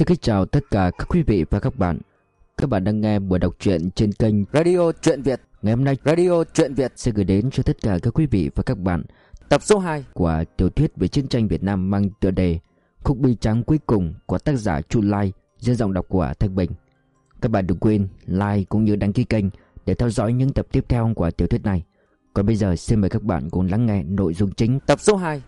Xin kính chào tất cả các quý vị và các bạn. Các bạn đang nghe buổi đọc truyện trên kênh Radio Truyện Việt. Ngày hôm nay Radio Truyện Việt sẽ gửi đến cho tất cả các quý vị và các bạn tập số 2 của tiểu thuyết về chiến tranh Việt Nam mang tựa đề Khúc bi tráng cuối cùng của tác giả Chu Lai, dưới giọng đọc của Thanh Bình. Các bạn đừng quên like cũng như đăng ký kênh để theo dõi những tập tiếp theo của tiểu thuyết này. Còn bây giờ xin mời các bạn cùng lắng nghe nội dung chính tập số 2.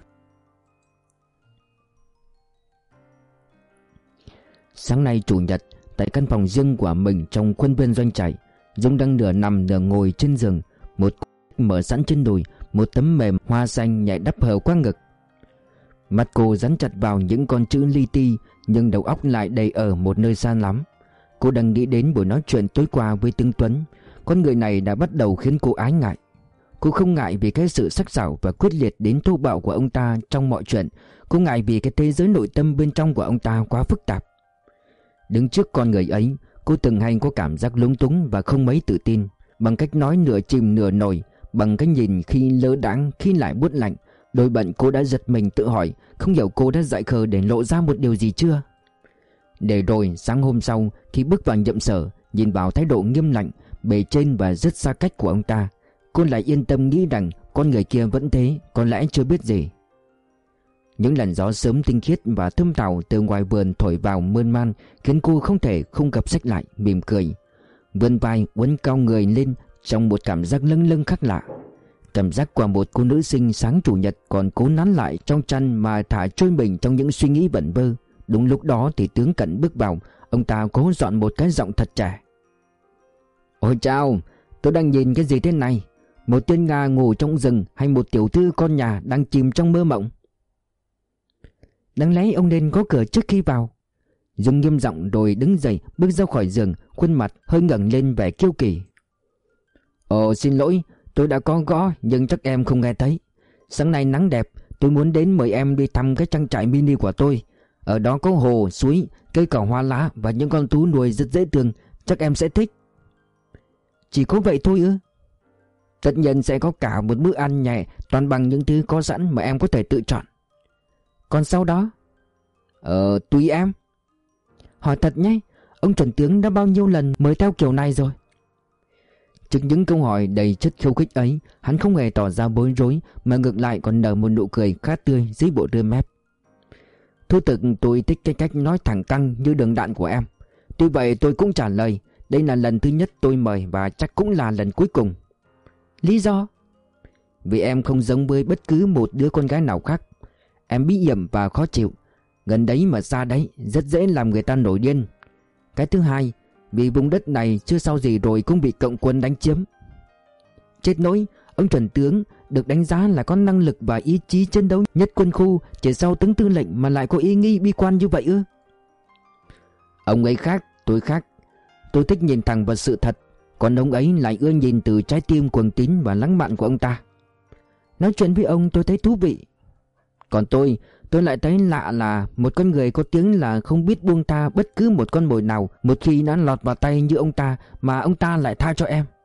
Sáng nay Chủ nhật, tại căn phòng riêng của mình trong khuôn viên doanh trại, Dung đang nửa nằm nửa ngồi trên giường, một mở sẵn trên đùi, một tấm mềm hoa xanh nhạy đắp hở qua ngực. Mắt cô dán chặt vào những con chữ li ti, nhưng đầu óc lại đầy ở một nơi xa lắm. Cô đang nghĩ đến buổi nói chuyện tối qua với Tương Tuấn. Con người này đã bắt đầu khiến cô ái ngại. Cô không ngại vì cái sự sắc sảo và quyết liệt đến thô bạo của ông ta trong mọi chuyện. Cô ngại vì cái thế giới nội tâm bên trong của ông ta quá phức tạp. Đứng trước con người ấy, cô từng hay có cảm giác lúng túng và không mấy tự tin. Bằng cách nói nửa chìm nửa nổi, bằng cái nhìn khi lơ đãng khi lại buốt lạnh, đôi bận cô đã giật mình tự hỏi không hiểu cô đã dại khờ để lộ ra một điều gì chưa. Để rồi sáng hôm sau, khi bước vào nhậm sở, nhìn vào thái độ nghiêm lạnh, bề trên và rất xa cách của ông ta, cô lại yên tâm nghĩ rằng con người kia vẫn thế, có lẽ chưa biết gì. Những làn gió sớm tinh khiết và thơm tào từ ngoài vườn thổi vào mơn man khiến cô không thể không gập sách lại, mỉm cười, vươn vai uốn cao người lên trong một cảm giác lâng lâng khác lạ. Cảm giác của một cô nữ sinh sáng chủ nhật còn cố nán lại trong chăn mà thả trôi mình trong những suy nghĩ vẩn vơ. Đúng lúc đó thì tướng Cận bước vào. Ông ta cố dọn một cái giọng thật trẻ. Ôi chao, tôi đang nhìn cái gì thế này? Một tiên Nga ngủ trong rừng hay một tiểu thư con nhà đang chìm trong mơ mộng? Đáng lẽ ông nên có cửa trước khi vào. Dung nghiêm giọng rồi đứng dậy bước ra khỏi giường, khuôn mặt hơi ngẩng lên vẻ kiêu kỳ. Ồ xin lỗi, tôi đã có gõ nhưng chắc em không nghe thấy. Sáng nay nắng đẹp, tôi muốn đến mời em đi thăm cái trang trại mini của tôi. Ở đó có hồ, suối, cây cỏ hoa lá và những con thú nuôi rất dễ thương. Chắc em sẽ thích. Chỉ có vậy thôi ư? Tất nhiên sẽ có cả một bữa ăn nhẹ, toàn bằng những thứ có sẵn mà em có thể tự chọn. Còn sau đó? Tùy em. Hỏi thật nhé, ông chuẩn tướng đã bao nhiêu lần mời theo kiểu này rồi? Trước những câu hỏi đầy chất khiêu khích ấy, hắn không hề tỏ ra bối rối, mà ngược lại còn nở một nụ cười khá tươi dưới bộ rơm mép. Thú thực tôi thích cái cách nói thẳng căng như đường đạn của em. Tuy vậy tôi cũng trả lời, đây là lần thứ nhất tôi mời và chắc cũng là lần cuối cùng. Lý do? Vì em không giống với bất cứ một đứa con gái nào khác. Em bí hiểm và khó chịu, gần đấy mà xa đấy, rất dễ làm người ta nổi điên. Cái thứ hai, vì vùng đất này chưa sau gì rồi cũng bị cộng quân đánh chiếm. Chết nỗi, ông chuẩn tướng được đánh giá là có năng lực và ý chí chiến đấu nhất quân khu, chỉ sau tướng tư lệnh mà lại có ý nghĩ bi quan như vậy ư? Ông ấy khác, tôi khác. Tôi thích nhìn thẳng vào sự thật, còn ông ấy lại ưa nhìn từ trái tim cuồng tín và lãng mạn của ông ta. Nói chuyện với ông tôi thấy thú vị. Còn tôi lại thấy lạ là một con người có tiếng là không biết buông tha bất cứ một con mồi nào một khi đã lọt vào tay như ông ta, mà ông ta lại tha cho em.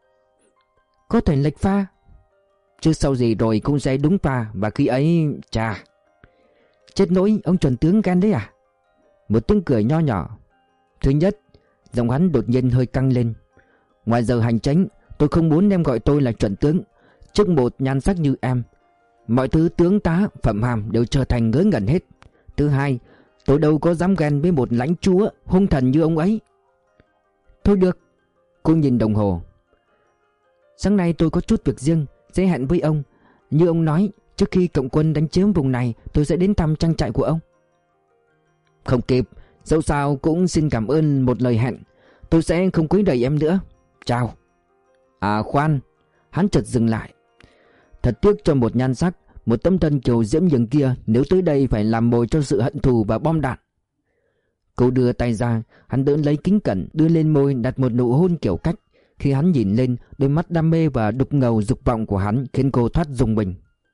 Có thể lệch pha, chứ sau gì rồi cũng sẽ đúng pha, và khi ấy chà. Chết nỗi, ông chuẩn tướng ghen đấy à? Một tiếng cười nho nhỏ. Thứ nhất, giọng hắn đột nhiên hơi căng lên. Ngoài giờ hành chánh, tôi không muốn em gọi tôi là chuẩn tướng. Trước một nhan sắc như em, mọi thứ tướng tá, phẩm hàm đều trở thành ngớ ngẩn hết. Thứ hai, tôi đâu có dám ghen với một lãnh chúa hung thần như ông ấy. Thôi được. Cô nhìn đồng hồ. Sáng nay tôi có chút việc riêng, sẽ hẹn với ông. Như ông nói, trước khi cộng quân đánh chiếm vùng này, tôi sẽ đến thăm trang trại của ông. Không kịp, dẫu sao cũng xin cảm ơn một lời hẹn. Tôi sẽ không quấy rầy em nữa. Chào. À khoan. Hắn chợt dừng lại. Thật tiếc cho một nhan sắc, một tấm thân kiều diễm nhường kia nếu tới đây phải làm mồi cho sự hận thù và bom đạn. Cô đưa tay ra, hắn đỡ lấy kính cẩn, đưa lên môi đặt một nụ hôn kiểu cách. Khi hắn nhìn lên, đôi mắt đam mê và đục ngầu dục vọng của hắn khiến cô thoát rùng mình.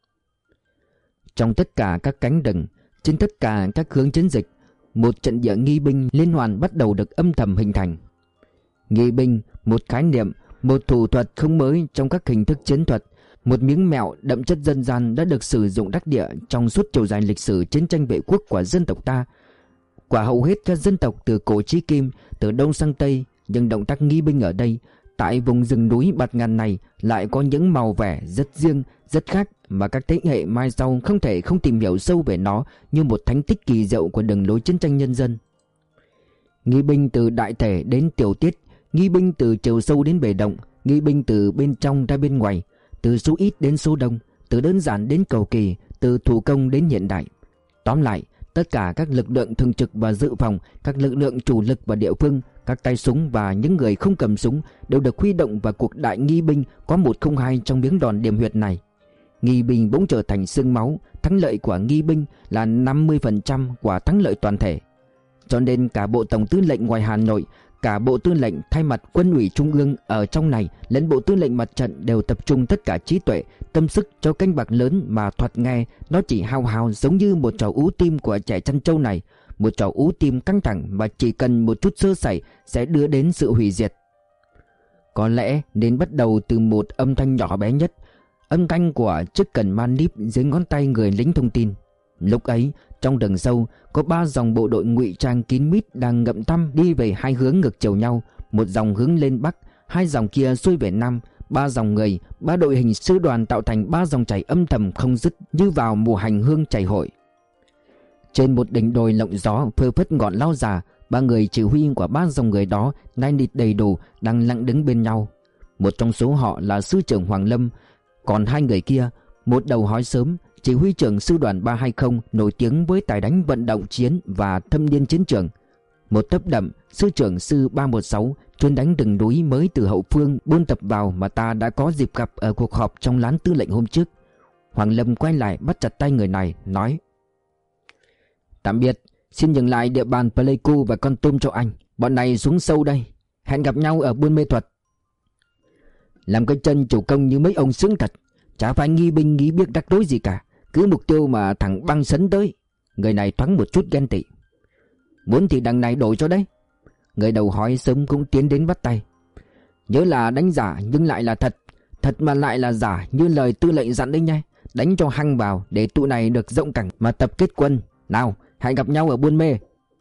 Trong tất cả các cánh rừng, trên tất cả các hướng chiến dịch, một trận địa nghi binh liên hoàn bắt đầu được âm thầm hình thành. Nghi binh, một khái niệm, một thủ thuật không mới trong các hình thức chiến thuật, một miếng mẹo đậm chất dân gian đã được sử dụng đắc địa trong suốt chiều dài lịch sử chiến tranh vệ quốc của dân tộc ta. của hầu hết các dân tộc từ cổ chí kim, từ đông sang tây, nhưng động tác nghi binh ở đây, tại vùng rừng núi bạt ngàn này, lại có những màu vẻ rất riêng, rất khác mà các thế hệ mai sau không thể không tìm hiểu sâu về nó như một thánh tích kỳ diệu của đường lối chiến tranh nhân dân. Nghi binh từ đại thể đến tiểu tiết, nghi binh từ chiều sâu đến bề rộng, nghi binh từ bên trong ra bên ngoài, từ số ít đến số đông, từ đơn giản đến cầu kỳ, từ thủ công đến hiện đại. Tóm lại, tất cả các lực lượng thường trực và dự phòng, các lực lượng chủ lực và địa phương, các tay súng và những người không cầm súng đều được huy động vào cuộc đại nghi binh có 102 trong miếng đòn điểm huyệt này. Nghi binh bỗng trở thành xương máu, thắng lợi của nghi binh là 50% của thắng lợi toàn thể. Cho nên cả Bộ Tổng Tư lệnh ngoài Hà Nội, cả Bộ Tư lệnh thay mặt Quân ủy Trung ương ở trong này lẫn Bộ Tư lệnh Mặt trận đều tập trung tất cả trí tuệ, tâm sức cho canh bạc lớn mà thoạt nghe nó chỉ hao hao giống như một trò ú tim của trẻ chăn trâu này, một trò ú tim căng thẳng mà chỉ cần một chút sơ sẩy sẽ đưa đến sự hủy diệt. Có lẽ nên bắt đầu từ một âm thanh nhỏ bé nhất, âm thanh của chiếc cần manip dưới ngón tay người lính thông tin. Lúc ấy, trong rừng sâu có 3 dòng bộ đội ngụy trang kín mít đang ngậm tăm đi về hai hướng ngược chiều nhau, một dòng hướng lên bắc, hai dòng kia xuôi về nam. 3 dòng người, 3 đội hình sư đoàn tạo thành 3 dòng chảy âm thầm không dứt như vào mùa hành hương chảy hội. Trên một đỉnh đồi lộng gió phơ phất ngọn lao già, 3 người chỉ huy của 3 dòng người đó nai nịt đầy đủ đang lặng đứng bên nhau. Một trong số họ là sư trưởng Hoàng Lâm, còn 2 người kia, một đầu hói sớm, chỉ huy trưởng sư đoàn 320 nổi tiếng với tài đánh vận động chiến và thâm niên chiến trường. Một Tấp Đậm, sư trưởng sư 316, chuyên đánh rừng núi mới từ hậu phương buôn tập vào mà ta đã có dịp gặp ở cuộc họp trong lán tư lệnh hôm trước. Hoàng Lâm quay lại bắt chặt tay người này, nói: "Tạm biệt, xin dừng lại địa bàn Pleiku và Con Tum cho anh. Bọn này xuống sâu đây. Hẹn gặp nhau ở Buôn Mê Thuật." Làm cái chân chủ công như mấy ông sướng thật. Chả phải nghi binh nghĩ biết rắc rối gì cả, cứ mục tiêu mà thẳng băng sấn tới. Người này thoáng một chút ghen tị. "Muốn thì đằng này đổi cho đấy." Người đầu hói sớm cũng tiến đến bắt tay. "Nhớ là đánh giả nhưng lại là thật, thật mà lại là giả như lời tư lệnh dặn đấy nha. Đánh cho hăng vào để tụi này được rộng cẳng mà tập kết quân. Nào, hãy gặp nhau ở Buôn Mê."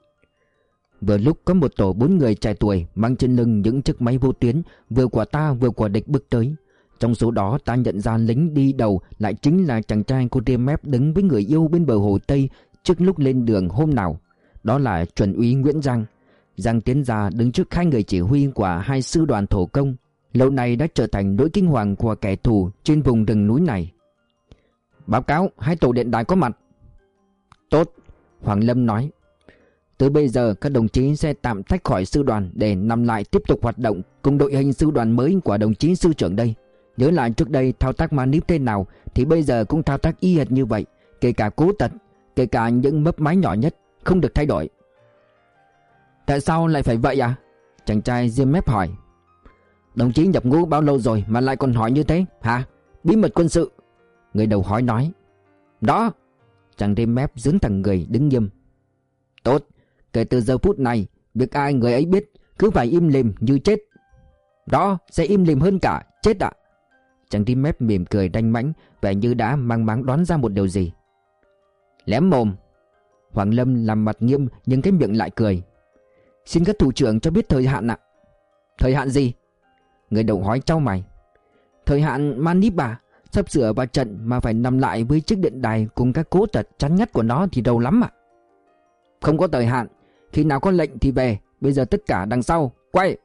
Vừa lúc có một tổ 4 người trẻ tuổi mang trên lưng những chiếc máy vô tuyến, vừa của ta vừa của địch bước tới. Trong số đó ta nhận ra lính đi đầu lại chính là chàng trai cô ria mép đứng với người yêu bên bờ hồ Tây trước lúc lên đường hôm nào. Đó là chuẩn úy Nguyễn Giang. Giang tiến ra đứng trước 2 người chỉ huy của 2 sư đoàn thổ công, lâu nay đã trở thành nỗi kinh hoàng của kẻ thù trên vùng rừng núi này. "Báo cáo 2 tổ điện đài có mặt." "Tốt," Hoàng Lâm nói. "Từ bây giờ các đồng chí sẽ tạm tách khỏi sư đoàn để nằm lại tiếp tục hoạt động cùng đội hình sư đoàn mới của đồng chí sư trưởng đây. Nhớ lại trước đây thao tác manip thế nào thì bây giờ cũng thao tác y hệt như vậy, kể cả cố tật, kể cả những mấp máy nhỏ nhất, không được thay đổi." "Tại sao lại phải vậy à?" chàng trai diêm mép hỏi. "Đồng chí nhập ngũ bao lâu rồi mà lại còn hỏi như thế hả? Bí mật quân sự," người đầu hói nói. "Đó," chàng diêm mép dưỡng thẳng người đứng nghiêm. "Tốt, kể từ giờ phút này, việc ai người ấy biết, cứ phải im lìm như chết." "Đó, sẽ im lìm hơn cả, chết ạ." Chàng diêm mép mỉm cười đanh mãnh, vẻ như đã mang máng đoán ra một điều gì. "Lém mồm." Hoàng Lâm làm mặt nghiêm nhưng cái miệng lại cười. "Xin các thủ trưởng cho biết thời hạn ạ." "Thời hạn gì?" Người đầu hói chau mày. "Thời hạn manip à? Sắp sửa vào trận mà phải nằm lại với chiếc điện đài cùng các cố tật chán ngắt của nó thì đầu lắm ạ." "Không có thời hạn, khi nào có lệnh thì về, bây giờ tất cả đằng sau, quay."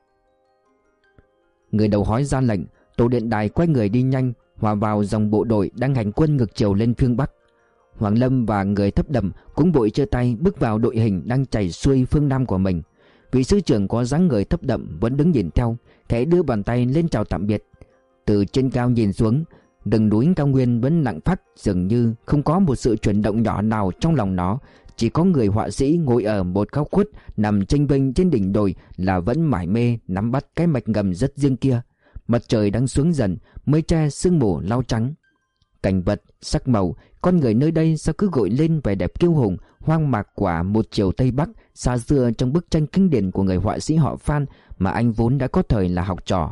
Người đầu hói ra lệnh, tổ điện đài quay người đi nhanh, hòa vào dòng bộ đội đang hành quân ngược chiều lên phương Bắc. Hoàng Lâm và người Thấp Đậm cũng vội chia tay bước vào đội hình đang chảy xuôi phương Nam của mình. Vị sư trưởng có dáng người Thấp Đậm vẫn đứng nhìn theo, khẽ đưa bàn tay lên chào tạm biệt. Từ trên cao nhìn xuống, rừng núi cao nguyên vẫn lặng phắt, dường như không có một sự chuyển động nhỏ nào trong lòng nó. Chỉ có người họa sĩ ngồi ở một góc khuất nằm chênh vênh trên đỉnh đồi là vẫn mải mê nắm bắt cái mạch ngầm rất riêng kia. Mặt trời đang xuống dần, mây tre sương mù lau trắng. Cảnh vật, sắc màu, con người nơi đây sao cứ gội lên vẻ đẹp kiêu hùng, hoang mạc của một chiều Tây Bắc xa xưa trong bức tranh kinh điển của người họa sĩ họ Phan mà anh vốn đã có thời là học trò.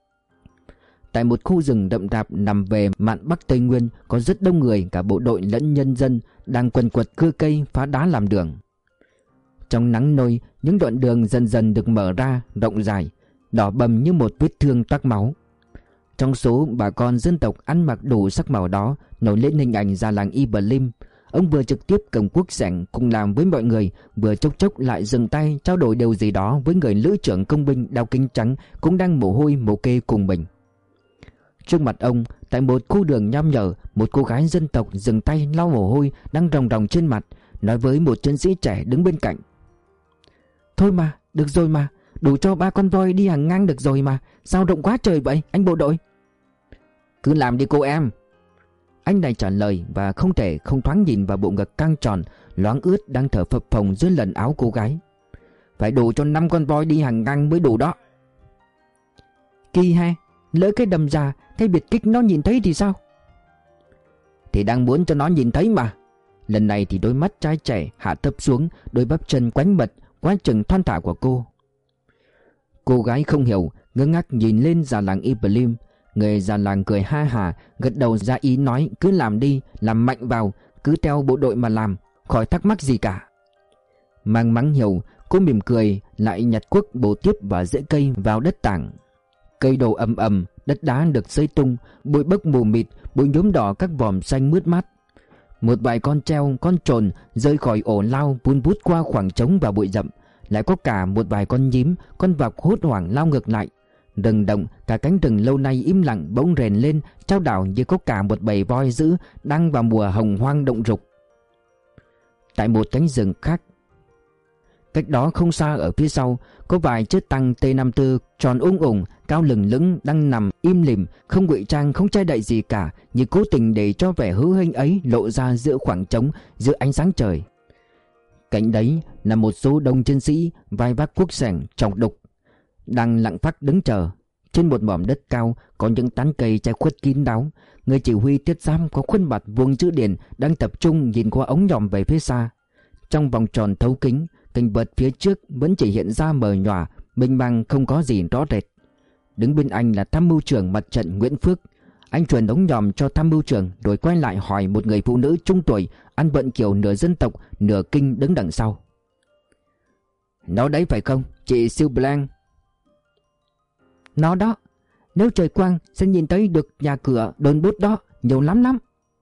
Tại một khu rừng đậm rạp nằm về mạn Bắc Tây Nguyên có rất đông người, cả bộ đội lẫn nhân dân đang quần quật cưa cây phá đá làm đường. Trong nắng nôi, những đoạn đường dần dần được mở ra rộng dài, đỏ bầm như một vết thương toát máu. Trong số bà con dân tộc ăn mặc đủ sắc màu đó nổi lên hình ảnh già làng Iblim. Ông vừa trực tiếp cầm cuốc xẻng cùng làm với mọi người, vừa chốc chốc lại dừng tay trao đổi điều gì đó với người lữ trưởng công binh đeo kính trắng cũng đang mồ hôi mồ kê cùng mình. Trước mặt ông, tại một khu đường nham nhở, một cô gái dân tộc dừng tay lau mồ hôi đang ròng ròng trên mặt, nói với một chiến sĩ trẻ đứng bên cạnh: "Thôi mà, được rồi mà, đủ cho 3 con voi đi hàng ngang được rồi mà, sao rộng quá trời vậy anh bộ đội?" "Cứ làm đi cô em." Anh này trả lời và không thể không thoáng nhìn vào bộ ngực căng tròn loáng ướt đang thở phập phồng dưới lần áo cô gái. "Phải đủ cho 5 con voi đi hàng ngang mới đủ đó." "Kỳ ha, lỡ cái đầm già, cái biệt kích nó nhìn thấy thì sao?" "Thì đang muốn cho nó nhìn thấy mà." Lần này thì đôi mắt trai trẻ hạ thấp xuống, đôi bắp chân quánh mật quá chừng thon thả của cô. Cô gái không hiểu, ngơ ngác nhìn lên già làng Iblim. Người già làng cười ha hả, gật đầu ra ý nói cứ làm đi, làm mạnh vào, cứ theo bộ đội mà làm, khỏi thắc mắc gì cả. Mang mắng hiểu, cô mỉm cười lại nhặt cuốc bổ tiếp vào rễ cây vào đất tảng. Cây đổ ầm ầm, đất đá được xới tung, bụi bốc mù mịt, bụi nhuốm đỏ các vòm xanh mướt mát. Một vài con treo, con trồn rơi khỏi ổ lao vun vút qua khoảng trống và bụi rậm. Lại có cả một vài con nhím, con vọc hốt hoảng lao ngược lại. Rừng động, cả cánh rừng lâu nay im lặng bỗng rền lên, trao đảo như có cả một bầy voi dữ đang vào mùa hồng hoang động dục. Tại một cánh rừng khác, cách đó không xa ở phía sau, có vài chiếc tăng T54 tròn ung ủng, cao lừng lững đang nằm im lìm, không ngụy trang không che đậy gì cả, như cố tình để cho vẻ hữu hênh ấy lộ ra giữa khoảng trống, giữa ánh sáng trời. Cạnh đấy là một số đông chiến sĩ vai vác cuốc xẻng trọng đục đang lặng phắc đứng chờ. Trên một mỏm đất cao có những tán cây che khuất kín đáo. Người chỉ huy Tiết Giám có khuôn mặt vuông chữ điển đang tập trung nhìn qua ống nhòm về phía xa. Trong vòng tròn thấu kính, cảnh vật phía trước vẫn chỉ hiện ra mờ nhòa, mênh mang không có gì rõ rệt. Đứng bên anh là tham mưu trưởng mặt trận Nguyễn Phước. Anh truyền ống nhòm cho tham mưu trưởng rồi quay lại hỏi một người phụ nữ trung tuổi ăn bận kiểu nửa dân tộc nửa kinh đứng đằng sau: "Nó đấy phải không, chị Siêu Blanc?" "Nó đó, nếu trời quang sẽ nhìn thấy được nhà cửa đồn bốt đó, nhiều lắm lắm."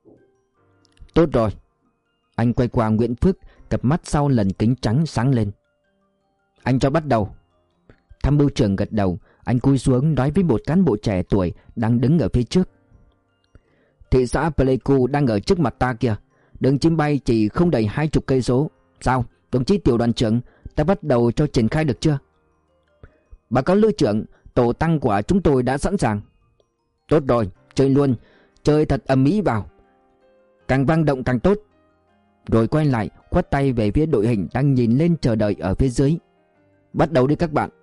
"Tốt rồi." Anh quay qua Nguyễn Phước, cặp mắt sau lần kính trắng sáng lên: "Anh cho bắt đầu." Tham mưu trưởng gật đầu. Anh cúi xuống nói với một cán bộ trẻ tuổi đang đứng ở phía trước: "Thị xã Pleiku đang ở trước mặt ta kìa. Đường chim bay chỉ không đầy 20 cây số. Sao, đồng chí tiểu đoàn trưởng, ta bắt đầu cho triển khai được chưa?" "Báo cáo lữ trưởng, tổ tăng của chúng tôi đã sẵn sàng." "Tốt rồi, chơi luôn, chơi thật ầm ĩ vào, càng vang động càng tốt." Rồi quay lại khoát tay về phía đội hình đang nhìn lên chờ đợi ở phía dưới: "Bắt đầu đi các bạn."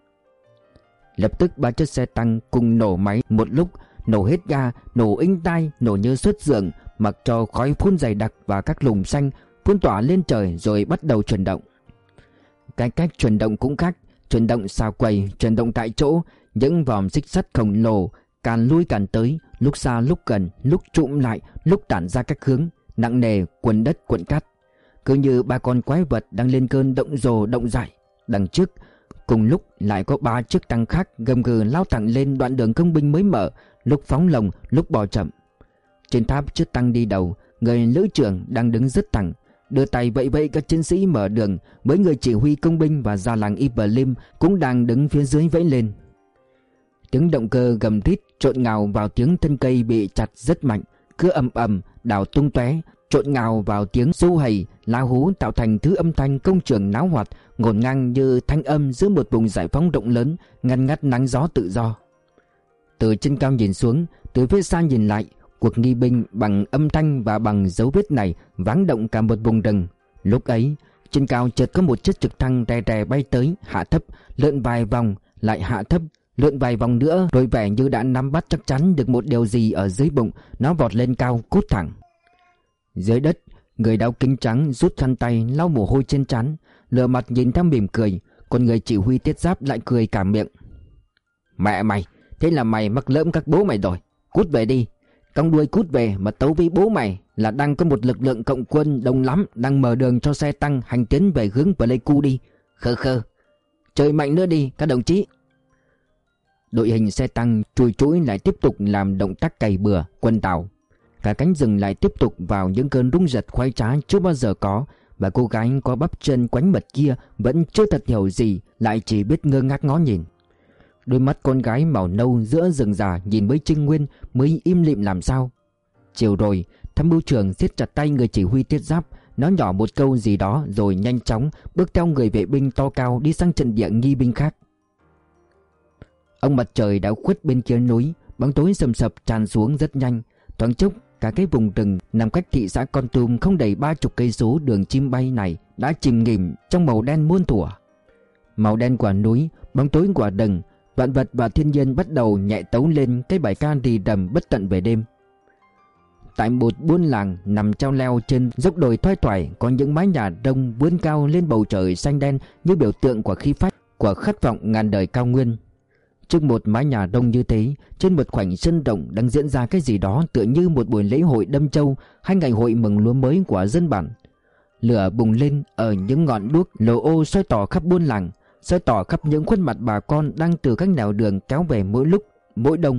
Lập tức 3 chiếc xe tăng cùng nổ máy một lúc, nổ hết ga, nổ inh tai, nổ như xuất xưởng, mặc cho khói phun dày đặc và các lùm xanh phun tỏa lên trời rồi bắt đầu chuyển động. Cái cách chuyển động cũng khác, chuyển động xào quầy, chuyển động tại chỗ, những vòm xích sắt khổng lồ càn lui càn tới, lúc xa lúc gần, lúc trụm lại, lúc tản ra các hướng, nặng nề quần đất cuộn cát, cứ như 3 con quái vật đang lên cơn động rồ động dại. Đằng trước cùng lúc lại có 3 chiếc tăng khác gầm gừ lao thẳng lên đoạn đường công binh mới mở, lúc phóng lồng lúc bò chậm. Trên tháp chiếc tăng đi đầu, người lữ trưởng đang đứng rất thẳng, đưa tay vẫy vẫy các chiến sĩ mở đường, với người chỉ huy công binh và già làng Iblim cũng đang đứng phía dưới vẫy lên. Tiếng động cơ gầm rít trộn ngào vào tiếng thân cây bị chặt rất mạnh, cứ ầm ầm đảo tung tóe, trộn ngào vào tiếng xô hầy lá hú, tạo thành thứ âm thanh công trường náo hoạt, ngổn ngang như thanh âm giữa một vùng giải phóng rộng lớn, ngăn ngắt nắng gió tự do. Từ trên cao nhìn xuống, từ phía xa nhìn lại, cuộc nghi binh bằng âm thanh và bằng dấu vết này vang động cả một vùng rừng. Lúc ấy, trên cao chợt có một chiếc trực thăng rè rè bay tới, hạ thấp, lượn vài vòng, lại hạ thấp, lượn vài vòng nữa, rồi vẻ như đã nắm bắt chắc chắn được một điều gì ở dưới bụng, nó vọt lên cao, cút thẳng. Dưới đất, người đeo kính trắng rút khăn tay lau mồ hôi trên trán, lờ mặt nhìn theo mỉm cười, còn người chỉ huy Tiết Giáp lại cười cả miệng: "Mẹ mày, thế là mày mắc lỡm các bố mày rồi, cút về đi. Cong đuôi cút về mà tấu với bố mày là đang có một lực lượng cộng quân đông lắm đang mở đường cho xe tăng hành tiến về hướng Pleiku đi. Khờ khờ. Chơi mạnh nữa đi các đồng chí. Đội hình xe tăng chùi chũi lại tiếp tục làm động tác cày bừa quân tàu. Cả cánh rừng lại tiếp tục vào những cơn rung giật khoái trá chưa bao giờ có. Và cô gái có bắp chân quánh mật kia vẫn chưa thật hiểu gì, lại chỉ biết ngơ ngác ngó nhìn. Đôi mắt con gái màu nâu giữa rừng già nhìn với Trinh Nguyên mới im lìm làm sao. Chiều rồi, tham mưu trưởng siết chặt tay người chỉ huy Thiết Giáp, nói nhỏ một câu gì đó rồi nhanh chóng bước theo người vệ binh to cao đi sang trận địa nghi binh khác. Ông mặt trời đã khuất bên kia núi, bóng tối sầm sập tràn xuống rất nhanh. Thoáng chốc, cả cái vùng rừng nằm cách thị xã Kon Tum không đầy 30 cây số đường chim bay này đã chìm nghỉm trong màu đen muôn thuở. Màu đen của núi, bóng tối của rừng, vạn vật và thiên nhiên bắt đầu nhẹ tấu lên cái bài ca rì rầm bất tận về đêm. Tại một buôn làng nằm treo leo trên dốc đồi thoai thoải, có những mái nhà rông vươn cao lên bầu trời xanh đen như biểu tượng của khí phách, của khát vọng ngàn đời cao nguyên. Trước một mái nhà rông như thế, trên một khoảnh sân rộng đang diễn ra cái gì đó tựa như một buổi lễ hội đâm châu hay ngày hội mừng lúa mới của dân bản. Lửa bùng lên ở những ngọn đuốc lồ ô soi tỏ khắp buôn làng, soi tỏ khắp những khuôn mặt bà con đang từ các nẻo đường kéo về mỗi lúc, mỗi đông.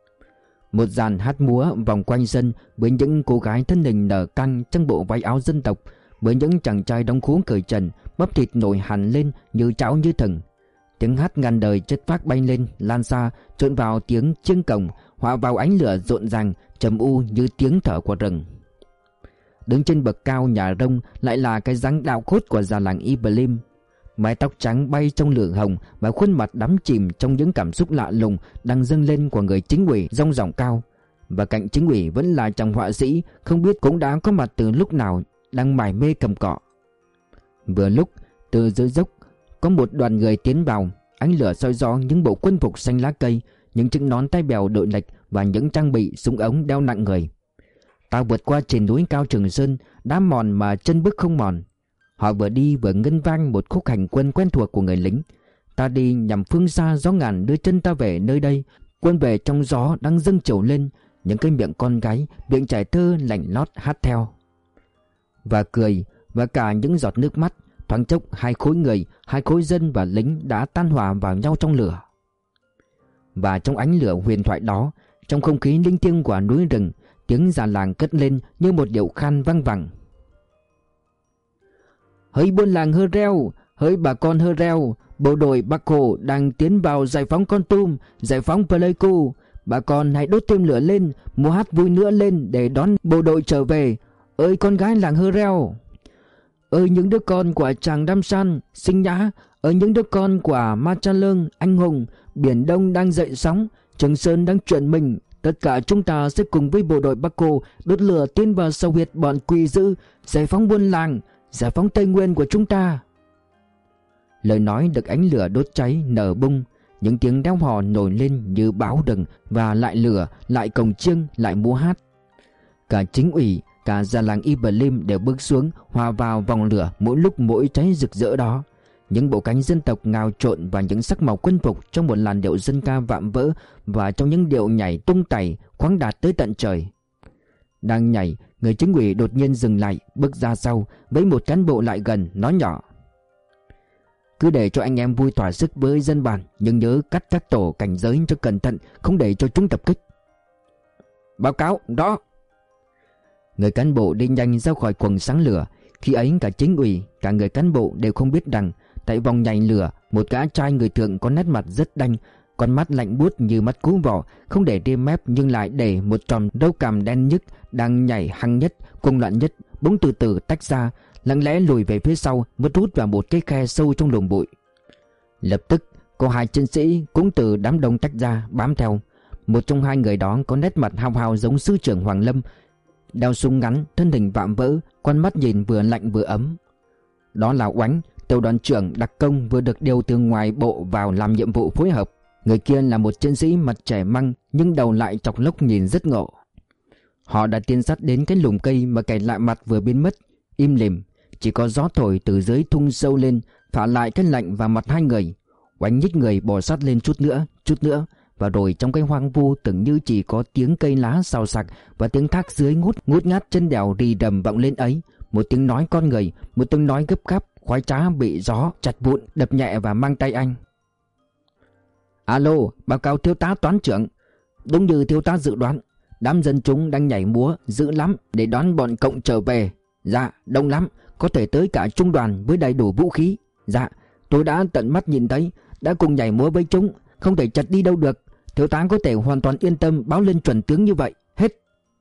Một dàn hát múa vòng quanh sân với những cô gái thân hình nở căng trong bộ váy áo dân tộc, với những chàng trai đóng khố cởi trần, bắp thịt nổi hẳn lên như chảo như thừng. Tiếng hát ngàn đời chất phác bay lên, lan xa, trộn vào tiếng chiêng cổng, hòa vào ánh lửa rộn ràng, trầm u như tiếng thở của rừng. Đứng trên bậc cao nhà rông lại là cái dáng đạo cốt của già làng Iblim. Mái tóc trắng bay trong lửa hồng và khuôn mặt đắm chìm trong những cảm xúc lạ lùng đang dâng lên của người chính ủy rong ròng cao. Và cạnh chính ủy vẫn là chàng họa sĩ không biết cũng đã có mặt từ lúc nào, đang mải mê cầm cọ. Vừa lúc từ dưới dốc có một đoàn người tiến vào, ánh lửa soi rõ những bộ quân phục xanh lá cây, những chiếc nón tai bèo đội lệch và những trang bị súng ống đeo nặng người. Ta vượt qua trên núi cao Trường Sơn, đá mòn mà chân bước không mòn. Họ vừa đi vừa ngân vang một khúc hành quân quen thuộc của người lính. Ta đi nhằm phương xa gió ngàn đưa chân ta về nơi đây. Quân về trong gió đang dâng trào lên, những cái miệng con gái, miệng trẻ thơ lành lót hát theo. Và cười, và cả những giọt nước mắt. Thoáng chốc hai khối người, hai khối dân và lính đã tan hòa vào nhau trong lửa. Và trong ánh lửa huyền thoại đó, trong không khí linh thiêng của núi rừng, tiếng già làng cất lên như một điệu khan vang vẳng. Hỡi buôn làng hơ reo, hỡi bà con hơ reo, bộ đội Bắc Hồ đang tiến vào giải phóng Kon Tum, giải phóng Pleiku. Bà con hãy đốt thêm lửa lên, múa hát vui nữa lên để đón bộ đội trở về. Ơi con gái làng hơ reo, ơi những đứa con của chàng Đam San, Sinh Nhã, ơi những đứa con của Ma Cha Lương, anh hùng. Biển Đông đang dậy sóng, Trường Sơn đang chuyển mình. Tất cả chúng ta sẽ cùng với bộ đội Bắc Hồ đốt lửa tiến vào sâu huyệt bọn quỷ dữ, giải phóng buôn làng, giải phóng Tây Nguyên của chúng ta. Lời nói được ánh lửa đốt cháy nở bung, những tiếng reo hò nổi lên như báo rừng, và lại lửa, lại cồng chiêng, lại múa hát. Cả chính ủy, cả già làng Iblim đều bước xuống, hòa vào vòng lửa mỗi lúc mỗi cháy rực rỡ đó. Những bộ cánh dân tộc ngào trộn vào những sắc màu quân phục trong một làn điệu dân ca vạm vỡ và trong những điệu nhảy tung tẩy khoáng đạt tới tận trời. Đang nhảy, người chính ủy đột nhiên dừng lại, bước ra sau, với một cán bộ lại gần, nói nhỏ: Cứ để cho anh em vui thỏa sức với dân bản, nhưng nhớ cắt các tổ cảnh giới cho cẩn thận, không để cho chúng tập kích. Báo cáo, đó. Người cán bộ đi nhanh ra khỏi quầng sáng lửa. Khi ấy cả chính ủy, cả người cán bộ đều không biết rằng tại vòng nhảy lửa, một gã trai người thượng có nét mặt rất đanh, con mắt lạnh buốt như mắt cú vỏ, không để ria mép nhưng lại để một chòm râu cằm đen nhức, đang nhảy hăng nhất, cuồng loạn nhất, bỗng từ từ tách ra, lặng lẽ lùi về phía sau, mất rút vào một cái khe sâu trong lùm bụi. Lập tức có hai chiến sĩ cũng từ đám đông tách ra bám theo. Một trong hai người đó có nét mặt hao hao giống sư trưởng Hoàng Lâm, đeo súng ngắn, thân hình vạm vỡ, con mắt nhìn vừa lạnh vừa ấm. Đó là Oánh, tiểu đoàn trưởng đặc công vừa được điều từ ngoài bộ vào làm nhiệm vụ phối hợp. Người kia là một chiến sĩ mặt trẻ măng nhưng đầu lại chọc lốc nhìn rất ngộ. Họ đã tiến sát đến cái lùm cây mà kẻ lạ mặt vừa biến mất. Im lìm, chỉ có gió thổi từ dưới thung sâu lên, phả lại cái lạnh vào mặt hai người. Oánh nhích người bò sát lên chút nữa, Và rồi trong cái hoang vu tưởng như chỉ có tiếng cây lá xào xạc và tiếng thác dưới ngút ngát chân đèo rì rầm vọng lên ấy. Một tiếng nói con người, một tiếng nói gấp gáp, khoái trá bị gió chặt vụn, đập nhẹ và mang tay anh. Alo, báo cáo thiếu tá toán trưởng. Đúng như thiếu tá dự đoán, đám dân chúng đang nhảy múa dữ lắm để đón bọn cộng trở về. Dạ, đông lắm, có thể tới cả trung đoàn với đầy đủ vũ khí. Dạ, tôi đã tận mắt nhìn thấy, đã cùng nhảy múa với chúng, không thể chặt đi đâu được. Thiếu tá có thể hoàn toàn yên tâm báo lên chuẩn tướng như vậy. Hết.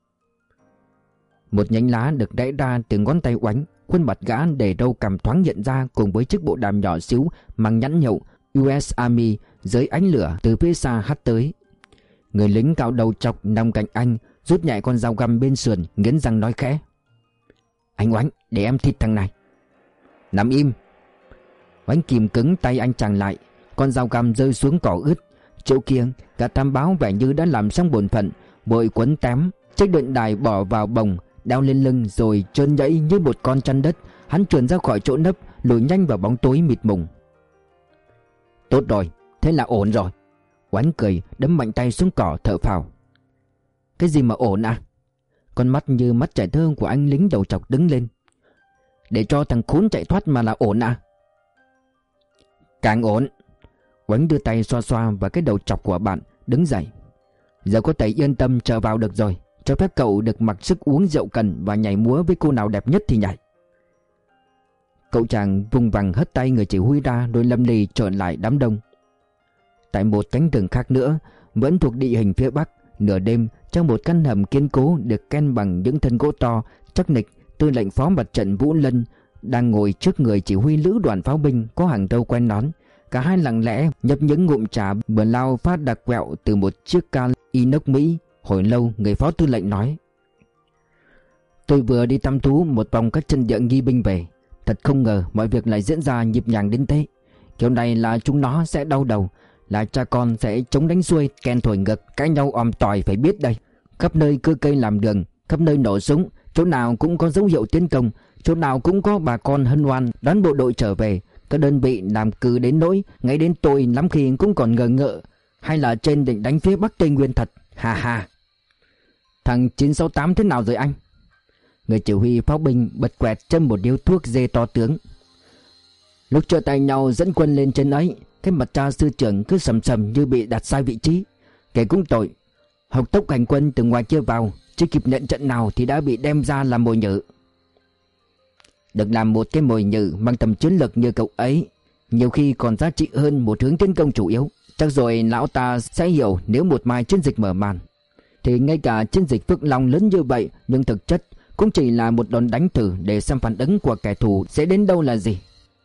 Một nhánh lá được đẩy ra từ ngón tay Oánh. Khuôn mặt gã để râu cằm thoáng nhận ra, cùng với chiếc bộ đàm nhỏ xíu mang nhãn hiệu US Army dưới ánh lửa từ phía xa hắt tới. Người lính cao đầu chọc nằm cạnh anh, rút nhẹ con dao găm bên sườn, nghiến răng nói khẽ: Anh Oánh, để em thịt thằng này. Nằm im. Oánh kìm cứng tay anh chàng lại. Con dao găm rơi xuống cỏ ướt. Chỗ kia cả tam báo vẻ như đã làm xong bổn phận, vội quấn tém chiếc đệm đài bỏ vào bồng, đeo lên lưng rồi trơn nhẫy như một con chăn đất. Hắn trườn ra khỏi chỗ nấp, lùi nhanh vào bóng tối mịt mùng. Tốt rồi, thế là ổn rồi. Oánh cười, đấm mạnh tay xuống cỏ, thở phào. Cái gì mà ổn à? Con mắt như mắt trẻ thơ của anh lính đầu trọc đứng lên. Để cho thằng khốn chạy thoát mà là ổn à? Càng ổn. Oánh đưa tay xoa xoa vào cái đầu trọc của bạn, đứng dậy. Giờ có thể yên tâm trở vào được rồi. Cho phép cậu được mặc sức uống rượu cần và nhảy múa với cô nào đẹp nhất thì nhảy. Cậu chàng vùng vằng hất tay người chỉ huy ra, rồi lâm lì trợn lại đám đông. Tại một cánh rừng khác nữa, vẫn thuộc địa hình phía Bắc, nửa đêm trong một căn hầm kiên cố được ken bằng những thân gỗ to, chắc nịch, tư lệnh phó mặt trận Vũ Lân đang ngồi trước người chỉ huy lữ đoàn pháo binh có hàng râu quen nón. Cả hai lặng lẽ nhấp những ngụm trà bờ lao phát đặc quẹo từ một chiếc can inox Mỹ. Hồi lâu người phó tư lệnh nói: Tôi vừa đi thăm thú một vòng các chân địa nghi binh về. Thật không ngờ mọi việc lại diễn ra nhịp nhàng đến thế. Kiểu này là chúng nó sẽ đau đầu, là cha con sẽ chống đánh xuôi, ken thổi ngực, cãi nhau om tòi phải biết đây. Khắp nơi cưa cây làm đường, khắp nơi nổ súng, chỗ nào cũng có dấu hiệu tiến công, chỗ nào cũng có bà con hân hoan đón bộ đội trở về. Các đơn vị làm cừ đến nỗi ngay đến tôi lắm khi cũng còn ngờ ngợ, hay là trên định đánh phía Bắc Tây Nguyên thật. Hà hà. Thằng 968 thế nào rồi anh? Người chỉ huy pháo binh bật quẹt châm một điếu thuốc dê to tướng. Lúc trợ tay nhau dẫn quân lên trên ấy, cái mặt cha sư trưởng cứ sầm sầm như bị đặt sai vị trí. Kể cũng tội, học tốc hành quân từ ngoài kia vào, chưa kịp nhận trận nào thì đã bị đem ra làm mồi nhử. Được làm một cái mồi nhử mang tầm chiến lược như cậu ấy, nhiều khi còn giá trị hơn một hướng tiến công chủ yếu. Chắc rồi lão ta sẽ hiểu, nếu một mai chiến dịch mở màn thì ngay cả chiến dịch Phước Long lớn như vậy, nhưng thực chất cũng chỉ là một đòn đánh thử để xem phản ứng của kẻ thù sẽ đến đâu là gì.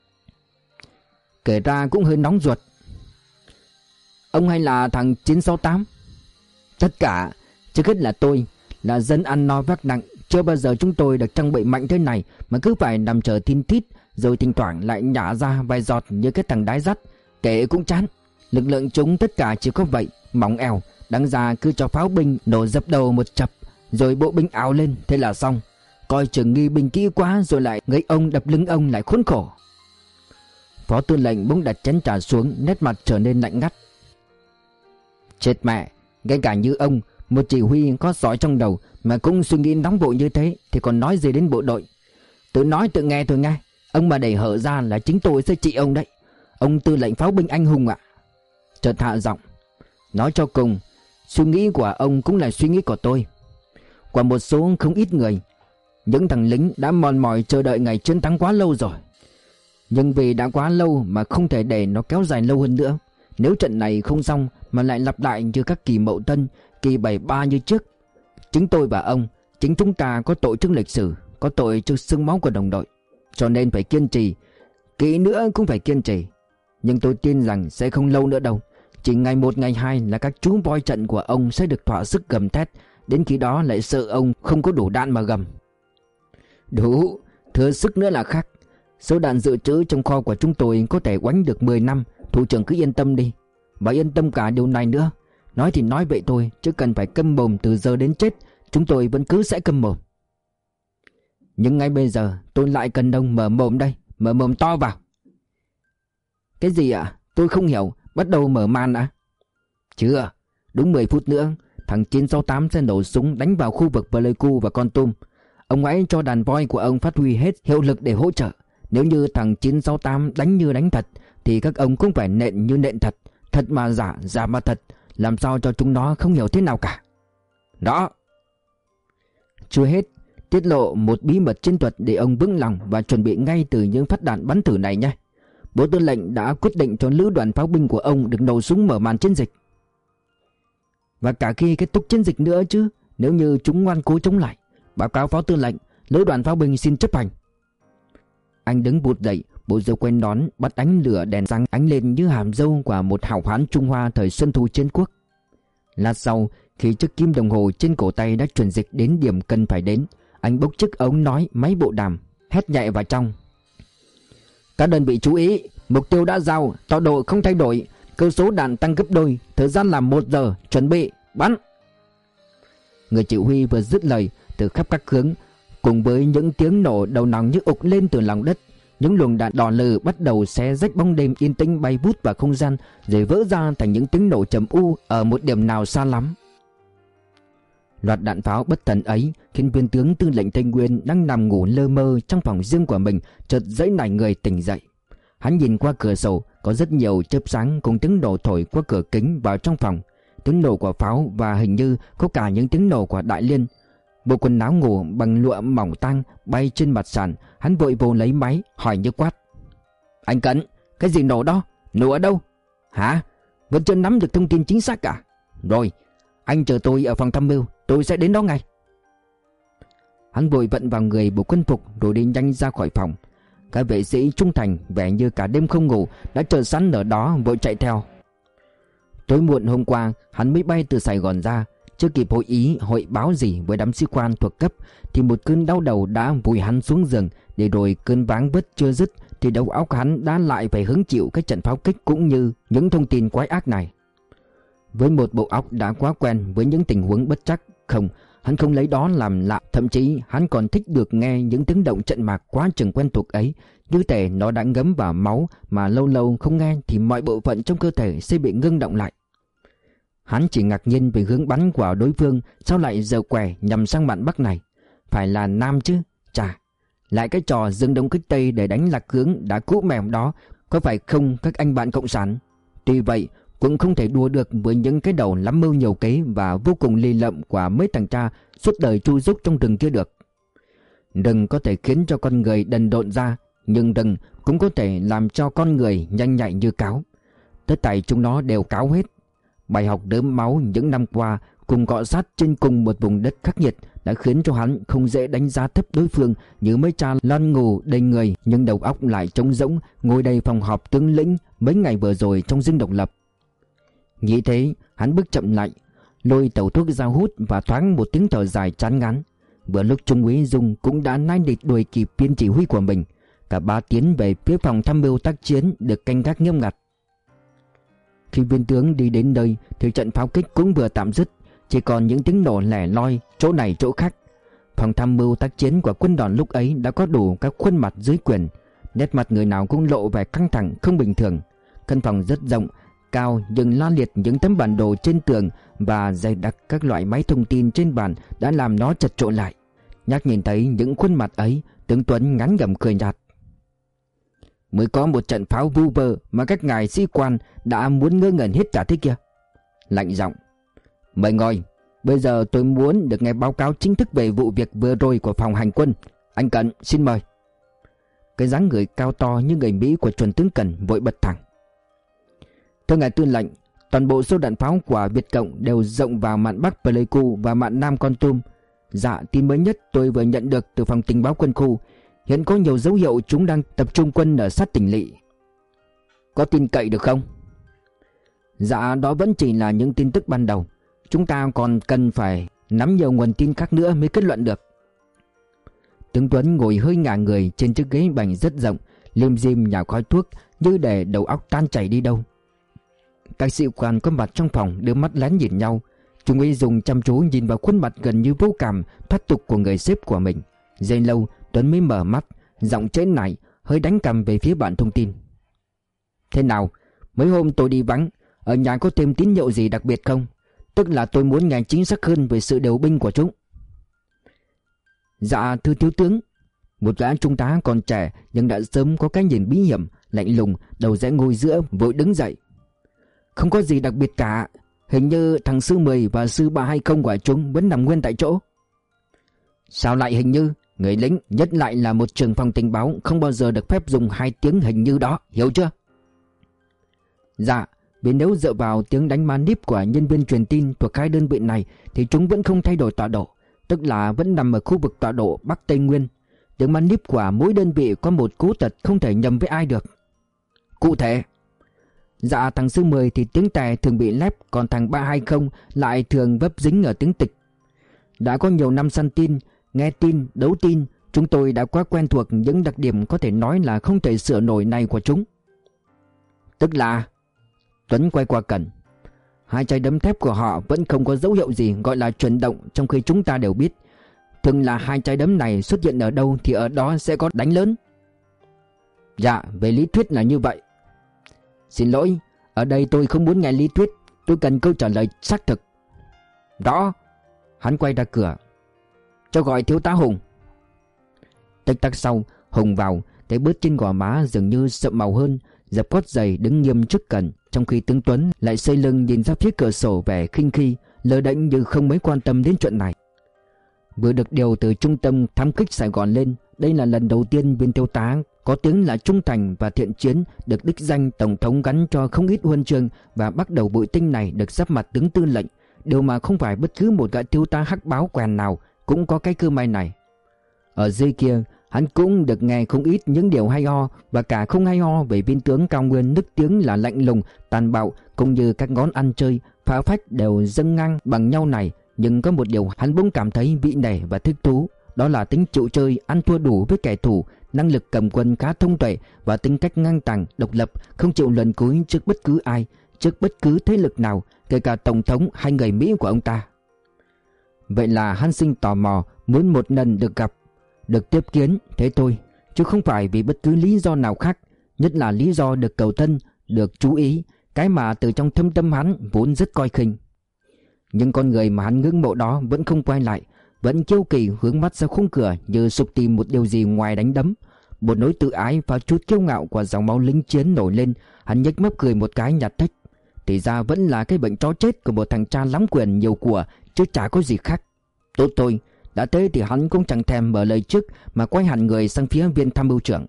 Kể ra cũng hơi nóng ruột. Ông hay là thằng 968? Tất cả. Trước hết là tôi, là dân ăn no vác nặng. Chưa bao giờ chúng tôi được trang bị mạnh thế này mà cứ phải nằm chờ tin tít, rồi thỉnh thoảng lại nhả ra vài giọt như cái thằng đái dắt. Kể cũng chán. Lực lượng chúng tất cả chỉ có vậy, mỏng ẻo. Đáng ra cứ cho pháo binh nổ dập đầu một chập, rồi bộ binh áo lên, thế là xong. Coi chừng nghi binh kỹ quá rồi lại gây ông đập lưng ông lại khốn khổ. Phó tư lệnh bỗng đặt chén trà xuống, nét mặt trở nên lạnh ngắt. Chết mẹ, ngay cả như ông, một chỉ huy có sỏi trong đầu mà cũng suy nghĩ nóng vội như thế thì còn nói gì đến bộ đội. Tự nói tự nghe thôi nghe. Ông mà đẩy hở ra là chính tôi sẽ trị ông đấy. Ông tư lệnh pháo binh anh hùng ạ. Chợt hạ giọng. Nói cho cùng, suy nghĩ của ông cũng là suy nghĩ của tôi. Qua một số không ít người, những thằng lính đã mòn mỏi chờ đợi ngày chiến thắng quá lâu rồi. Nhưng vì đã quá lâu mà không thể để nó kéo dài lâu hơn nữa. Nếu trận này không xong mà lại lặp lại như các kỳ Mậu Tân, kỳ 73 như trước, chính tôi và ông, chính chúng ta có tội trước lịch sử, có tội trước xương máu của đồng đội. Cho nên phải kiên trì, kỹ nữa cũng phải kiên trì. Nhưng tôi tin rằng sẽ không lâu nữa đâu. Chỉ ngày 1 ngày 2 là các chú voi trận của ông sẽ được thỏa sức gầm thét. Đến khi đó lại sợ ông không có đủ đạn mà gầm. Đủ, thừa sức nữa là khác. Số đạn dự trữ trong kho của chúng tôi có thể oánh được 10 năm. Thủ trưởng cứ yên tâm đi. Và yên tâm cả điều này nữa. Nói thì nói vậy thôi, chứ cần phải câm mồm từ giờ đến chết. Chúng tôi vẫn cứ sẽ câm mồm. Nhưng ngay bây giờ tôi lại cần ông mở mồm đây. Mở mồm to vào. Cái gì ạ? Tôi không hiểu. Bắt đầu mở màn ạ? Chưa, Đúng 10 phút nữa thằng 968 sẽ nổ súng đánh vào khu vực Pleiku và Kon Tum. Ông hãy cho đàn voi của ông phát huy hết hiệu lực để hỗ trợ. Nếu như thằng 968 đánh như đánh thật thì các ông cũng phải nện như nện thật. Thật mà giả, giả mà thật. Làm sao cho chúng nó không hiểu thế nào cả. Đó. Chưa hết, tiết lộ một bí mật chiến thuật để ông vững lòng và chuẩn bị ngay từ những phát đạn bắn thử này nhé. Bộ tư lệnh đã quyết định cho lữ đoàn pháo binh của ông được nổ súng mở màn chiến dịch. Và cả khi kết thúc chiến dịch nữa chứ, nếu như chúng ngoan cố chống lại. Báo cáo phó tư lệnh, lữ đoàn pháo binh xin chấp hành. Anh đứng bụt dậy, bộ râu quen nón bắt ánh lửa đèn sáng ánh lên như hàm râu của một hào hán Trung Hoa thời Xuân Thu chiến quốc. Lát sau, khi chiếc kim đồng hồ trên cổ tay đã chuyển dịch đến điểm cần phải đến, anh bốc chiếc ống nói máy bộ đàm, hét nhẹ vào trong. Các đơn vị chú ý, mục tiêu đã giao, tọa độ không thay đổi, cơ số đạn tăng gấp đôi, thời gian là 1 giờ, chuẩn bị, bắn. Người chỉ huy vừa dứt lời, từ khắp các hướng, cùng với những tiếng nổ đầu nòng như ục lên từ lòng đất, những luồng đạn đỏ lừ bắt đầu xé rách bóng đêm yên tĩnh bay vút vào không gian, rồi vỡ ra thành những tiếng nổ trầm u ở một điểm nào xa lắm. Loạt đạn pháo bất thần ấy khiến viên tướng tư lệnh Tây Nguyên đang nằm ngủ lơ mơ trong phòng riêng của mình chợt giãy nảy người tỉnh dậy. Hắn nhìn qua cửa sổ, có rất nhiều chớp sáng cùng tiếng nổ thổi qua cửa kính vào trong phòng, tiếng nổ của pháo và hình như có cả những tiếng nổ của Đại Liên. Bộ quần áo ngủ bằng lụa mỏng tang bay trên mặt sàn, hắn vội vô lấy máy hỏi như quát: Anh Cận, cái gì nổ đó? Nổ ở đâu? Hả? Vẫn chưa nắm được thông tin chính xác cả. Rồi, anh chờ tôi ở phòng tham mưu, tôi sẽ đến đó ngay. Hắn vội vận vào người bộ quân phục rồi đi nhanh ra khỏi phòng. Các vệ sĩ trung thành vẻ như cả đêm không ngủ đã chờ sẵn ở đó vội chạy theo. Tối muộn hôm qua hắn mới bay từ Sài Gòn ra, chưa kịp hội ý hội báo gì với đám sĩ quan thuộc cấp thì một cơn đau đầu đã vùi hắn xuống giường. Để rồi cơn váng vất chưa dứt thì đầu óc hắn đã lại phải hứng chịu cái trận pháo kích cũng như những thông tin quái ác này. Với một bộ óc đã quá quen với những tình huống bất trắc, hắn không lấy đó làm lạ. Thậm chí hắn còn thích được nghe những tiếng động trận mạc quá chừng quen thuộc ấy, như thể nó đã ngấm vào máu, mà lâu lâu không nghe thì mọi bộ phận trong cơ thể sẽ bị ngưng động lại. Hắn chỉ ngạc nhiên về hướng bắn của đối phương, sao lại giở quẻ nhằm sang bạn Bắc này. Phải là Nam chứ? Chà, lại cái trò dừng đông kích Tây để đánh lạc hướng đã cũ mềm đó, có phải không các anh bạn cộng sản? Tuy vậy cũng không thể đùa được với những cái đầu lắm mưu nhiều kế và vô cùng lì lợm của mấy thằng cha suốt đời chui rúc trong rừng kia được. Rừng có thể khiến cho con người đần độn ra, nhưng rừng cũng có thể làm cho con người nhanh nhạy như cáo. Tất thảy chúng nó đều cáo hết. Bài học đớm máu những năm qua cùng cọ sát trên cùng một vùng đất khắc nghiệt đã khiến cho hắn không dễ đánh giá thấp đối phương như mấy cha lăn ngủ đầy người nhưng đầu óc lại trống rỗng ngồi đầy phòng họp tướng lĩnh mấy ngày vừa rồi trong dinh độc lập. Nghĩ thế, hắn bước chậm lại, lôi tẩu thuốc ra hút và thoáng một tiếng thở dài chán ngán. Vừa lúc Trung úy Dung cũng đã nai địch đuổi kịp viên chỉ huy của mình, cả ba tiến về phía phòng tham mưu tác chiến được canh gác nghiêm ngặt. Khi viên tướng đi đến nơi thì trận pháo kích cũng vừa tạm dứt, chỉ còn những tiếng nổ lẻ loi chỗ này chỗ khác. Phòng tham mưu tác chiến của quân đoàn lúc ấy đã có đủ các khuôn mặt dưới quyền, nét mặt người nào cũng lộ vẻ căng thẳng không bình thường. Căn phòng rất rộng, cao nhưng la liệt những tấm bản đồ trên tường và dày đặc các loại máy thông tin trên bàn đã làm nó chật trội lại. Nhắc nhìn thấy những khuôn mặt ấy, tướng Tuấn ngán ngẩm cười nhạt. Mới có một trận pháo vu vơ mà các ngài sĩ quan đã muốn ngơ ngẩn hết cả thế kia. Lạnh giọng: Mời ngồi, bây giờ tôi muốn được nghe báo cáo chính thức về vụ việc vừa rồi của phòng hành quân. Anh Cận xin mời. Cái dáng người cao to như người Mỹ của chuẩn tướng Cận vội bật thẳng: Thưa ngài tư lệnh, toàn bộ số đạn pháo của Việt Cộng đều rộng vào mạn Bắc Pleiku và mạn Nam Kon Tum. Dạ, tin mới nhất tôi vừa nhận được từ phòng tình báo quân khu. Hiện có nhiều dấu hiệu chúng đang tập trung quân ở sát tỉnh lỵ. Có tin cậy được không? Dạ, đó vẫn chỉ là những tin tức ban đầu. Chúng ta còn cần phải nắm nhiều nguồn tin khác nữa mới kết luận được. Tướng Tuấn ngồi hơi ngả người trên chiếc ghế bành rất rộng, lim dim nhả khói thuốc như để đầu óc tan chảy đi đâu. Các sĩ quan có mặt trong phòng đưa mắt lén nhìn nhau. Trung úy Dung chăm chú nhìn vào khuôn mặt gần như vô cảm thoát tục của người sếp của mình. Giây lâu Tuấn mới mở mắt, giọng trễ nải, hơi đánh cằm về phía bạn thông tin. Thế nào? Mấy hôm tôi đi vắng, ở nhà có thêm tín hiệu gì đặc biệt không? Tức là tôi muốn nghe chính xác hơn về sự điều binh của chúng. Dạ thưa thiếu tướng. Một gã trung tá còn trẻ nhưng đã sớm có cái nhìn bí hiểm, lạnh lùng, đầu rẽ ngồi giữa, vội đứng dậy. Không có gì đặc biệt cả. Hình như thằng sư 10 và sư 320 của chúng vẫn nằm nguyên tại chỗ. Sao lại hình như? Người lính, nhất lại là một trưởng phòng tình báo, không bao giờ được phép dùng 2 tiếng hình như đó, hiểu chưa? Dạ, vì nếu dựa vào tiếng đánh manip của nhân viên truyền tin thuộc hai đơn vị này thì chúng vẫn không thay đổi tọa độ, tức là vẫn nằm ở khu vực tọa độ Bắc Tây Nguyên. Tiếng manip của mỗi đơn vị có một cố tật không thể nhầm với ai được. Cụ thể, dạ thằng sư 10 thì tiếng tè thường bị lép, còn thằng 320 lại thường vấp dính ở tiếng tịch. Đã có nhiều năm săn tin, nghe tin, đấu tin, chúng tôi đã quá quen thuộc những đặc điểm có thể nói là không thể sửa nổi này của chúng. Tức là... Tuấn quay qua Cẩn. 2 trái đấm thép của họ vẫn không có dấu hiệu gì gọi là chuyển động, trong khi chúng ta đều biết thường là 2 trái đấm này xuất hiện ở đâu thì ở đó sẽ có đánh lớn. Dạ, về lý thuyết là như vậy. Xin lỗi, ở đây tôi không muốn nghe lý thuyết, tôi cần câu trả lời xác thực. Rõ. Hắn quay ra cửa. Cho gọi thiếu tá Hùng. Tích tắc sau, Hùng vào, cái bớt trên gò má dường như sậm màu hơn, dập gót giày đứng nghiêm trước Cẩn, trong khi tướng Tuấn lại xây lưng nhìn ra phía cửa sổ vẻ khinh khi, lơ đễnh như không mấy quan tâm đến chuyện này. Vừa được điều từ trung tâm thám kích Sài Gòn lên, đây là lần đầu tiên viên thiếu tá có tiếng là trung thành và thiện chiến được đích danh tổng thống gắn cho không ít huân chương, và bắt đầu bụi tinh này được giáp mặt tướng tư lệnh, điều mà không phải bất cứ một gã thiếu tá hắc báo quèn nào cũng có cái cơ may này. Ở dưới kia, hắn cũng được nghe không ít những điều hay ho và cả không hay ho về viên tướng cao nguyên nức tiếng là lạnh lùng, tàn bạo, cũng như các ngón ăn chơi phá phách đều dâng ngang bằng nhau này. Nhưng có một điều hắn bỗng cảm thấy vị nể và thích thú, đó là tính chịu chơi, ăn thua đủ với kẻ thù, năng lực cầm quân khá thông tuệ và tính cách ngang tàng, độc lập, không chịu luồn cúi trước bất cứ ai, trước bất cứ thế lực nào, kể cả tổng thống hay người Mỹ của ông ta. Vậy là hắn sinh tò mò, muốn một lần được gặp, được tiếp kiến, thế thôi, chứ không phải vì bất cứ lý do nào khác, nhất là lý do được cầu thân, được chú ý, cái mà từ trong thâm tâm hắn vốn rất coi khinh. Nhưng con người mà hắn ngưỡng mộ đó vẫn không quay lại, vẫn kiêu kỳ hướng mắt ra khung cửa như sục tìm một điều gì ngoài đánh đấm. Một nỗi tự ái và chút kiêu ngạo của dòng máu lính chiến nổi lên, hắn nhếch mép cười một cái nhạt thách. Thì ra vẫn là cái bệnh chó chết của một thằng cha lắm quyền nhiều của, chứ chả có gì khác. Tốt thôi, đã thế thì hắn cũng chẳng thèm mở lời trước mà quay hẳn người sang phía viên tham mưu trưởng.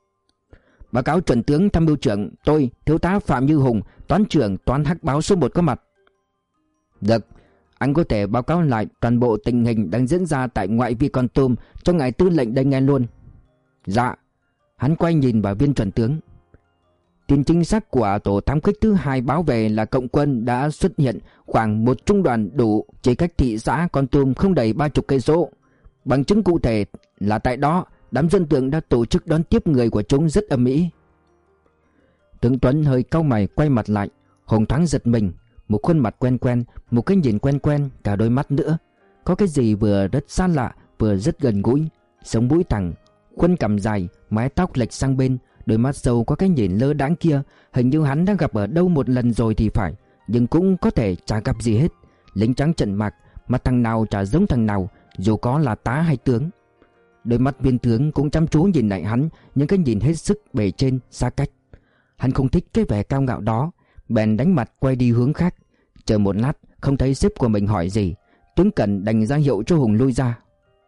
Báo cáo chuẩn tướng tham mưu trưởng, tôi, thiếu tá Phạm Như Hùng, toán trưởng toán hắc báo số 1 có mặt. Được, anh có thể báo cáo lại toàn bộ tình hình đang diễn ra tại ngoại vi Con Tum cho ngài tư lệnh đây nghe luôn. Dạ. Hắn quay nhìn vào viên chuẩn tướng. Tin chính xác của tổ thám kích thứ 2 báo về là cộng quân đã xuất hiện khoảng một trung đoàn đủ chỉ cách thị xã Con Tum không đầy 30 cây số. Bằng chứng cụ thể là tại đó đám dân tượng đã tổ chức đón tiếp người của chúng rất ầm ĩ. Tướng Tuấn hơi cau mày quay mặt lại. Hùng thoáng giật mình. Một khuôn mặt quen quen, một cái nhìn quen quen, cả đôi mắt nữa. Có cái gì vừa rất xa lạ, vừa rất gần gũi. Sống mũi thẳng, khuôn cằm dài, mái tóc lệch sang bên, đôi mắt sâu có cái nhìn lơ đãng kia. Hình như hắn đã gặp ở đâu một lần rồi thì phải, nhưng cũng có thể chả gặp gì hết. Lính trắng trận mạc, mặt thằng nào chả giống thằng nào, dù có là tá hay tướng. Đôi mắt viên tướng cũng chăm chú nhìn lại hắn, những cái nhìn hết sức bề trên, xa cách. Hắn không thích cái vẻ cao ngạo đó, bèn đánh mặt quay đi hướng khác. Chờ một lát không thấy sếp của mình hỏi gì, tướng Cẩn đành ra hiệu cho Hùng lui ra.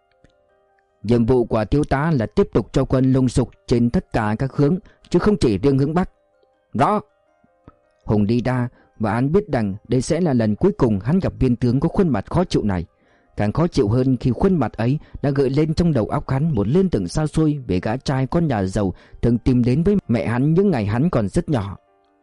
Nhiệm vụ của thiếu tá là tiếp tục cho quân lùng sục trên tất cả các hướng, chứ không chỉ riêng hướng Bắc. Rõ. Hùng đi ra, và hắn biết rằng đây sẽ là lần cuối cùng hắn gặp viên tướng có khuôn mặt khó chịu này. Càng khó chịu hơn khi khuôn mặt ấy đã gợi lên trong đầu óc hắn một liên tưởng xa xôi về gã trai con nhà giàu thường tìm đến với mẹ hắn những ngày hắn còn rất nhỏ.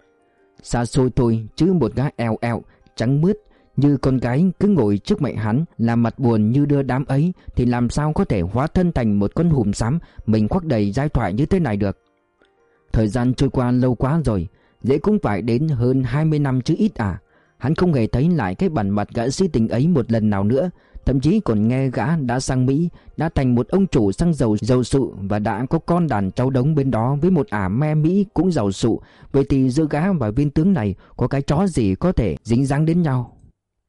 Xa xôi thôi, chứ một gã eo eo, trắng mướt như con gái cứ ngồi trước mẹ hắn làm mặt buồn như đưa đám ấy thì làm sao có thể hóa thân thành một con hùm xám mình khoác đầy giai thoại như thế này được. Thời gian trôi qua lâu quá rồi, dễ cũng phải đến hơn 20 năm chứ ít à. Hắn không hề thấy lại cái bản mặt gã sĩ tình ấy một lần nào nữa. Thậm chí còn nghe gã đã sang Mỹ, đã thành một ông chủ xăng dầu giàu sụ và đã có con đàn cháu đống bên đó với một ả me Mỹ cũng giàu sụ. Vậy thì giữa gã và viên tướng này có cái chó gì có thể dính dáng đến nhau?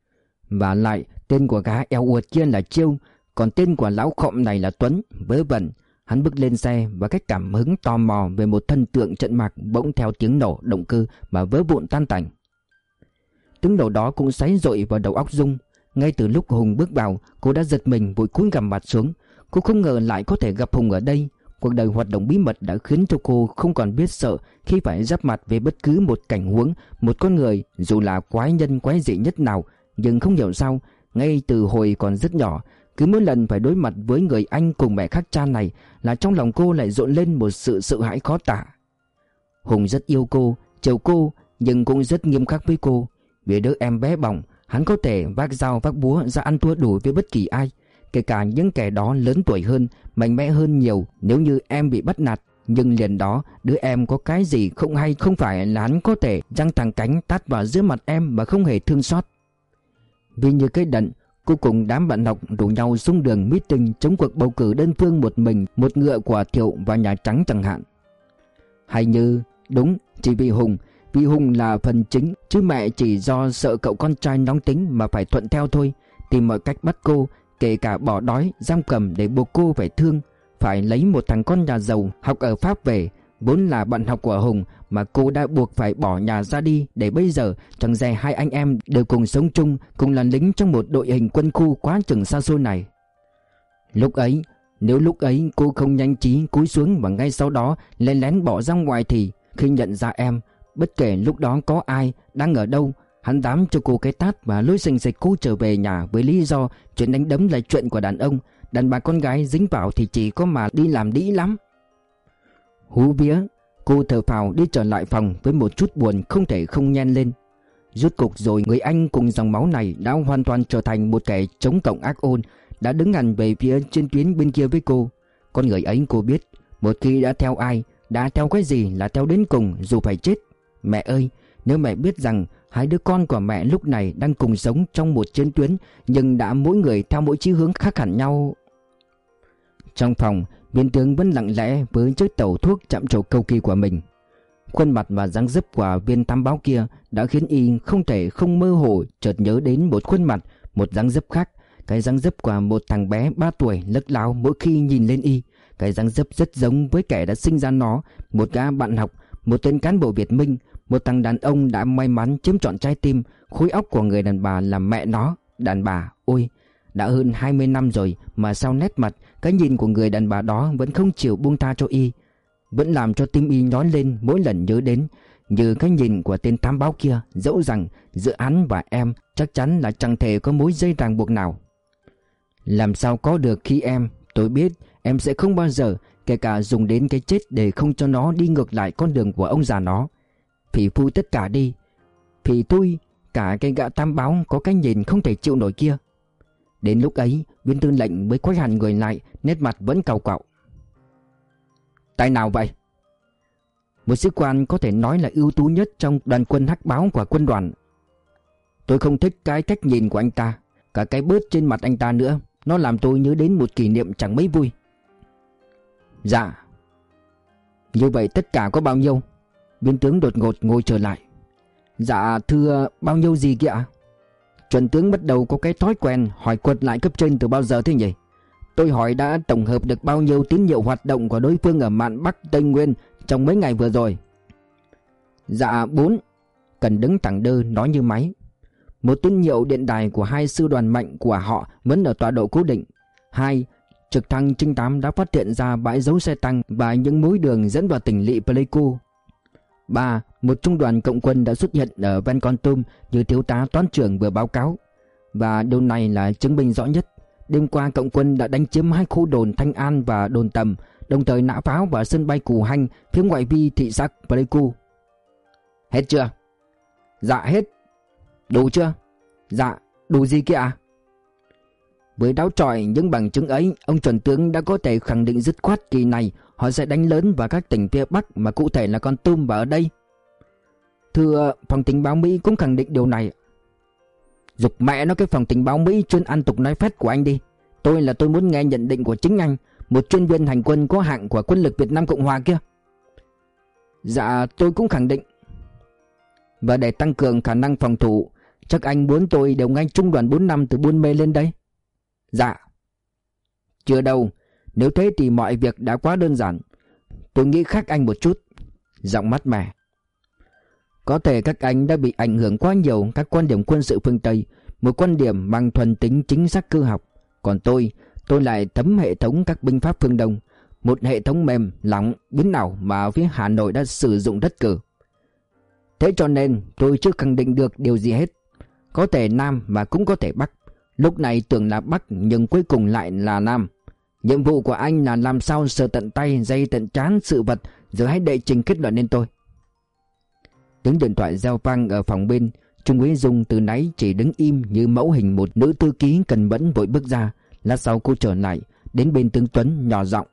Và lại tên của gã eo uột kia là Chiêu, còn tên của lão khọm này là Tuấn. Vớ vẩn. Hắn bước lên xe và cái cảm hứng tò mò về một thân tượng trận mạc bỗng theo tiếng nổ động cơ mà vỡ vụn tan tành. Tiếng nổ đó cũng xoáy dội vào đầu óc Dung. Ngay từ lúc Hùng bước vào, cô đã giật mình vội cúi gằm mặt xuống. Cô không ngờ lại có thể gặp Hùng ở đây. Cuộc đời hoạt động bí mật đã khiến cho cô không còn biết sợ khi phải giáp mặt với bất cứ một cảnh huống, một con người dù là quái nhân quái dị nhất nào. Nhưng không hiểu sao, ngay từ hồi còn rất nhỏ, cứ mỗi lần phải đối mặt với người anh cùng mẹ khác cha này là trong lòng cô lại dội lên một sự sợ hãi khó tả. Hùng rất yêu cô, chiều cô, nhưng cũng rất nghiêm khắc với cô. Vì đứa em bé bỏng, hắn có thể vác dao vác búa ra ăn thua đủ với bất kỳ ai, kể cả những kẻ đó lớn tuổi hơn, mạnh mẽ hơn nhiều. Nếu như em bị bắt nạt, nhưng liền đó đứa em có cái gì không hay, không phải là hắn có thể giăng thẳng cánh tát vào giữa mặt em mà không hề thương xót. Vì như cái đận, cô cùng đám bạn học rủ nhau xuống đường meeting chống cuộc bầu cử đơn phương một mình, một ngựa của Thiệu vào Nhà Trắng chẳng hạn. Hay như, đúng, chỉ vì Hùng là phần chính, chứ mẹ chỉ do sợ cậu con trai nóng tính mà phải thuận theo thôi, tìm mọi cách bắt cô, kể cả bỏ đói, giam cầm để buộc cô phải thương, phải lấy một thằng con nhà giàu học ở Pháp về, vốn là bạn học của Hùng mà cô đã buộc phải bỏ nhà ra đi, để bây giờ chẳng dè hai anh em đều cùng sống chung, cùng là lính trong một đội hình quân khu quá chừng xa xôi này. Nếu lúc ấy cô không nhanh trí cúi xuống và ngay sau đó lén lén bỏ ra ngoài thì khi nhận ra em, bất kể lúc đó có ai, đang ở đâu, hắn đám cho cô cái tát và lôi xình xịch cô trở về nhà với lý do chuyện đánh đấm là chuyện của đàn ông, đàn bà con gái dính vào thì chỉ có mà đi làm đĩ lắm. Hú vía, cô thở phào đi trở lại phòng với một chút buồn không thể không nhen lên. Rốt cục rồi người anh cùng dòng máu này đã hoàn toàn trở thành một kẻ chống cộng ác ôn, đã đứng hẳn về phía trên tuyến bên kia với cô. Con người ấy cô biết, một khi đã theo ai, đã theo cái gì là theo đến cùng dù phải chết. Mẹ ơi, nếu mẹ biết rằng hai đứa con của mẹ lúc này đang cùng sống trong một chiến tuyến, nhưng đã mỗi người theo mỗi chí hướng khác hẳn nhau. Trong phòng, viên tướng vẫn lặng lẽ với chiếc tẩu thuốc chạm trổ cầu kỳ của mình. Khuôn mặt và dáng dấp của viên tam báo kia đã khiến y không thể không mơ hồ chợt nhớ đến một khuôn mặt, một dáng dấp khác. Cái dáng dấp của một thằng bé 3 tuổi lấc láo mỗi khi nhìn lên y. Cái dáng dấp rất giống với kẻ đã sinh ra nó, một gã bạn học, một tên cán bộ Việt Minh, một thằng đàn ông đã may mắn chiếm trọn trái tim, khối óc của người đàn bà là mẹ nó. Đàn bà, ôi, đã hơn 20 năm rồi mà sao nét mặt, cái nhìn của người đàn bà đó vẫn không chịu buông tha cho y, vẫn làm cho tim y nhói lên mỗi lần nhớ đến. Như cái nhìn của tên thám báo kia, dẫu rằng giữa hắn và em chắc chắn là chẳng thể có mối dây ràng buộc nào. Làm sao có được khi tôi biết em sẽ không bao giờ, kể cả dùng đến cái chết để không cho nó đi ngược lại con đường của ông già nó. Phỉ phui tất cả đi, phỉ tôi, cả cái gã tam báo có cái nhìn không thể chịu nổi kia. Đến lúc ấy, viên tư lệnh mới quay hẳn người lại, nét mặt vẫn cau quạo. Tay nào vậy? Một sĩ quan có thể nói là ưu tú nhất trong đoàn quân hắc báo của quân đoàn. Tôi không thích cái cách nhìn của anh ta, cả cái bớt trên mặt anh ta nữa. Nó làm tôi nhớ đến một kỷ niệm chẳng mấy vui. Dạ. Như vậy tất cả có bao nhiêu? Viên tướng đột ngột ngồi trở lại. Dạ thưa, bao nhiêu gì kìa? Chuẩn tướng bắt đầu có cái thói quen hỏi quật lại cấp trên từ bao giờ thế nhỉ? Tôi hỏi đã tổng hợp được bao nhiêu tín hiệu hoạt động của đối phương ở mạn Bắc Tây Nguyên trong mấy ngày vừa rồi? Dạ 4. Cần đứng thẳng đơ nói như máy. Một tín hiệu điện đài của 2 sư đoàn mạnh của họ vẫn ở tọa độ cố định. 2. Trực thăng Trinh 8 đã phát hiện ra bãi dấu xe tăng và những mối đường dẫn vào tỉnh lỵ Pleiku. 3. Một trung đoàn cộng quân đã xuất hiện ở ven Con Tum như thiếu tá toán trưởng vừa báo cáo. Và điều này là chứng minh rõ nhất. Đêm qua cộng quân đã đánh chiếm 2 khu đồn Thanh An và đồn Tầm, đồng thời nã pháo vào sân bay Cù Hanh phía ngoại vi thị xã Pleiku. Hết chưa? Dạ hết. Đủ chưa? Dạ, đủ gì kia à? Với đáo trọi những bằng chứng ấy, ông chuẩn tướng đã có thể khẳng định dứt khoát kỳ này họ sẽ đánh lớn vào các tỉnh phía Bắc, mà cụ thể là Con Tum và ở đây. Thưa, phòng tình báo Mỹ cũng khẳng định điều này. Giục mẹ nó cái phòng tình báo Mỹ chuyên ăn tục nói phét của anh đi. Tôi muốn nghe nhận định của chính anh, một chuyên viên hành quân có hạng của quân lực Việt Nam Cộng Hòa kia. Dạ tôi cũng khẳng định. Và để tăng cường khả năng phòng thủ, Chắc anh muốn tôi điều ngay trung đoàn 45 từ Buôn Mê lên đây? Dạ. Chưa đâu, nếu thế thì mọi việc đã quá đơn giản. Tôi nghĩ khác anh một chút. Giọng mát mẻ. Có thể các anh đã bị ảnh hưởng quá nhiều các quan điểm quân sự phương Tây, một quan điểm mang thuần tính chính xác cơ học. Còn tôi lại thấm hệ thống các binh pháp phương Đông, một hệ thống mềm, lỏng, biến ảo mà phía Hà Nội đã sử dụng rất cử. Thế cho nên tôi chưa khẳng định được điều gì hết. Có thể Nam mà cũng có thể Bắc. Lúc này tưởng là Bắc nhưng cuối cùng lại là Nam. Nhiệm vụ của anh là làm sao sờ tận tay, dây tận trán sự vật, rồi hãy đệ trình kết luận lên tôi. Tiếng điện thoại reo vang ở phòng bên. Trung úy Dung từ nãy chỉ đứng im như mẫu hình một nữ thư ký cần mẫn vội bước ra. Lát sau cô trở lại, đến bên tướng Tuấn nhỏ giọng.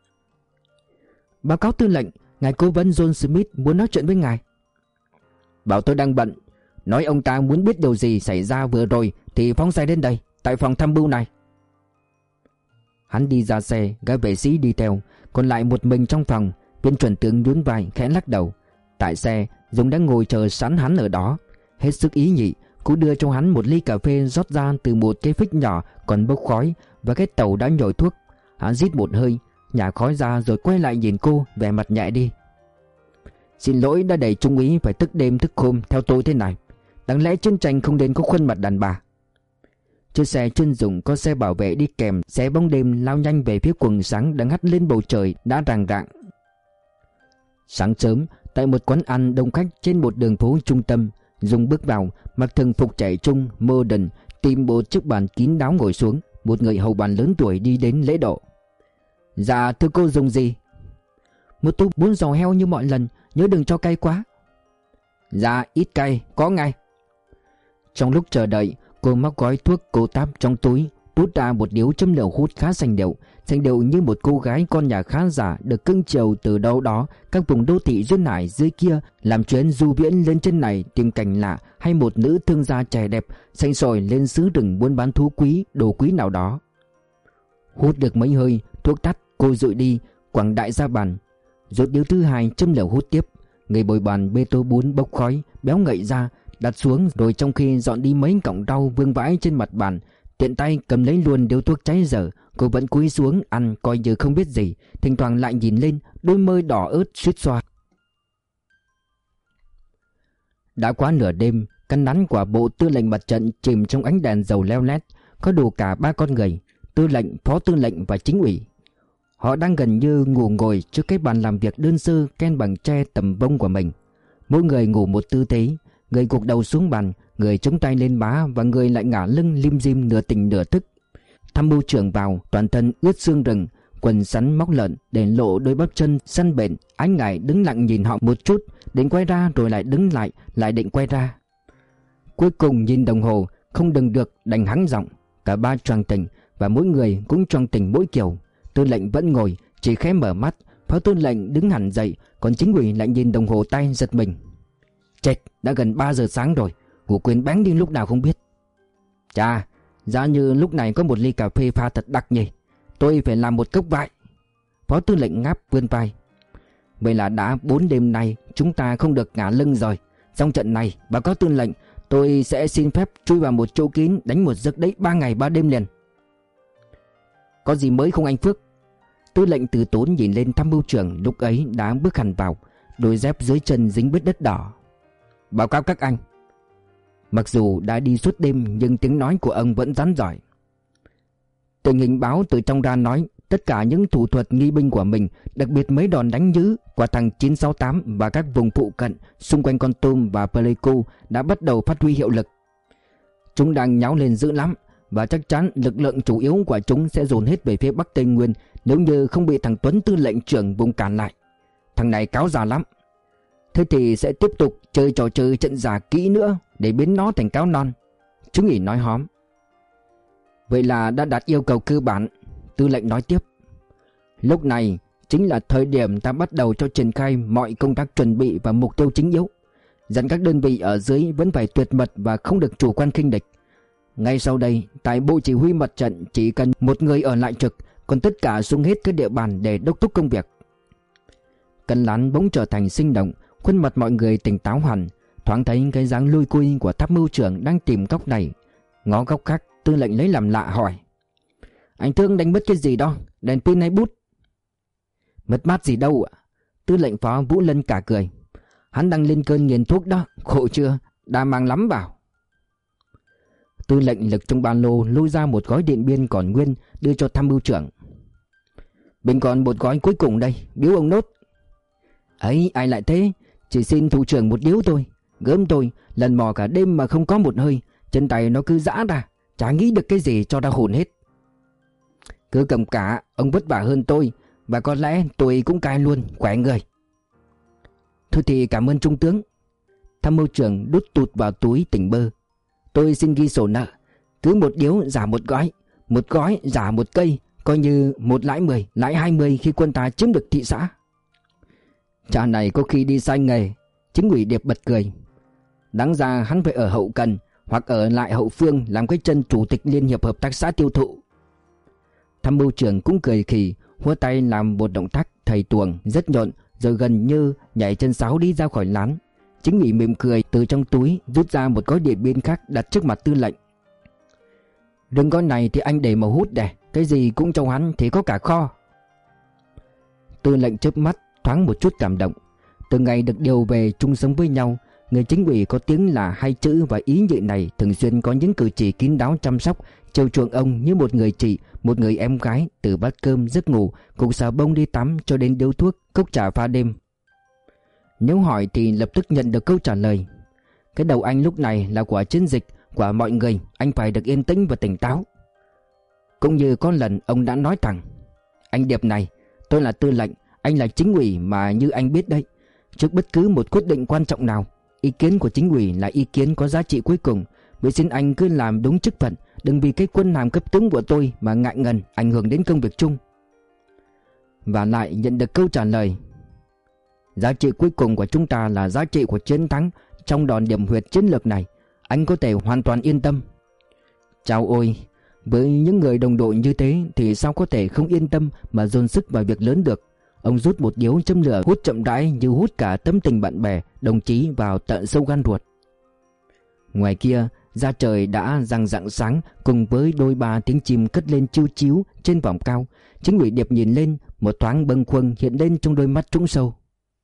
Báo cáo tư lệnh, ngài cố vấn John Smith muốn nói chuyện với ngài. Bảo tôi đang bận. Nói ông ta muốn biết điều gì xảy ra vừa rồi thì phóng xe đến đây, tại phòng tham mưu này. Hắn đi ra xe, gã vệ sĩ đi theo, còn lại một mình trong phòng. Viên chuẩn tướng nhún vai khẽ lắc đầu. Tại xe, Dung đã ngồi chờ sẵn hắn ở đó. Hết sức ý nhị, cô đưa cho hắn một ly cà phê rót ra từ một cái phích nhỏ còn bốc khói, và cái tàu đã nhồi thuốc. Hắn rít một hơi, nhả khói ra rồi quay lại nhìn cô, vẻ mặt nhẹ đi. Xin lỗi đã đẩy trung úy phải thức đêm thức hôm theo tôi thế này. Đáng lẽ chiến tranh không nên có khuôn mặt đàn bà. Chiếc xe chuyên dụng có xe bảo vệ đi kèm, xe bóng đêm lao nhanh về phía quần sáng đang hắt lên bầu trời đã rạng rạng. Sáng sớm, tại một quán ăn đông khách trên một đường phố trung tâm, Dung bước vào, mặc thường phục trẻ trung, modern, tìm một chiếc bàn kín đáo ngồi xuống. Một người hầu bàn lớn tuổi đi đến lễ độ. Dạ thưa cô dùng gì? Một tô bún giò heo như mọi lần, nhớ đừng cho cay quá. Dạ ít cay, có ngay. Trong lúc chờ đợi, cô móc gói thuốc cô táp trong túi, rút ra một điếu châm lửa hút khá xanh đều như một cô gái con nhà khá giả được cưng chiều từ đâu đó các vùng đô thị duyên hải dưới kia, làm chuyến du viễn lên trên này tìm cảnh lạ, hay một nữ thương gia trẻ đẹp xanh sỏi lên xứ rừng buôn bán thú quý, đồ quý nào đó. Hút được mấy hơi, thuốc tắt, cô dụi đi, quẳng đại ra bàn. Rút điếu thứ hai, châm lửa hút tiếp. Người bồi bàn bê tô bún bốc khói béo ngậy ra, đặt xuống, rồi trong khi dọn đi mấy cọng rau vương vãi trên mặt bàn, tiện tay cầm lấy luôn điếu thuốc cháy dở. Cô vẫn cúi xuống ăn coi như không biết gì, thỉnh thoảng lại nhìn lên, đôi môi đỏ ớt suýt xoa. Đã quá nửa đêm, căn nắn của bộ tư lệnh mặt trận chìm trong ánh đèn dầu leo lét. Có đủ cả 3 con người: tư lệnh, phó tư lệnh và chính ủy. Họ đang gần như ngủ ngồi trước cái bàn làm việc đơn sơ ken bằng tre tầm bông của mình. Mỗi người ngủ một tư thế, người gục đầu xuống bàn, người chống tay lên má, và người lại ngả lưng lim dim nửa tỉnh nửa thức. Tham mưu trưởng vào, toàn thân ướt xương rừng, quần sắn móc lợn để lộ đôi bắp chân săn bện. Anh ngài đứng lặng nhìn họ một chút, định quay ra rồi lại đứng lại định quay ra. Cuối cùng nhìn đồng hồ, không đừng được đành hắng giọng. Cả 3 choàng tỉnh, và mỗi người cũng choàng tỉnh mỗi kiểu. Tư lệnh vẫn ngồi, chỉ khẽ mở mắt. Phó tư lệnh đứng hẳn dậy, còn chính ủy lại nhìn đồng hồ tay giật mình. Chết, đã gần 3 giờ sáng rồi, ngủ quên bén đi lúc nào không biết. Chà, giá như lúc này có một ly cà phê pha thật đặc nhỉ. Tôi phải làm một cốc vậy. Phó tư lệnh ngáp vươn vai. Vậy là đã 4 đêm nay chúng ta không được ngả lưng rồi. Trong trận này, báo cáo tư lệnh, tôi sẽ xin phép chui vào một chỗ kín đánh một giấc đấy 3 ngày 3 đêm liền. Có gì mới không anh Phước? Tư lệnh từ tốn nhìn lên tham mưu trưởng lúc ấy đã bước hẳn vào, đôi dép dưới chân dính bết đất đỏ. Báo cáo các anh. Mặc dù đã đi suốt đêm nhưng tiếng nói của ông vẫn rắn giỏi. Tình hình báo từ trong ra nói tất cả những thủ thuật nghi binh của mình, đặc biệt mấy đòn đánh nhứ của thằng 968 và các vùng phụ cận xung quanh Kon Tum và Pleiku đã bắt đầu phát huy hiệu lực. Chúng đang nháo lên dữ lắm, và chắc chắn lực lượng chủ yếu của chúng sẽ dồn hết về phía Bắc Tây Nguyên nếu như không bị thằng Tuấn tư lệnh trưởng vùng cản lại. Thằng này cáo già lắm. Thế thì sẽ tiếp tục chơi trò chơi trận giả kỹ nữa để biến nó thành cáo non. Chúng nghỉ nói hóm. Vậy là đã đạt yêu cầu cơ bản. Tư lệnh nói tiếp. Lúc này chính là thời điểm ta bắt đầu cho triển khai mọi công tác chuẩn bị và mục tiêu chính yếu. Dặn các đơn vị ở dưới vẫn phải tuyệt mật và không được chủ quan khinh địch. Ngay sau đây, tại bộ chỉ huy mặt trận chỉ cần một người ở lại trực, còn tất cả xuống hết các địa bàn để đốc thúc công việc. Cân lán bỗng trở thành sinh động, khuôn mặt mọi người tỉnh táo hẳn. Thoáng thấy cái dáng lui cui của tham mưu trưởng đang tìm góc này ngó góc khác, Tư lệnh lấy làm lạ hỏi: Anh Thương đánh mất cái gì đó, đèn pin hay bút? Mất mát gì đâu ạ. Tư lệnh phó Vũ Lân cả cười: Hắn đang lên cơn nghiện thuốc đó, khổ chưa, đã mang lắm vào. Tư lệnh lực trong ba lô lôi ra một gói điện biên còn nguyên, đưa cho tham mưu trưởng. Mình còn một gói cuối cùng đây, biếu ông nốt. Ấy, ai lại thế, chỉ xin thủ trưởng một điếu thôi. Gớm tôi, lần mò cả đêm mà không có một hơi, chân tay nó cứ giã ra, chả nghĩ được cái gì cho ra hồn hết. Cứ cầm cả, ông vất vả hơn tôi, và có lẽ tôi cũng cai luôn, khỏe người. Thôi thì cảm ơn trung tướng. Tham mưu trưởng đút tụt vào túi tỉnh bơ. Tôi xin ghi sổ nợ, cứ một điếu giả một gói giả một cây, coi như một lãi 10, lãi 20 khi quân ta chiếm được thị xã. Cha này có khi đi sai nghề. Chính ủy Điệp bật cười. Đáng ra hắn phải ở hậu cần hoặc ở lại hậu phương làm cái chân chủ tịch liên hiệp hợp tác xã tiêu thụ. Tham mưu trưởng cũng cười khì, hua tay làm một động tác thầy tuồng rất nhọn, rồi gần như nhảy chân sáo đi ra khỏi lán. Chính ủy mỉm cười từ trong túi rút ra một gói điện biên khác đặt trước mặt tư lệnh. Đừng gói này thì anh để mà hút đẻ, cái gì cũng trong hắn thì có cả kho. Tư lệnh chớp mắt thoáng một chút cảm động. Từ ngày được điều về chung sống với nhau, người chính ủy có tiếng là hai chữ và ý nhị này thường xuyên có những cử chỉ kín đáo chăm sóc, chiều chuộng ông như một người chị, một người em gái, từ bát cơm, giấc ngủ, cục xà bông đi tắm cho đến điếu thuốc, cốc trà pha đêm. Nếu hỏi thì lập tức nhận được câu trả lời. Cái đầu anh lúc này là quả chiến dịch, quả mọi người, anh phải được yên tĩnh và tỉnh táo. Cũng như có lần ông đã nói thẳng: Anh Điệp này, tôi là tư lệnh, anh là chính ủy mà như anh biết đấy. Trước bất cứ một quyết định quan trọng nào, ý kiến của chính ủy là ý kiến có giá trị cuối cùng. Vậy xin anh cứ làm đúng chức phận, đừng vì cái quân hàm cấp tướng của tôi mà ngại ngần ảnh hưởng đến công việc chung. Và lại nhận được câu trả lời: Giá trị cuối cùng của chúng ta là giá trị của chiến thắng trong đòn điểm huyệt chiến lược này. Anh có thể hoàn toàn yên tâm. Chao ôi, với những người đồng đội như thế thì sao có thể không yên tâm mà dồn sức vào việc lớn được. Ông rút một điếu châm lửa hút chậm rãi như hút cả tấm tình bạn bè, đồng chí vào tận sâu gan ruột. Ngoài kia, da trời đã rạng rạng sáng cùng với đôi ba tiếng chim cất lên chiu chiu trên vòm cao. Chính ủy Điệp nhìn lên, một thoáng bâng khuâng hiện lên trong đôi mắt trũng sâu.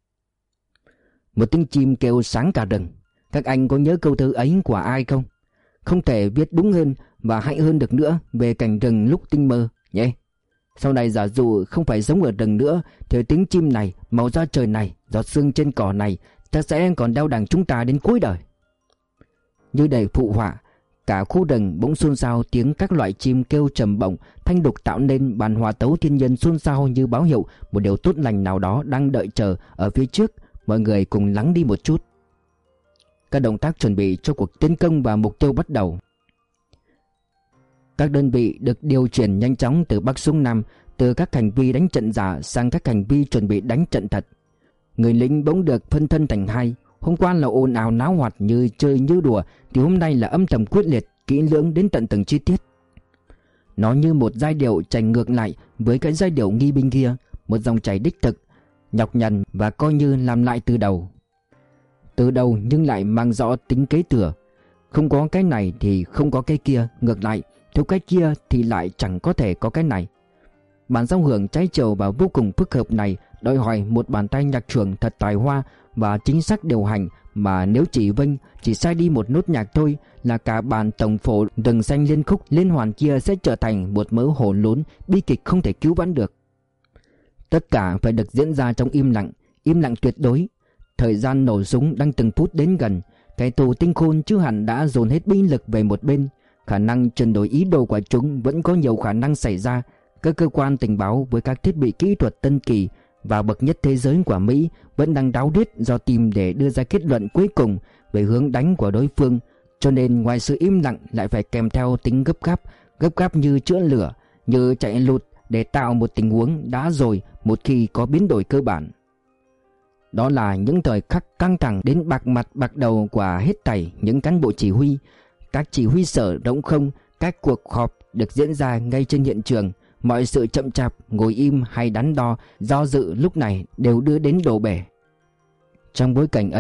Một tiếng chim kêu sáng cả rừng. Các anh có nhớ câu thơ ấy của ai không? Không thể viết đúng hơn và hay hơn được nữa về cảnh rừng lúc tinh mơ nhé. Sau này giả dụ không phải sống ở rừng nữa thì tiếng chim này, màu da trời này, giọt sương trên cỏ này chắc sẽ còn đeo đằng chúng ta đến cuối đời. Như để phụ họa, cả khu rừng bỗng xôn xao tiếng các loại chim kêu trầm bổng, thanh đục tạo nên bản hòa tấu thiên nhân xôn xao như báo hiệu một điều tốt lành nào đó đang đợi chờ ở phía trước. Mọi người cùng lắng đi một chút. Các động tác chuẩn bị cho cuộc tiến công và mục tiêu bắt đầu. Các đơn vị được điều chuyển nhanh chóng từ Bắc xuống Nam, từ các hành vi đánh trận giả sang các hành vi chuẩn bị đánh trận thật. Người lính bỗng được phân thân thành hai. Hôm qua là ồn ào náo hoạt như chơi như đùa, thì hôm nay là âm thầm quyết liệt, kỹ lưỡng đến tận từng chi tiết. Nó như một giai điệu chảy ngược lại với cái giai điệu nghi binh kia, một dòng chảy đích thực, nhọc nhằn và coi như làm lại từ đầu. Từ đầu nhưng lại mang rõ tính kế thừa. Không có cái này thì không có cái kia, ngược lại, thiếu cái kia thì lại chẳng có thể có cái này. Bản giao hưởng trái chiều và vô cùng phức hợp này đòi hỏi một bàn tay nhạc trưởng thật tài hoa và chính xác điều hành, mà nếu chỉ vênh, chỉ sai đi một nốt nhạc thôi là cả bản tổng phổ rừng xanh liên khúc liên hoàn kia sẽ trở thành một mớ hổ lốn, bi kịch không thể cứu vãn được. Tất cả phải được diễn ra trong im lặng tuyệt đối. Thời gian nổ súng đang từng phút đến gần. Kẻ thù tinh khôn chứ hẳn đã dồn hết binh lực về một bên. Khả năng chuyển đổi ý đồ của chúng vẫn có nhiều khả năng xảy ra. Các cơ quan tình báo với các thiết bị kỹ thuật tân kỳ và bậc nhất thế giới của Mỹ vẫn đang đáo điết do tìm để đưa ra kết luận cuối cùng về hướng đánh của đối phương. Cho nên ngoài sự im lặng lại phải kèm theo tính gấp gáp như chữa lửa, như chạy lụt, để tạo một tình huống đã rồi một khi có biến đổi cơ bản. Đó là những thời khắc căng thẳng đến bạc mặt bạc đầu của hết thảy những cán bộ chỉ huy. Các chỉ huy sở rỗng không, các cuộc họp được diễn ra ngay trên hiện trường. Mọi sự chậm chạp, ngồi im hay đắn đo, do dự lúc này đều đưa đến đổ bể. Trong bối cảnh ấy,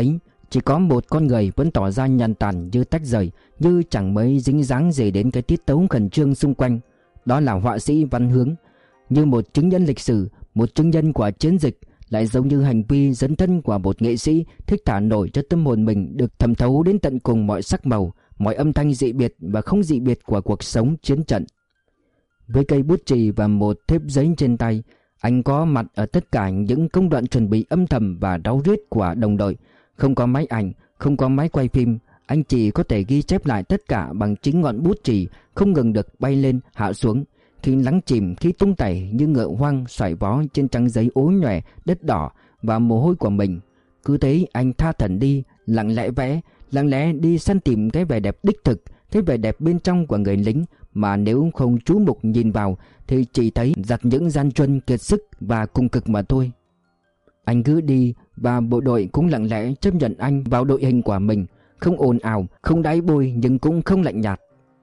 Chỉ có một con người vẫn tỏ ra nhàn tản như tách rời, như chẳng mấy dính dáng gì đến cái tiết tấu khẩn trương xung quanh. Đó là họa sĩ Văn Hướng. Như một chứng nhân lịch sử, một chứng nhân của chiến dịch, lại giống như hành vi dấn thân của một nghệ sĩ thích thả nổi cho tâm hồn mình được thẩm thấu đến tận cùng mọi sắc màu, mọi âm thanh dị biệt và không dị biệt của cuộc sống chiến trận. Với cây bút chì và một thép giấy trên tay, anh có mặt ở tất cả những công đoạn chuẩn bị âm thầm và ráo riết của đồng đội. Không có máy ảnh, không có máy quay phim, anh chỉ có thể ghi chép lại tất cả bằng chính ngọn bút chì không ngừng được bay lên hạ xuống, khi lắng chìm, khi tung tẩy như ngựa hoang xoải vó trên trang giấy ố nhòe, đất đỏ và mồ hôi của mình. Cứ thế anh tha thẩn đi, lặng lẽ vẽ, lặng lẽ đi săn tìm cái vẻ đẹp đích thực, cái vẻ đẹp bên trong của người lính mà nếu không chú mục nhìn vào thì chỉ thấy giặt những gian truân kiệt sức và cùng cực mà thôi. Anh cứ đi và bộ đội cũng lặng lẽ chấp nhận anh vào đội hình của mình, không ồn ào, không đáy bôi nhưng cũng không lạnh nhạt.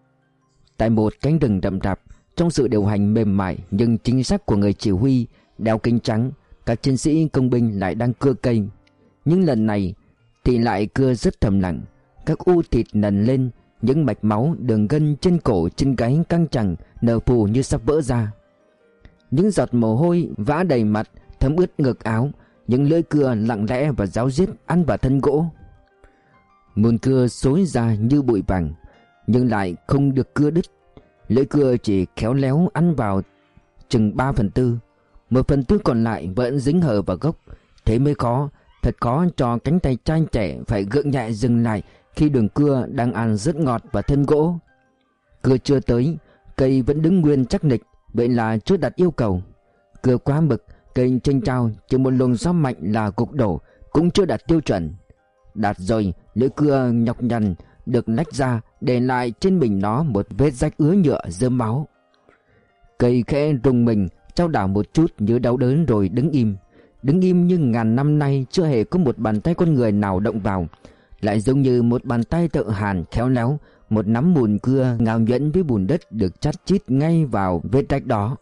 Tại một cánh rừng rậm rạp, trong sự điều hành mềm mại nhưng chính xác của người chỉ huy đeo kính trắng, các chiến sĩ công binh lại đang cưa cây. Nhưng lần này thì lại cưa rất thầm lặng. Các u thịt nần lên, những mạch máu, đường gân trên cổ trên gáy căng chằng nở phù như sắp vỡ ra. Những giọt mồ hôi vã đầy mặt, thấm ướt ngực áo. Những lưỡi cưa lặng lẽ và ráo riết ăn vào thân gỗ. Mùn cưa xối ra như bụi vàng, nhưng lại không được cưa đứt. Lưỡi cưa chỉ khéo léo ăn vào chừng 3/4, 1/4 còn lại vẫn dính hờ vào gốc. Thế mới khó, thật khó cho cánh tay trai trẻ phải gượng nhẹ dừng lại khi đường cưa đang ăn rất ngọt vào thân gỗ. Cưa chưa tới, cây vẫn đứng nguyên chắc nịch, vậy là chưa đặt yêu cầu. Cưa quá mực, cây chênh trao chỉ một luồng gió mạnh là gục đổ, cũng chưa đạt tiêu chuẩn. Đạt rồi, lưỡi cưa nhọc nhằn được lách ra, để lại trên mình nó một vết rách ứa nhựa rơm máu. Cây khẽ rung mình, chao đảo một chút như đau đớn rồi đứng im. Đứng im như ngàn năm nay chưa hề có một bàn tay con người nào động vào. Lại giống như một bàn tay thợ hàn khéo léo, một nắm mùn cưa ngào nhuyễn với bùn đất được chát chít ngay vào vết rách đó.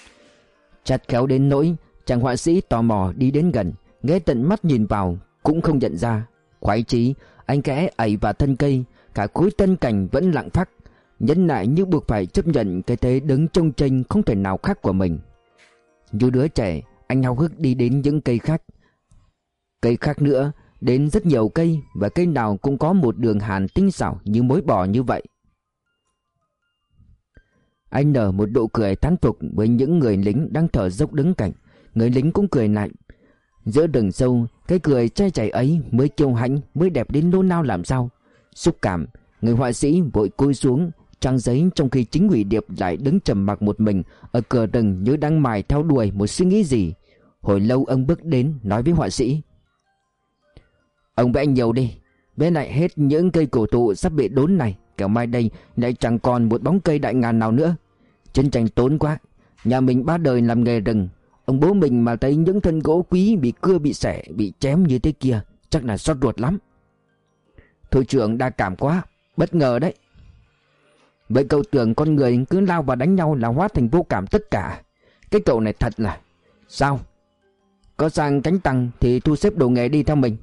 Chặt khéo đến nỗi chàng họa sĩ tò mò đi đến gần, ghé tận mắt nhìn vào cũng không nhận ra. Khoái chí, anh kẽ ẩy vào thân cây, cả khối tân cành vẫn lặng phắc, nhẫn nại như buộc phải chấp nhận cái thế đứng trông chênh không thể nào khác của mình. Như đứa trẻ, anh háo hức đi đến những cây khác. Cây khác nữa, đến rất nhiều cây, và cây nào cũng có một đường hàn tinh xảo như mối bò như vậy. Anh nở một nụ cười thán phục với những người lính đang thở dốc đứng cạnh. Người lính cũng cười lại. Giữa rừng sâu, cái cười chai chảy ấy mới kiêu hãnh, mới đẹp đến nôn nao làm sao. Xúc cảm, người họa sĩ vội cúi xuống trang giấy, trong khi chính ủy Điệp lại đứng trầm mặc một mình ở cửa rừng như đang mải theo đuổi một suy nghĩ gì. Hồi lâu ông bước đến nói với họa sĩ: "Ông vẽ nhiều đi, vẽ lại hết những cây cổ thụ sắp bị đốn này, kẻo mai đây lại chẳng còn một bóng cây đại ngàn nào nữa. Chiến tranh tốn quá, nhà mình ba đời làm nghề rừng, ông bố mình mà thấy những thân gỗ quý bị cưa bị xẻ bị chém như thế kia chắc là xót ruột lắm." "Thủ trưởng đa cảm quá, bất ngờ đấy." "Vậy cậu tưởng con người cứ lao vào đánh nhau là hóa thành vô cảm tất cả? Cái cậu này thật là... Sao? Có sang cánh tăng thì thu xếp đồ nghề đi theo mình."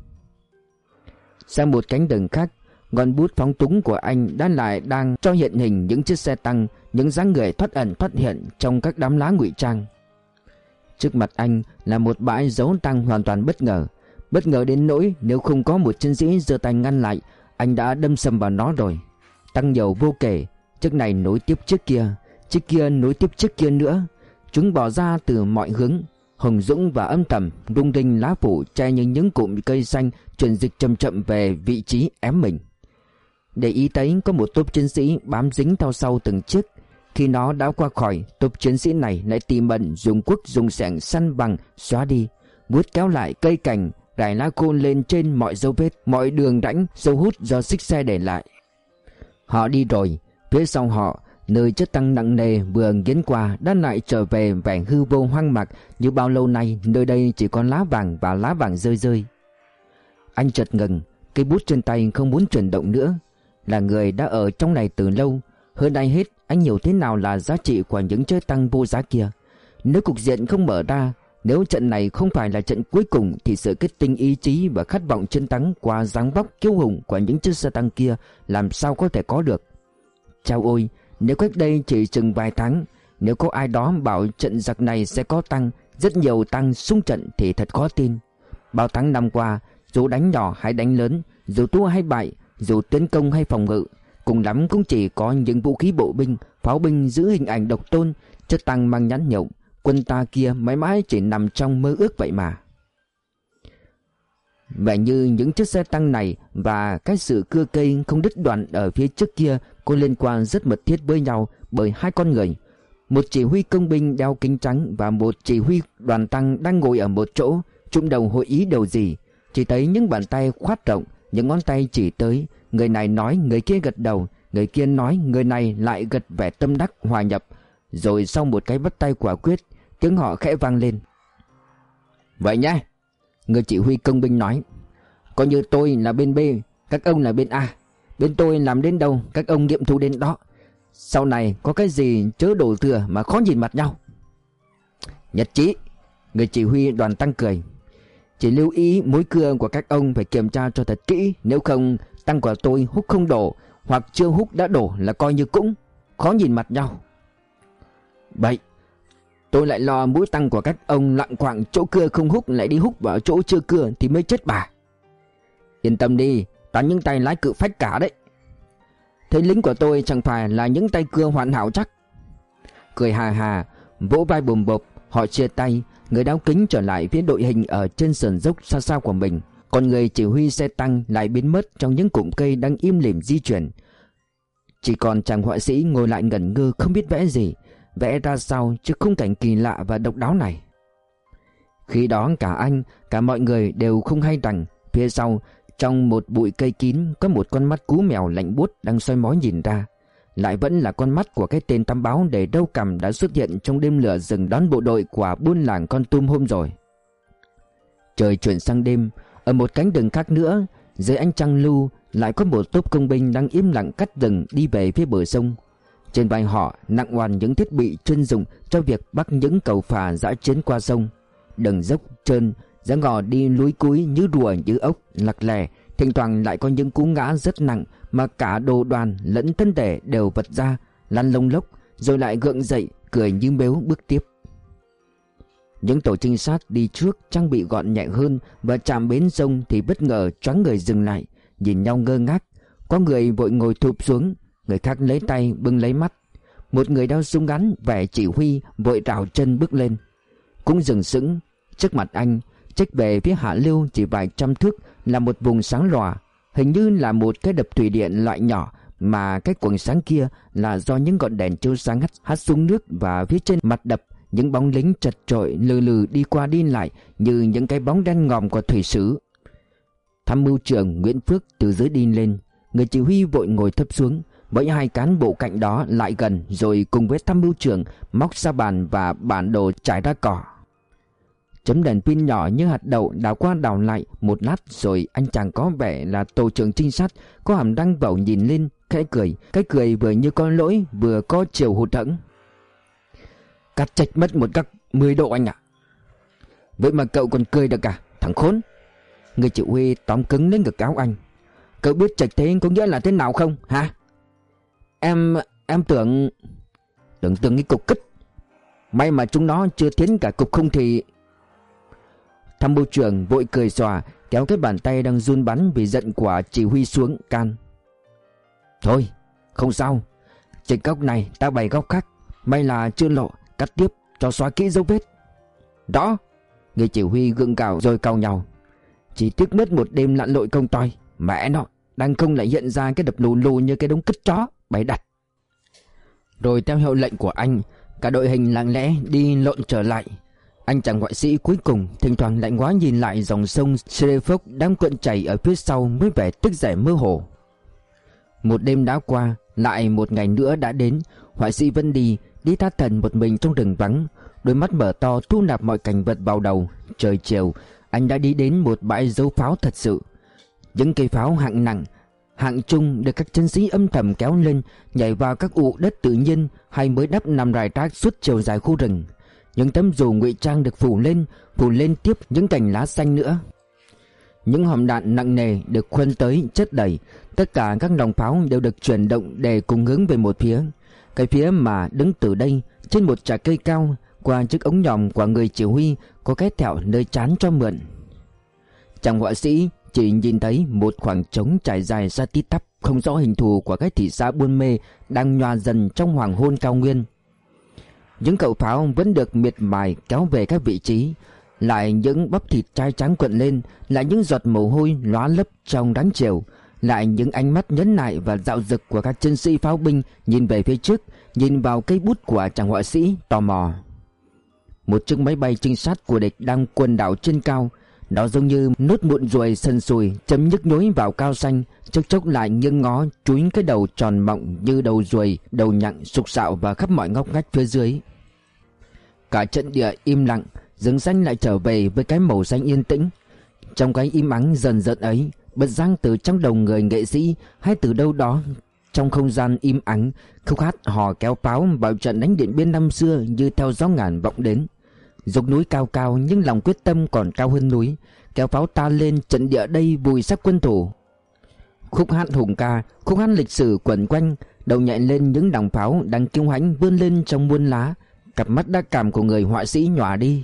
Sang một cánh rừng khác, ngọn bút phóng túng của anh đang cho hiện hình những chiếc xe tăng, những dáng người thoát ẩn thoát hiện trong các đám lá ngụy trang. Trước mặt anh là một bãi dấu tăng hoàn toàn bất ngờ đến nỗi nếu không có một chiến sĩ giơ tay ngăn lại, anh đã đâm sầm vào nó rồi. Tăng nhiều vô kể, chiếc này nối tiếp chiếc kia nối tiếp chiếc kia nữa. Chúng bỏ ra từ mọi hướng, hùng dũng và âm thầm, rung rinh lá phủ che như những cụm cây xanh chuyển dịch chậm chậm về vị trí ém mình. Để ý thấy có một tốp chiến sĩ bám dính theo sau từng chiếc. Khi nó đã qua khỏi, tốp chiến sĩ này lại tỉ mẩn dùng cuốc dùng xẻng săn bằng xóa đi, vuốt kéo lại cây cành, rải lá khô lên trên mọi dấu vết, mọi đường rãnh dấu hút do xích xe để lại. Họ đi rồi, phía sau họ, nơi chất tăng nặng nề vừa nghiến qua đã lại trở về vẻ hư vô hoang mạc, như bao lâu nay nơi đây chỉ còn lá vàng và lá vàng rơi rơi. Anh chợt ngừng, cây bút trên tay không muốn chuyển động nữa. Là người đã ở trong này từ lâu, hơn ai hết anh hiểu thế nào là giá trị của những chơi tăng vô giá kia. Nếu cục diện không mở ra, Nếu trận này không phải là trận cuối cùng thì sự kết tinh ý chí và khát vọng chiến thắng qua dáng vóc kiêu hùng của những chiếc xe tăng kia làm sao có thể có được. Chao ôi, nếu cách đây chỉ chừng vài tháng, nếu có ai đó bảo trận giặc này sẽ có tăng, rất nhiều tăng xung trận thì thật khó tin. Bao tháng năm qua, dù đánh nhỏ hay đánh lớn, dù thua hay bại, dù tấn công hay phòng ngự, cùng lắm cũng chỉ có những vũ khí bộ binh, pháo binh giữ hình ảnh độc tôn, chất tăng mang nhãn hiệu quân ta kia mãi mãi chỉ nằm trong mơ ước vậy mà. Vậy như những chiếc xe tăng này và cái sự cưa cây không đứt đoạn ở phía trước kia có liên quan rất mật thiết với nhau bởi hai con người. Một chỉ huy công binh đeo kính trắng và một chỉ huy đoàn tăng đang ngồi ở một chỗ, trụm đầu hội ý điều gì. Chỉ thấy những bàn tay khoát rộng, những ngón tay chỉ tới, người này nói người kia gật đầu, người kia nói người này lại gật vẻ tâm đắc hòa nhập. Rồi sau một cái bắt tay quả quyết, tiếng họ khẽ vang lên. Vậy nhé, người chỉ huy công binh nói, coi như tôi là bên B, các ông là bên A. Bên tôi làm đến đâu, các ông nghiệm thu đến đó. Sau này có cái gì chớ đổ thừa mà khó nhìn mặt nhau. Nhất trí, người chỉ huy đoàn tăng cười. Chỉ lưu ý mối cưa của các ông phải kiểm tra cho thật kỹ, nếu không tăng của tôi húc không đổ, hoặc chưa húc đã đổ là coi như cũng khó nhìn mặt nhau. Vậy tôi lại lo mũi tăng của các ông lặng quạng chỗ cưa không húc lại đi húc vào chỗ chưa cưa thì mới chết bà. Yên tâm đi, toàn những tay lái cự phách cả đấy. Thế lính của tôi chẳng phải là những tay cưa hoàn hảo chắc. Cười hà hà, vỗ vai bùm bộp, họ chia tay. Người đeo kính trở lại phía đội hình ở trên sườn dốc xa xa của mình, còn người chỉ huy xe tăng lại biến mất trong những cụm cây đang im lìm di chuyển. Chỉ còn chàng họa sĩ ngồi lại ngẩn ngơ không biết vẽ gì, vẽ ra sao chứ khung cảnh kỳ lạ và độc đáo này. Khi đó cả anh, cả mọi người đều không hay rằng phía sau, trong một bụi cây kín, có một con mắt cú mèo lạnh buốt đang soi mói nhìn ra. Lại vẫn là con mắt của cái tên tăm báo để đâu cằm đã xuất hiện trong đêm lửa rừng đón bộ đội của buôn làng Con Tum hôm rồi. Trời chuyển sang đêm, ở một cánh rừng khác nữa, dưới ánh trăng lưu, lại có một tốp công binh đang im lặng cắt rừng đi về phía bờ sông. Trên vai họ nặng oằn những thiết bị chuyên dụng cho việc bắc những cầu phà dã chiến qua sông. Đường dốc trơn, giá ngò đi lúi cúi như rùa như ốc, lặc lè, thỉnh thoảng lại có những cú ngã rất nặng mà cả đồ đoàn lẫn thân thể đều vật ra, lăn lông lốc, rồi lại gượng dậy, cười như mếu bước tiếp. Những tổ trinh sát đi trước trang bị gọn nhẹ hơn và chạm bến sông thì bất ngờ choáng người dừng lại, nhìn nhau ngơ ngác. Có người vội ngồi thụp xuống, người khác lấy tay bưng lấy mắt. Một người đeo súng ngắn vẻ chỉ huy vội rảo chân bước lên, cũng dừng sững trước mặt anh. Trách về phía hạ lưu chỉ vài trăm thước là một vùng sáng lòa, hình như là một cái đập thủy điện loại nhỏ, mà cái quầng sáng kia là do những ngọn đèn chiếu sáng hắt xuống nước, và phía trên mặt đập những bóng lính chật chội lừ lừ đi qua đi lại như những cái bóng đen ngòm của thủy sử. Tham mưu trưởng Nguyễn Phước từ dưới đi lên, người chỉ huy vội ngồi thấp xuống. Mấy hai cán bộ cạnh đó lại gần, rồi cùng với tham mưu trưởng móc ra bàn và bản đồ trải ra cỏ. Chấm đèn pin nhỏ như hạt đậu đảo qua đảo lại một lát, rồi anh chàng có vẻ là tổ trưởng trinh sát có hàm răng vẩu nhìn lên, khẽ cười. Cái cười vừa như có lỗi vừa có chiều hụt hẫng. Cắt chạch mất một góc 10 độ anh ạ. Vậy mà cậu còn cười được à, thằng khốn. Người chỉ huy tóm cứng lên ngực áo anh. Cậu biết chạch thế có nghĩa là thế nào không hả? Em tưởng cái cục kích. May mà chúng nó chưa tiến cả cục không thì... Tham mưu trưởng vội cười xòa, kéo cái bàn tay đang run bắn vì giận của chỉ huy xuống, can. Thôi, không sao. Trên góc này ta bày góc khác. May là chưa lộ, cắt tiếp cho xóa kỹ dấu vết. Đó. Người chỉ huy gượng gạo rồi cau nhau. Chỉ tiếc mất một đêm lặn lội công toi. Mẹ nó, đang không lại hiện ra cái đập lù lù như cái đống cứt chó bày đặt. Rồi theo hiệu lệnh của anh, cả đội hình lặng lẽ đi lộn trở lại. Anh chàng họa sĩ cuối cùng thỉnh thoảng lại ngoái nhìn lại dòng sông Srefok đang cuộn chảy ở phía sau với vẻ tức giẻ mơ hồ. Một đêm đã qua, lại một ngày nữa đã đến. Họa sĩ vẫn đi thát thần một mình trong rừng vắng, đôi mắt mở to thu nạp mọi cảnh vật vào đầu. Trời chiều, anh đã đi đến một bãi giấu pháo thật sự. Những cây pháo hạng nặng, hạng trung được các chiến sĩ âm thầm kéo lên, nhảy vào các ụ đất tự nhiên hay mới đắp nằm rải rác suốt chiều dài khu rừng. Những tấm dù ngụy trang được phủ lên tiếp những cành lá xanh nữa. Những hòm đạn nặng nề được khuân tới chất đầy. Tất cả các nòng pháo đều được chuyển động để cùng hướng về một phía. Cái phía mà đứng từ đây, trên một chạc cây cao, qua chiếc ống nhòm của người chỉ huy, có cái thẹo nơi trán cho mượn. Chàng họa sĩ chỉ nhìn thấy một khoảng trống trải dài ra tít tắp, không rõ hình thù của cái thị xã Buôn Mê đang nhòa dần trong hoàng hôn cao nguyên. Những khẩu pháo vẫn được miệt mài kéo về các vị trí, lại những bắp thịt trai trắng quận lên, lại những giọt mồ hôi lóa lấp trong nắng chiều, lại những ánh mắt nhẫn nại và dạo dực của các chiến sĩ pháo binh nhìn về phía trước, nhìn vào cây bút của chàng họa sĩ tò mò. Một chiếc máy bay trinh sát của địch đang quần đảo trên cao. Nó giống như nốt mụn ruồi sần sùi chấm nhức nhối vào cao xanh, chốc chốc lại nghiêng ngó chúi cái đầu tròn mọng như đầu ruồi, đầu nhặng sục sạo vào khắp mọi ngóc ngách phía dưới. Cả trận địa im lặng, rừng xanh lại trở về với cái màu xanh yên tĩnh. Trong cái im ắng dần dần ấy, bất giác từ trong đầu người nghệ sĩ hay từ đâu đó trong không gian im ắng, khúc hát hò kéo pháo vào trận đánh Điện Biên năm xưa như theo gió ngàn vọng đến. Dốc núi cao cao nhưng lòng quyết tâm còn cao hơn núi, kéo pháo ta lên trận địa đây vùi xác quân thủ. Khúc hát hùng ca, khúc hát lịch sử quẩn quanh, đầu nhạy lên những đằng pháo đang kiêu hãnh vươn lên trong muôn lá. Cặp mắt đa cảm của người họa sĩ nhòa đi.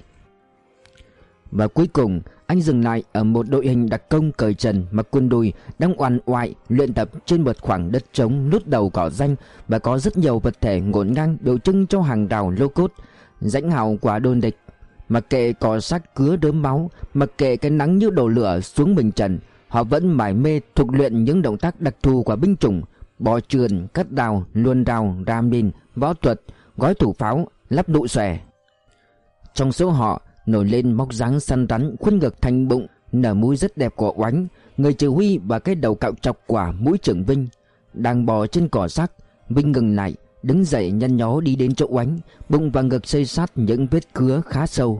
Và cuối cùng anh dừng lại ở một đội hình đặc công cởi trần mặc quần đùi đang oằn oại luyện tập trên một khoảng đất trống nút đầu cỏ danh, và có rất nhiều vật thể ngổn ngang biểu trưng cho hàng rào lô cốt, rãnh hào của đồn địch. Mặc kệ cỏ xác cứa đớm máu, mặc kệ cái nắng như đổ lửa xuống mình trần, họ vẫn mải mê thuộc luyện những động tác đặc thù của binh chủng: bò trườn, cắt đào, luồn đào, ram min, võ thuật, gói thủ pháo, lắp nụ xòe. Trong số họ nổi lên móc dáng săn rắn khuôn ngực thành bụng, nở mũi rất đẹp của Oánh, người chỉ huy, và cái đầu cạo chọc của mũi trưởng Vinh. Đang bò trên cỏ xác, Vinh ngừng lại, đứng dậy nhăn nhó đi đến chỗ Oánh, bụng và ngực xây sát những vết cứa khá sâu.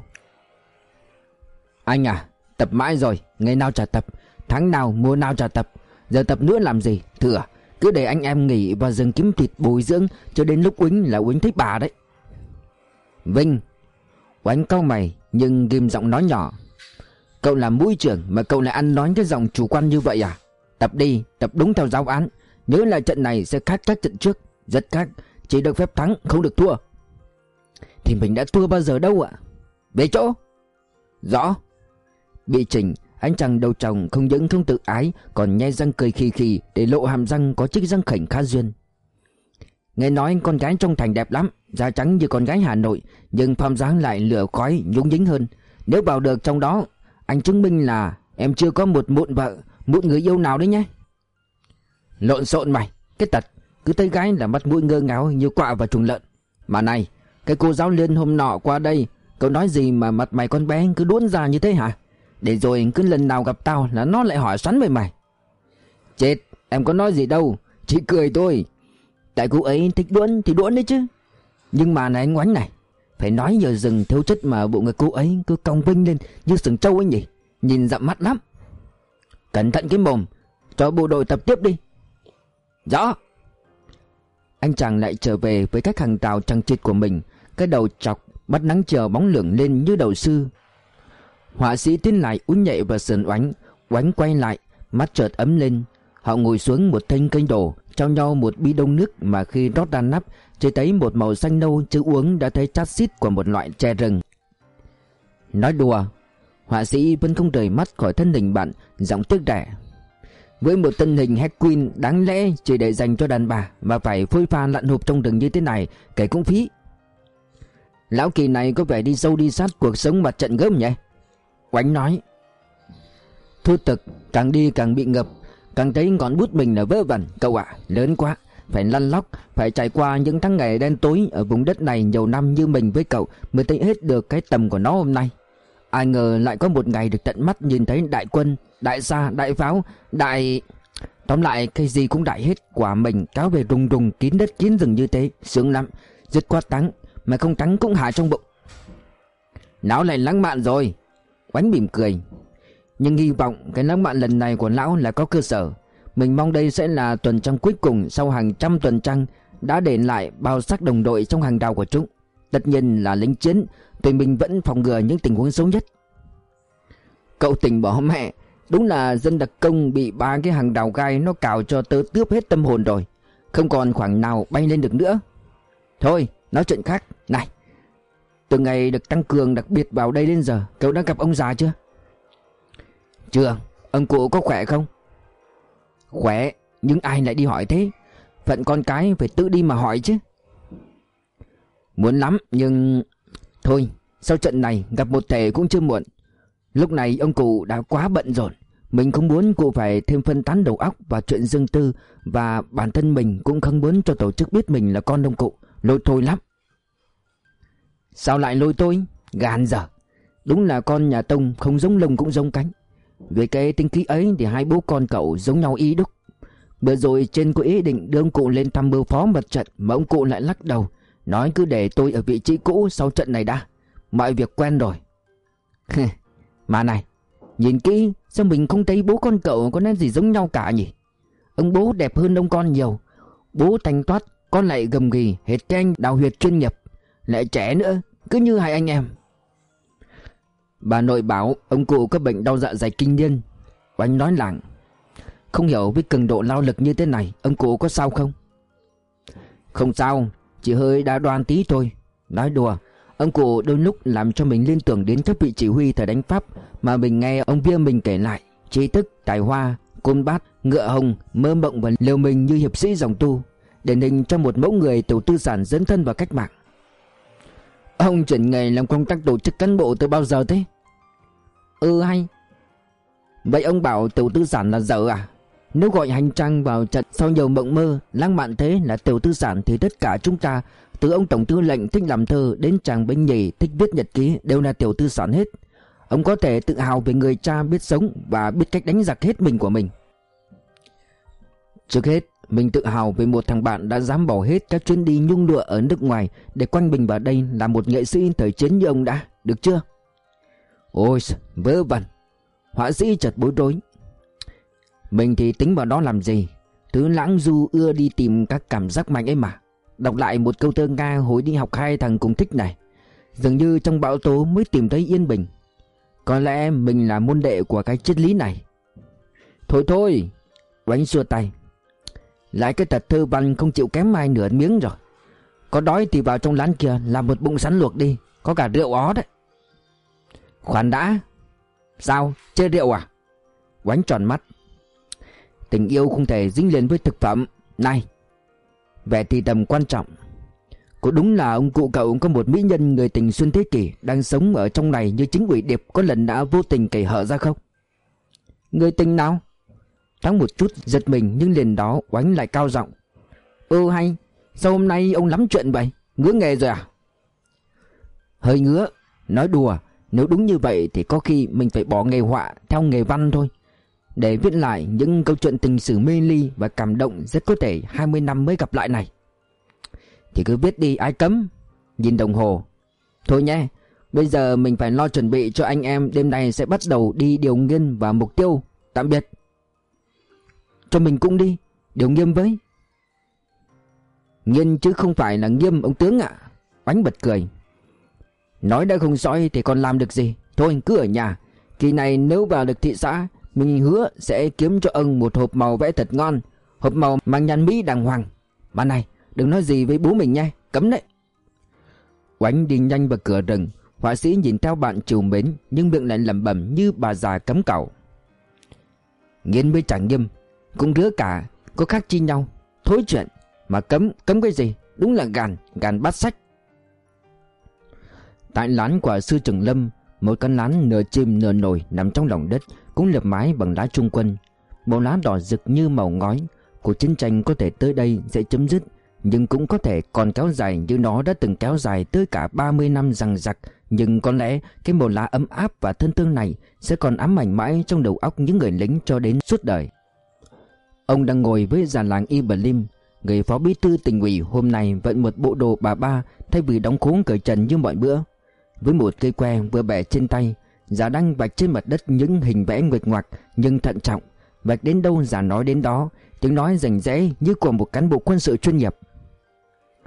Anh à, tập mãi rồi, ngày nào chả tập, tháng nào mùa nào chả tập, giờ tập nữa làm gì, thừa, cứ để anh em nghỉ và dừng kiếm thịt bồi dưỡng, cho đến lúc Uýnh là Uýnh thấy bà đấy. Vinh. Oánh cau mày nhưng ghim giọng nói nhỏ: Cậu là mũi trưởng mà cậu lại ăn nói cái giọng chủ quan như vậy à? Tập đi, tập đúng theo giáo án. Nhớ là trận này sẽ khác các trận trước, rất khác, chỉ được phép thắng, không được thua. Thì mình đã thua bao giờ đâu ạ? Về chỗ. Rõ. Bị Trình, anh chàng đầu tròng không những không tự ái, còn nhe răng cười khì khì để lộ hàm răng có chiếc răng khểnh khá duyên. Nghe nói con gái trong thành đẹp lắm, da trắng như con gái Hà Nội, nhưng form dáng lại lửa khói nhúng nhính hơn. Nếu vào được trong đó, anh chứng minh là em chưa có một mụn vợ, mụn người yêu nào đấy nhé. Lộn xộn mày, cái tật cứ thấy gái là mắt mũi ngơ ngáo như quạ vào chuồng lợn. Mà này, cái cô giáo Liên hôm nọ qua đây, cậu nói gì mà mặt mày con bé cứ đuốn ra như thế hả? Để rồi cứ lần nào gặp tao là nó lại hỏi xoắn về mày. Chết, em có nói gì đâu, chỉ cười thôi. Tại cô ấy thích đuốn thì đuốn đấy chứ. Nhưng mà này anh Oánh này, phải nói nhờ rừng thiếu chất mà bộ người cô ấy cứ cong vinh lên như sừng trâu ấy nhỉ. Nhìn dặm mắt lắm. Cẩn thận cái mồm, cho bộ đội tập tiếp đi. Rõ. Anh chàng lại trở về với các hàng rào trăng trịt của mình, cái đầu chọc bắt nắng chiều bóng lưỡng lên như đầu sư. Họa sĩ tiến lại uốn nhẹ vào sườn Oánh. Oánh quay lại, mắt chợt ấm lên. Họ ngồi xuống một thênh kênh đổ, trao nhau một bi đông nước mà khi rót ra nắp, chỉ thấy một màu xanh nâu, chứ uống đã thấy chát xít của một loại tre rừng. Nói đùa, họa sĩ vẫn không rời mắt khỏi thân hình bạn, giọng tiếc rẻ. Với một thân hình hack queen đáng lẽ chỉ để dành cho đàn bà, mà phải phôi pha lặn hụp trong rừng như thế này, kể cũng phí. Lão Kỳ này có vẻ đi sâu đi sát cuộc sống mặt trận gớm nhỉ? Oánh nói. Thu thực, càng đi càng bị ngập, càng thấy ngọn bút mình là vớ vẩn. Cậu ạ, lớn quá, phải lăn lóc, phải trải qua những tháng ngày đen tối ở vùng đất này nhiều năm như mình với cậu mới thấy hết được cái tầm của nó hôm nay. Ai ngờ lại có một ngày được tận mắt nhìn thấy đại quân, đại xa, đại pháo, tóm lại cái gì cũng đại hết. Quả mình cáo về rùng rùng kín đất kín rừng như thế, sướng lắm. Dứt khoát thắng, mà không thắng cũng hại trong bụng. Lão lại lãng mạn rồi. Oánh mỉm cười. Nhưng hy vọng cái lãng mạn lần này của lão là có cơ sở. Mình mong đây sẽ là tuần trăng cuối cùng sau hàng trăm tuần trăng đã để lại bao xác đồng đội trong hàng rào của chúng. Tất nhiên là lính chiến, tụi mình vẫn phòng ngừa những tình huống xấu nhất. Cậu tỉnh bỏ mẹ, đúng là dân đặc công bị 3 cái hàng đào gai nó cào cho tớ tướp hết tâm hồn rồi. Không còn khoảng nào bay lên được nữa. Thôi, nói chuyện khác. Này, từ ngày được tăng cường đặc biệt vào đây đến giờ, cậu đã gặp ông già chưa? Chưa, ông cụ có khỏe không? Khỏe, nhưng ai lại đi hỏi thế? Phận con cái phải tự đi mà hỏi chứ. Muốn lắm, nhưng... Thôi, sau trận này gặp một thể cũng chưa muộn. Lúc này ông cụ đã quá bận rồi. Mình không muốn cụ phải thêm phân tán đầu óc vào chuyện riêng tư, và bản thân mình cũng không muốn cho tổ chức biết mình là con ông cụ. Lôi thôi lắm. Sao lại lôi tôi? Gan dở. Đúng là con nhà Tông không giống lông cũng giống cánh. Về cái tính khí ấy thì hai bố con cậu giống nhau ý đúc. Bữa rồi trên có ý định đưa ông cụ lên tham mưu phó mặt trận, mà ông cụ lại lắc đầu, nói cứ để tôi ở vị trí cũ sau trận này đã. Mọi việc quen rồi. Mà này, nhìn kỹ sao mình không thấy bố con cậu có nét gì giống nhau cả nhỉ? Ông bố đẹp hơn ông con nhiều. Bố thanh toát, con lại gầm ghì hệt cái anh đào huyệt chuyên nghiệp. Lại trẻ nữa, cứ như hai anh em. Bà nội bảo ông cụ có bệnh đau dạ dày kinh niên. Oánh nói lảng. Không hiểu với cường độ lao lực như thế này, ông cụ có sao không? Không sao, chỉ hơi đa đoan tí thôi. Nói đùa, ông cụ đôi lúc làm cho mình liên tưởng đến các vị chỉ huy thời đánh Pháp mà mình nghe ông bia mình kể lại. Trí thức, tài hoa, côn bát, ngựa hồng, mơ mộng và liều mình như hiệp sĩ dòng tu, điển hình cho một mẫu người tiểu tư sản dấn thân vào cách mạng. Ông chuyển nghề làm công tác tổ chức cán bộ từ bao giờ thế? Hay. Vậy ông bảo tiểu tư sản là dở à? Nếu gọi hành trang vào trận sau nhiều mộng mơ lãng mạn thế là tiểu tư sản, thì tất cả chúng ta, từ ông tổng tư lệnh thích làm thơ đến chàng binh nhì thích viết nhật ký, đều là tiểu tư sản hết. Ông có thể tự hào về người cha biết sống và biết cách đánh giặc hết mình của mình. Trước hết, mình tự hào về một thằng bạn đã dám bỏ hết các chuyến đi nhung lụa ở nước ngoài để quanh mình vào đây làm một nghệ sĩ thời chiến như ông đã, được chưa? Ôi, vớ vẩn. Họa sĩ chợt bối rối. Mình thì tính vào đó làm gì? Thứ lãng du ưa đi tìm các cảm giác mạnh ấy mà. Đọc lại một câu thơ Nga hồi đi học hai thằng cùng thích này. Dường như trong bão tố mới tìm thấy yên bình. Có lẽ mình là môn đệ của cái triết lý này. Thôi, Oánh xua tay. Lại cái tật thơ văn không chịu kém ai nửa miếng rồi. Có đói thì vào trong lán kia làm một bụng sắn luộc đi, có cả rượu ó đấy. Khoan đã. Sao, chơi rượu à? Oánh tròn mắt. Tình yêu không thể dính liền với thực phẩm. Này, vẻ thì tầm quan trọng. Có đúng là ông cụ cậu có một mỹ nhân người tình xuyên thế kỷ đang sống ở trong này như chính ủy Điệp có lần đã vô tình kể hở ra không? Người tình nào? Thắng một chút giật mình, nhưng liền đó Oánh lại cao giọng. Hay, sao hôm nay ông lắm chuyện vậy? Ngứa nghề rồi à? Hơi ngứa. Nói đùa, nếu đúng như vậy thì có khi mình phải bỏ nghề họa theo nghề văn thôi, để viết lại những câu chuyện tình sử mê ly và cảm động rất có thể 20 năm mới gặp lại này. Thì cứ viết đi, ai cấm. Nhìn đồng hồ. Thôi nhé, bây giờ mình phải lo chuẩn bị cho anh em đêm nay sẽ bắt đầu đi điều nghiên và mục tiêu. Tạm biệt. Cho mình cũng đi, điều nghiêm với. Nghiên chứ không phải là nghiêm ông tướng ạ. Oánh bật cười. Nói đã không sói thì còn làm được gì. Thôi cứ ở nhà. Kỳ này nếu vào được thị xã, mình hứa sẽ kiếm cho ông một hộp màu vẽ thật ngon. Hộp màu mang nhãn Mỹ đàng hoàng. Mà này, đừng nói gì với bố mình nha, cấm đấy. Oánh đi nhanh vào cửa rừng. Họa sĩ nhìn theo bạn trìu mến, nhưng miệng lại lẩm bẩm như bà già cấm cẩu. Nghiên với chẳng nghiêm cũng rứa cả, có khác chi nhau. Thối chuyện. Mà cấm cái gì? Đúng là gàn bát sách. Tại lán của sư trưởng Lâm, một căn lán nửa chìm nửa nổi nằm trong lòng đất, cũng lợp mái bằng lá trung quân. Màu lá đỏ rực như màu ngói. Cuộc chiến tranh có thể tới đây sẽ chấm dứt, nhưng cũng có thể còn kéo dài như nó đã từng kéo dài tới cả 30 năm giằng giặc. Nhưng có lẽ cái màu lá ấm áp và thân thương này sẽ còn ám ảnh mãi trong đầu óc những người lính cho đến suốt đời. Ông đang ngồi với già làng Ibrahim, người phó bí thư tỉnh ủy hôm nay vận một bộ đồ bà ba thay vì đóng khố cởi trần như mọi bữa. Với một cây que vừa bẻ trên tay, già đang vạch trên mặt đất những hình vẽ nguệch ngoạc nhưng thận trọng. Vạch đến đâu già nói đến đó, tiếng nói rành rẽ như của một cán bộ quân sự chuyên nghiệp.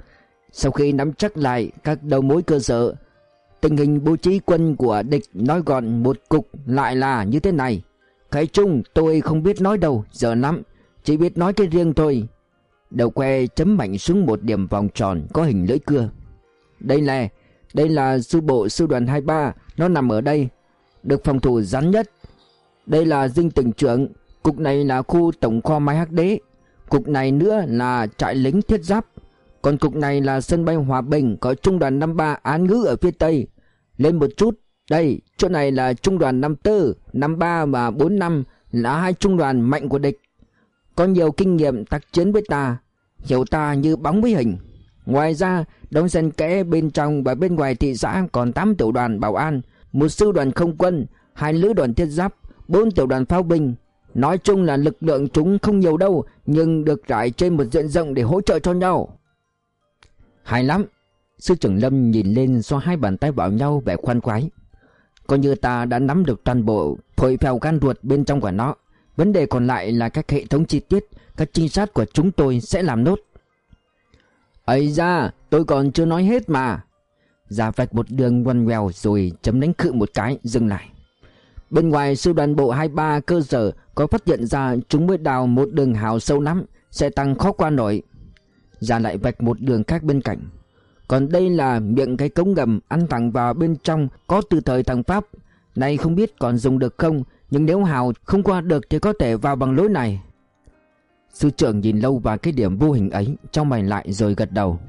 Sau khi nắm chắc lại các đầu mối cơ sở, tình hình bố trí quân của địch nói gọn một cục lại là như thế này. Cái chung tôi không biết nói đâu, giờ lắm, chỉ biết nói cái riêng thôi. Đầu que chấm mạnh xuống một điểm vòng tròn có hình lưỡi cưa. Đây là sư bộ sư đoàn 23, nó nằm ở đây, được phòng thủ rắn nhất. Đây là dinh tỉnh trưởng, cục này là khu tổng kho máy hắc đế, cục này nữa là trại lính thiết giáp, còn cục này là sân bay Hòa Bình, có trung đoàn 53 án ngữ ở phía tây. Lên một chút, đây, chỗ này là trung đoàn 54, 53 và 45 là hai trung đoàn mạnh của địch, có nhiều kinh nghiệm tác chiến với ta, hiểu ta như bóng với hình. Ngoài ra, đóng xen kẽ bên trong và bên ngoài thị xã còn 8 tiểu đoàn bảo an, một sư đoàn không quân, 2 lữ đoàn thiết giáp, 4 tiểu đoàn pháo binh. Nói chung là lực lượng chúng không nhiều đâu, nhưng được trải trên một diện rộng để hỗ trợ cho nhau. Hay lắm. Sư trưởng Lâm nhìn lên xoa hai bàn tay vào nhau vẻ khoan khoái. Coi như ta đã nắm được toàn bộ phổi phèo gan ruột bên trong của nó. Vấn đề còn lại là các hệ thống chi tiết, các trinh sát của chúng tôi sẽ làm nốt. Ấy ra, tôi còn chưa nói hết mà. Giả vạch một đường ngoằn ngoèo rồi chấm đánh khự một cái, dừng lại. Bên ngoài sư đoàn bộ 23 cơ sở có phát hiện ra chúng mới đào một đường hào sâu lắm, sẽ tăng khó qua nổi. Giả lại vạch một đường khác bên cạnh. Còn đây là miệng cái cống ngầm ăn thẳng vào bên trong, có từ thời thằng Pháp. Này không biết còn dùng được không, nhưng nếu hào không qua được thì có thể vào bằng lối này. Sư trưởng nhìn lâu vào cái điểm vô hình ấy, trong mày lại rồi gật đầu.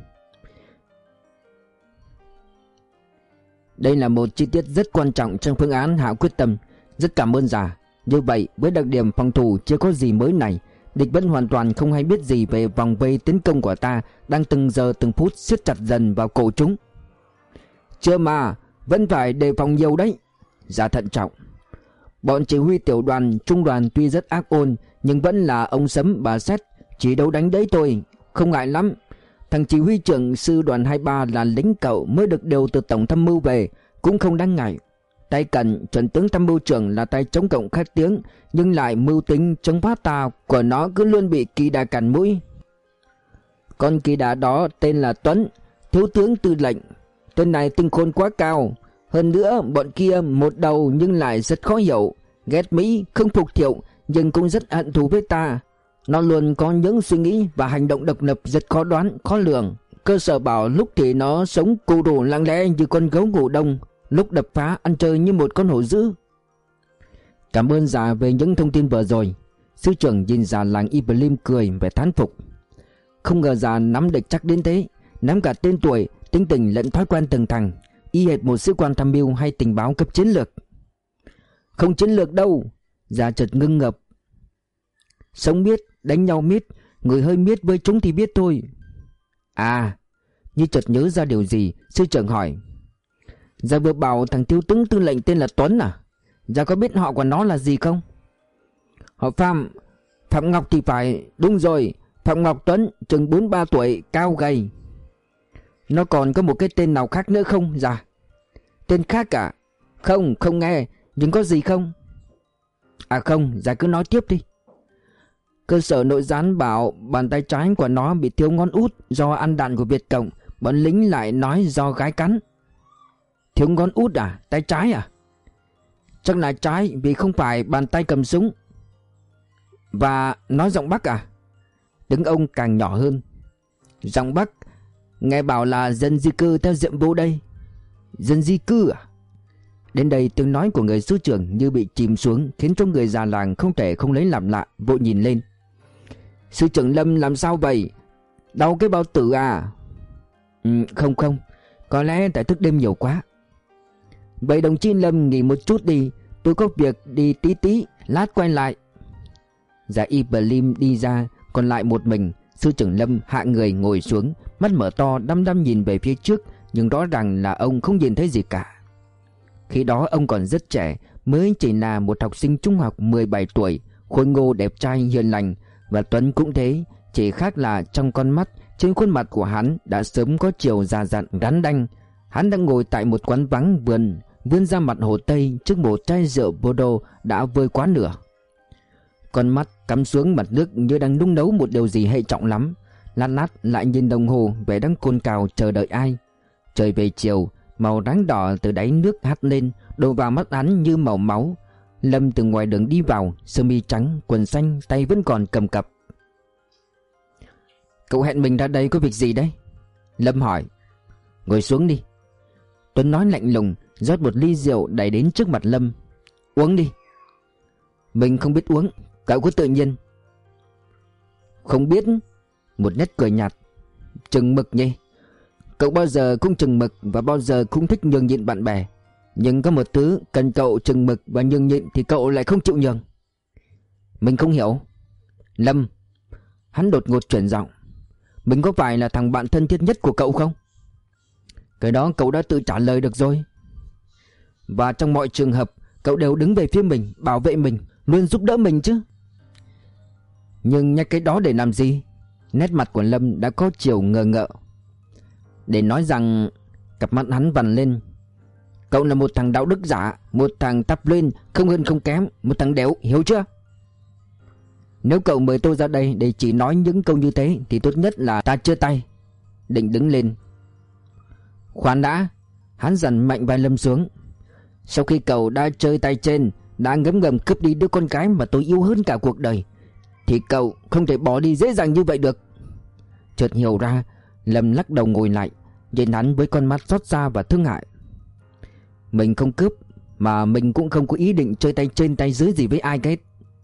Đây là một chi tiết rất quan trọng trong phương án Hạ quyết tâm. Rất cảm ơn già. Như vậy với đặc điểm phòng thủ chưa có gì mới này, địch vẫn hoàn toàn không hay biết gì về vòng vây tiến công của ta đang từng giờ từng phút siết chặt dần vào cổ chúng. Chưa mà, vẫn phải đề phòng nhiều đấy. Già thận trọng. Bọn chỉ huy tiểu đoàn, trung đoàn tuy rất ác ôn, nhưng vẫn là ông Sấm bà Xét, chỉ đấu đánh đấy thôi, không ngại lắm. Thằng chỉ huy trưởng sư đoàn 23 là lính cậu mới được điều từ tổng tham mưu về, cũng không đáng ngại. Tay Cẩn, chuẩn tướng tham mưu trưởng là tay chống cộng khét tiếng, nhưng lại mưu tính chống phá ta của nó cứ luôn bị kỳ đà cản mũi. Con kỳ đà đó tên là Tuấn, thiếu tướng tư lệnh. Tên này tinh khôn quá cao. Hơn nữa bọn kia một đầu nhưng lại rất khó hiểu, ghét Mỹ, không phục Thiệu, nhưng cũng rất hận thù với ta. Nó luôn có những suy nghĩ và hành động độc lập rất khó đoán, khó lường. Cơ sở bảo lúc thì nó sống cù đủ lặng lẽ như con gấu ngủ đông, lúc đập phá ăn chơi như một con hổ dữ. Cảm ơn già về những thông tin vừa rồi. Sư trưởng nhìn già làng Iblim cười vẻ thán phục. Không ngờ già nắm địch chắc đến thế, nắm cả tên tuổi, tính tình lẫn thói quen từng thằng, y hệt một sĩ quan tham mưu hay tình báo cấp chiến lược. Không chiến lược đâu. Già chợt ngưng ngập. Sống biết, đánh nhau biết, người hơi biết với chúng thì biết thôi. À, như chợt nhớ ra điều gì, sư trưởng hỏi. Già vừa bảo thằng thiếu tướng tư lệnh tên là Tuấn à? Già có biết họ của nó là gì không? Họ Phạm Ngọc thì phải. Đúng rồi, Phạm Ngọc Tuấn, chừng 43 tuổi, cao gầy. Nó còn có một cái tên nào khác nữa không già? Tên khác à? Không nghe, nhưng có gì không? À không, già cứ nói tiếp đi. Cơ sở nội gián bảo bàn tay trái của nó bị thiếu ngón út do ăn đạn của Việt Cộng. Bọn lính lại nói do gái cắn. Thiếu ngón út à? Tay trái à? Chắc là trái vì không phải bàn tay cầm súng. Và nói giọng Bắc à? Tiếng ông càng nhỏ hơn. Giọng Bắc. Nghe bảo là dân di cư theo nhiệm vụ đây. Dân di cư à? Đến đây tiếng nói của người sư trưởng như bị chìm xuống, khiến cho người già làng không thể không lấy làm lạ, vội nhìn lên. Sư trưởng Lâm làm sao vậy? Đau cái bao tử à? Không, có lẽ tại thức đêm nhiều quá. Vậy đồng chí Lâm nghỉ một chút đi, tôi có việc đi tí, lát quay lại. Già Iblim đi ra, còn lại một mình. Sư trưởng Lâm hạ người ngồi xuống, mắt mở to đăm đăm nhìn về phía trước, nhưng rõ ràng là ông không nhìn thấy gì cả. Khi đó ông còn rất trẻ, mới chỉ là một học sinh trung học 17 tuổi, khôi ngô đẹp trai hiền lành. Và Tuấn cũng thế, chỉ khác là trong con mắt, trên khuôn mặt của hắn đã sớm có chiều già dặn rắn đanh. Hắn đang ngồi tại một quán vắng vườn, vươn ra mặt hồ Tây trước một chai rượu Bordeaux đã vơi quá nửa. Con mắt cắm xuống mặt nước như đang nung nấu một điều gì hệ trọng lắm. lát lát lại nhìn đồng hồ vẻ đang cồn cào chờ đợi ai. Trời về chiều, màu ráng đỏ từ đáy nước hắt lên, đổ vào mắt hắn như màu máu. Lâm từ ngoài đường đi vào, sơ mi trắng, quần xanh, tay vẫn còn cầm cặp. Cậu hẹn mình ra đây có việc gì đấy? Lâm hỏi. Ngồi xuống đi. Tuấn nói lạnh lùng, rót một ly rượu đẩy đến trước mặt Lâm. Uống đi. Mình không biết uống, cậu cứ tự nhiên. Không biết. Một nét cười nhạt. Chừng mực nhỉ. Cậu bao giờ cũng chừng mực và bao giờ cũng thích nhường nhịn bạn bè. Nhưng có một thứ cần cậu chừng mực và nhường nhịn thì cậu lại không chịu nhường. Mình không hiểu. Lâm. Hắn đột ngột chuyển giọng. Mình có phải là thằng bạn thân thiết nhất của cậu không? Cái đó cậu đã tự trả lời được rồi. Và trong mọi trường hợp cậu đều đứng về phía mình, bảo vệ mình, luôn giúp đỡ mình chứ. Nhưng nhắc cái đó để làm gì? Nét mặt của Lâm đã có chiều ngờ ngợ. Để nói rằng... Cặp mắt hắn vằn lên. Cậu là một thằng đạo đức giả, một thằng tắp lên, không hơn không kém, một thằng đéo, hiểu chưa? Nếu cậu mời tôi ra đây để chỉ nói những câu như thế thì tốt nhất là ta chia tay. Định đứng lên. Khoan đã. Hắn dằn mạnh vai Lâm xuống. Sau khi cậu đã chơi tay trên, đã ngấm ngầm cướp đi đứa con gái mà tôi yêu hơn cả cuộc đời, thì cậu không thể bỏ đi dễ dàng như vậy được. Chợt hiểu ra, Lâm lắc đầu ngồi lại, nhìn hắn với con mắt xót xa và thương hại. Mình không cướp, mà mình cũng không có ý định chơi tay trên tay dưới gì với ai hết.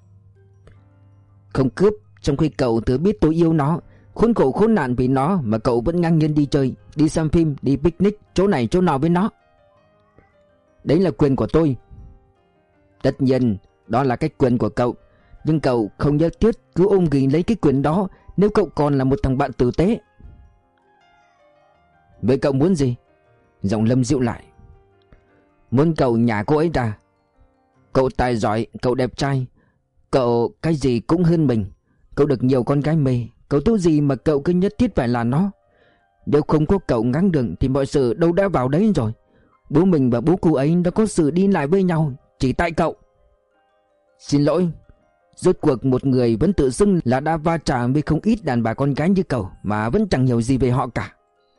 Không cướp, trong khi cậu thừa biết tôi yêu nó, khốn khổ khốn nạn vì nó mà cậu vẫn ngang nhiên đi chơi, đi xem phim, đi picnic chỗ này chỗ nào với nó. Đấy là quyền của tôi. Tất nhiên, đó là cái quyền của cậu, nhưng cậu không nhất thiết cứ ôm ghì lấy cái quyền đó nếu cậu còn là một thằng bạn tử tế. Vậy cậu muốn gì? Giọng Lâm dịu lại. Muốn cậu nhả cô ấy ra. Cậu tài giỏi, cậu đẹp trai, cậu cái gì cũng hơn mình. Cậu được nhiều con gái mê, cậu tu gì mà cậu cứ nhất thiết phải là nó. Nếu không có cậu ngáng đường thì mọi sự đâu đã vào đấy rồi. Bố mình và bố cô ấy đã có sự đi lại với nhau chỉ tại cậu. Xin lỗi. Rốt cuộc một người vẫn tự xưng là đã va chạm với không ít đàn bà con gái như cậu mà vẫn chẳng hiểu gì về họ cả.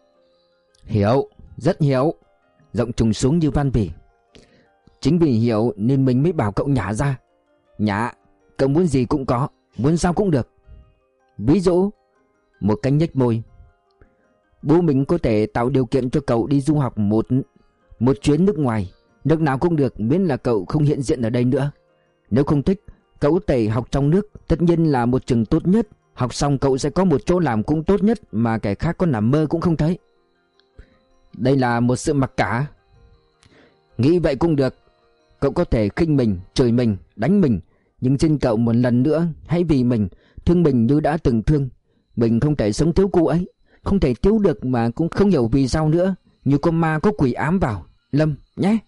Hiểu, rất hiểu. Giọng trùng xuống như van vỉ. Chính vì hiểu nên mình mới bảo cậu nhả ra. Nhả, cậu muốn gì cũng có, muốn sao cũng được. Ví dụ, một cánh nhếch môi. Bố mình có thể tạo điều kiện cho cậu đi du học một chuyến nước ngoài, nước nào cũng được, miễn là cậu không hiện diện ở đây nữa. Nếu không thích, cậu có thể học trong nước, tất nhiên là một trường tốt nhất. Học xong cậu sẽ có một chỗ làm cũng tốt nhất mà kẻ khác có nằm mơ cũng không thấy. Đây là một sự mặc cả. Nghĩ vậy cũng được. Cậu có thể khinh mình, chửi mình, đánh mình, nhưng xin cậu một lần nữa hãy vì mình, thương mình như đã từng thương. Mình không thể sống thiếu cô ấy, không thể thiếu được mà cũng không hiểu vì sao nữa, như có ma có quỷ ám vào. Lâm nhé.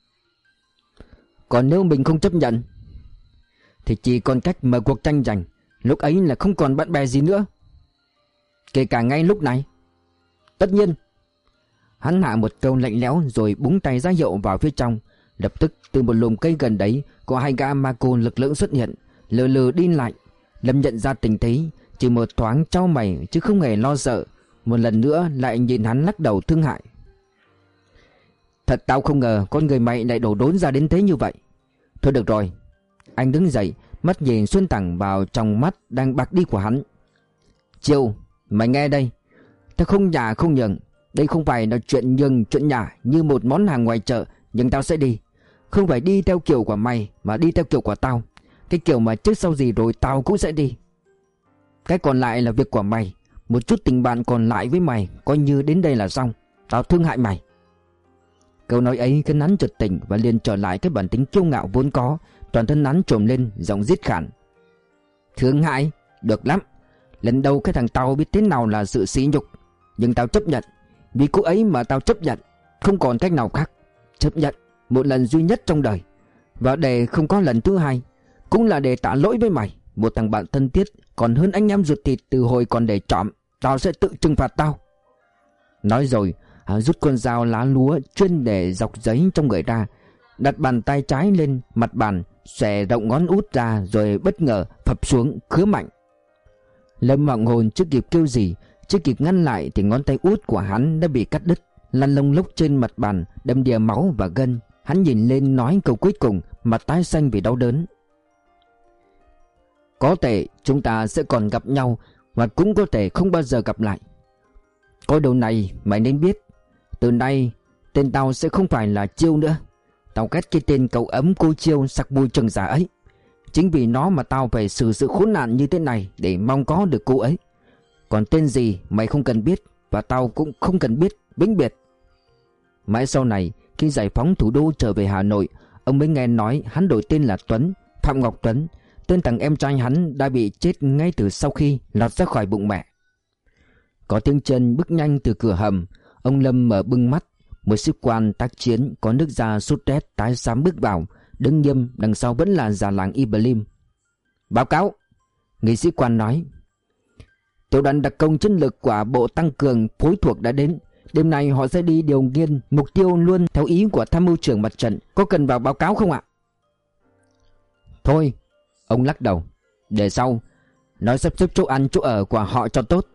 Còn nếu mình không chấp nhận thì chỉ còn cách mở cuộc tranh giành. Lúc ấy là không còn bạn bè gì nữa, kể cả ngay lúc này. Tất nhiên. Hắn hạ một câu lạnh lẽo rồi búng tay ra hiệu vào phía trong. Lập tức từ một lùm cây gần đấy có hai gã ma cô lực lưỡng xuất hiện, lừ lừ đi lại. Lâm nhận ra tình thế, chỉ một thoáng chau mày chứ không hề lo sợ. Một lần nữa lại nhìn hắn lắc đầu thương hại. Thật tao không ngờ con người mày lại đổ đốn ra đến thế như vậy. Thôi được rồi. Anh đứng dậy, mắt nhìn xuyên thẳng vào trong mắt đang bạc đi của hắn. Chiêu, mày nghe đây. Tao không nhả không nhường. Đây không phải là chuyện nhường chuyện nhả như một món hàng ngoài chợ. Nhưng tao sẽ đi. Không phải đi theo kiểu của mày mà đi theo kiểu của tao. Cái kiểu mà trước sau gì rồi tao cũng sẽ đi. Cái còn lại là việc của mày. Một chút tình bạn còn lại với mày coi như đến đây là xong. Tao thương hại mày. Câu nói ấy khiến hắn chợt tỉnh và liền trở lại cái bản tính kiêu ngạo vốn có. Toàn thân hắn trồm lên, giọng giết khản. Thương hại? Được lắm. Lần đầu cái thằng tao biết thế nào là sự sỉ nhục. Nhưng tao chấp nhận. Vì cô ấy mà tao chấp nhận. Không còn cách nào khác. Chấp nhận một lần duy nhất trong đời. Và để không có lần thứ hai. Cũng là để tạ lỗi với mày. Một thằng bạn thân thiết còn hơn anh em ruột thịt từ hồi còn để trọm. Tao sẽ tự trừng phạt tao. Nói rồi hắn rút con dao lá lúa chuyên để dọc giấy trong người ra, đặt bàn tay trái lên mặt bàn, xòe rộng ngón út ra rồi bất ngờ phập xuống khứa mạnh. Lâm hoàng hồn chưa kịp kêu gì, chưa kịp ngăn lại thì ngón tay út của hắn đã bị cắt đứt, lăn lông lốc trên mặt bàn, đầm đìa máu và gân. Hắn nhìn lên nói câu cuối cùng, mặt tái xanh vì đau đớn. Có thể chúng ta sẽ còn gặp nhau, hoặc cũng có thể không bao giờ gặp lại. Có điều này mày nên biết, từ nay tên tao sẽ không phải là Chiêu nữa. Tao ghét cái tên cậu ấm cô Chiêu sặc mùi trừng giả ấy. Chính vì nó mà tao phải xử sự khốn nạn như thế này để mong có được cô ấy. Còn tên gì mày không cần biết, và tao cũng không cần biết, vĩnh biệt. Mãi sau này, khi giải phóng thủ đô trở về Hà Nội, ông mới nghe nói hắn đổi tên là Tuấn, Phạm Ngọc Tuấn. Tên thằng em trai hắn đã bị chết ngay từ sau khi lọt ra khỏi bụng mẹ. Có tiếng chân bước nhanh từ cửa hầm. Ông Lâm mở bừng mắt. Một sĩ quan tác chiến có nước da sốt rét tái xám bước vào. Đứng nghiêm, đằng sau vẫn là già làng Ibrahim. Báo cáo, người sĩ quan nói. Tiểu đoàn đặc công chiến lược của bộ tăng cường phối thuộc đã đến. Đêm nay họ sẽ đi điều nghiên mục tiêu luôn theo ý của tham mưu trưởng mặt trận. Có cần vào báo cáo không ạ? Thôi, ông lắc đầu. Để sau, nói sắp xếp chỗ ăn chỗ ở của họ cho tốt.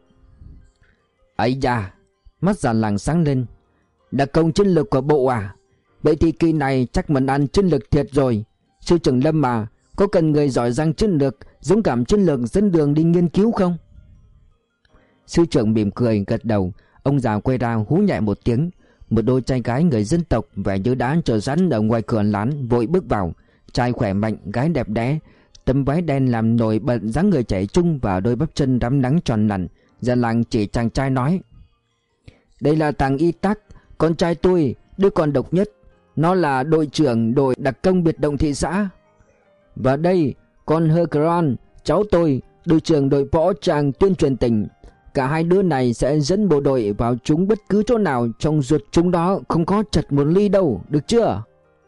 Ấy da, mắt già làng sáng lên. Đặc công chiến lược của bộ à? Vậy thì kỳ này chắc mần ăn chiến lược thiệt rồi. Sư trưởng Lâm mà, có cần người giỏi giang chiến lược, dũng cảm chiến lược dẫn đường đi nghiên cứu không? Sư trưởng mỉm cười gật đầu. Ông già quay ra hú nhẹ một tiếng. Một đôi trai gái người dân tộc vẻ như đã chờ sẵn ở ngoài cửa lán vội bước vào. Trai khỏe mạnh, gái đẹp đẽ. Tấm váy đen làm nổi bật dáng người trẻ trung và đôi bắp chân rám nắng tròn lành. Già làng chỉ chàng trai nói. Đây là thằng Y Tắc, con trai tôi, đứa con độc nhất. Nó là đội trưởng đội đặc công biệt động thị xã. Và đây, con Hercron, cháu tôi, đội trưởng đội võ trang tuyên truyền tỉnh. Cả hai đứa này sẽ dẫn bộ đội vào chúng bất cứ chỗ nào trong ruột chúng đó không có chật một ly đâu, được chưa?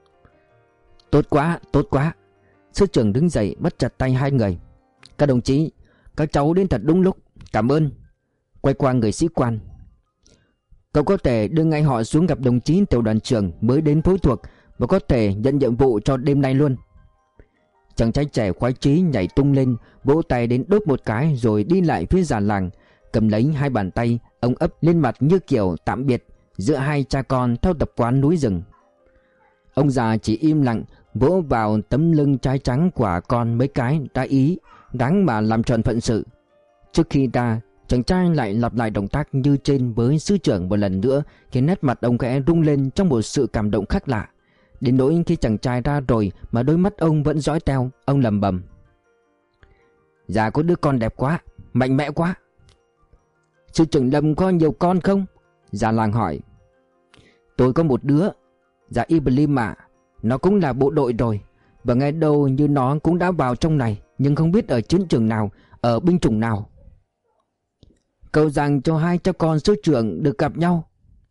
Tốt quá, tốt quá. Sư trưởng đứng dậy bắt chặt tay hai người. Các đồng chí, các cháu đến thật đúng lúc, cảm ơn. Quay qua người sĩ quan. Cậu có thể đưa ngay họ xuống gặp đồng chí tiểu đoàn trưởng mới đến phối thuộc và có thể nhận nhiệm vụ cho đêm nay luôn. Chàng trai trẻ khoái chí nhảy tung lên, vỗ tay đến đốt một cái rồi đi lại phía già làng. Cầm lấy hai bàn tay, ông ấp lên mặt như kiểu tạm biệt giữa hai cha con theo tập quán núi rừng. Ông già chỉ im lặng vỗ vào tấm lưng trái trắng của con mấy cái đã ý, đáng mà làm tròn phận sự. Trước khi ra, chàng trai lại lặp lại động tác như trên với sư trưởng một lần nữa, khiến nét mặt ông khẽ rung lên trong một sự cảm động khác lạ. Đến nỗi khi chàng trai ra rồi mà đôi mắt ông vẫn dõi theo, ông lẩm bẩm. Già có đứa con đẹp quá, mạnh mẽ quá. Sư trưởng Lâm có nhiều con không? Già làng hỏi. Tôi có một đứa. Dạ Ibrahim ạ. Nó cũng là bộ đội rồi. Và nghe đâu như nó cũng đã vào trong này, nhưng không biết ở chiến trường nào, ở binh chủng nào. Cầu rằng cho hai cha con sư trưởng được gặp nhau.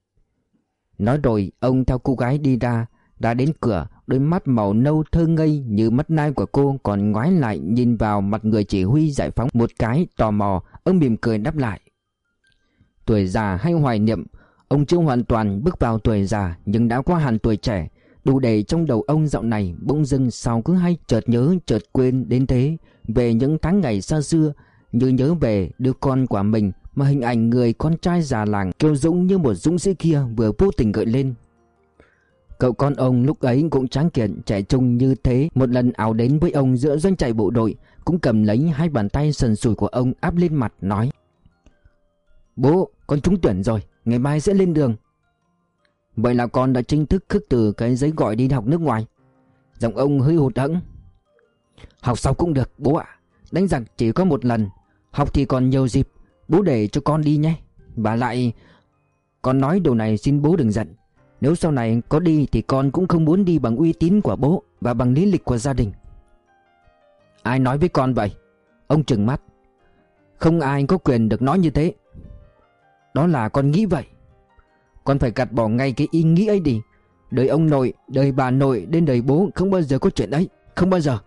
Nói rồi ông theo cô gái đi ra. Đã đến cửa, đôi mắt màu nâu thơ ngây như mắt nai của cô còn ngoái lại nhìn vào mặt người chỉ huy giải phóng một cái tò mò. Ông mỉm cười đáp lại. Tuổi già hay hoài niệm, ông chưa hoàn toàn bước vào tuổi già nhưng đã qua hẳn tuổi trẻ. Đủ để trong đầu ông dạo này bỗng dưng sao cứ hay chợt nhớ chợt quên đến thế, về những tháng ngày xa xưa, như nhớ về đứa con của mình mà hình ảnh người con trai già làng kiêu dũng như một dũng sĩ kia vừa vô tình gợi lên. Cậu con ông lúc ấy cũng tráng kiện trẻ trung như thế, một lần ảo đến với ông giữa doanh trại bộ đội, cũng cầm lấy hai bàn tay sần sùi của ông áp lên mặt nói: Bố, con trúng tuyển rồi, ngày mai sẽ lên đường. Vậy là con đã chính thức khước từ cái giấy gọi đi học nước ngoài. Giọng ông hơi hụt hẫng. Học sau cũng được bố ạ. Đánh giặc chỉ có một lần, học thì còn nhiều dịp. Bố để cho con đi nhé. Và lại, con nói điều này xin bố đừng giận. Nếu sau này có đi thì con cũng không muốn đi bằng uy tín của bố và bằng lý lịch của gia đình. Ai nói với con vậy? Ông trừng mắt. Không ai có quyền được nói như thế. Đó là con nghĩ vậy. Con phải gạt bỏ ngay cái ý nghĩ ấy đi. Đời ông nội, đời bà nội đến đời bố không bao giờ có chuyện ấy. Không bao giờ.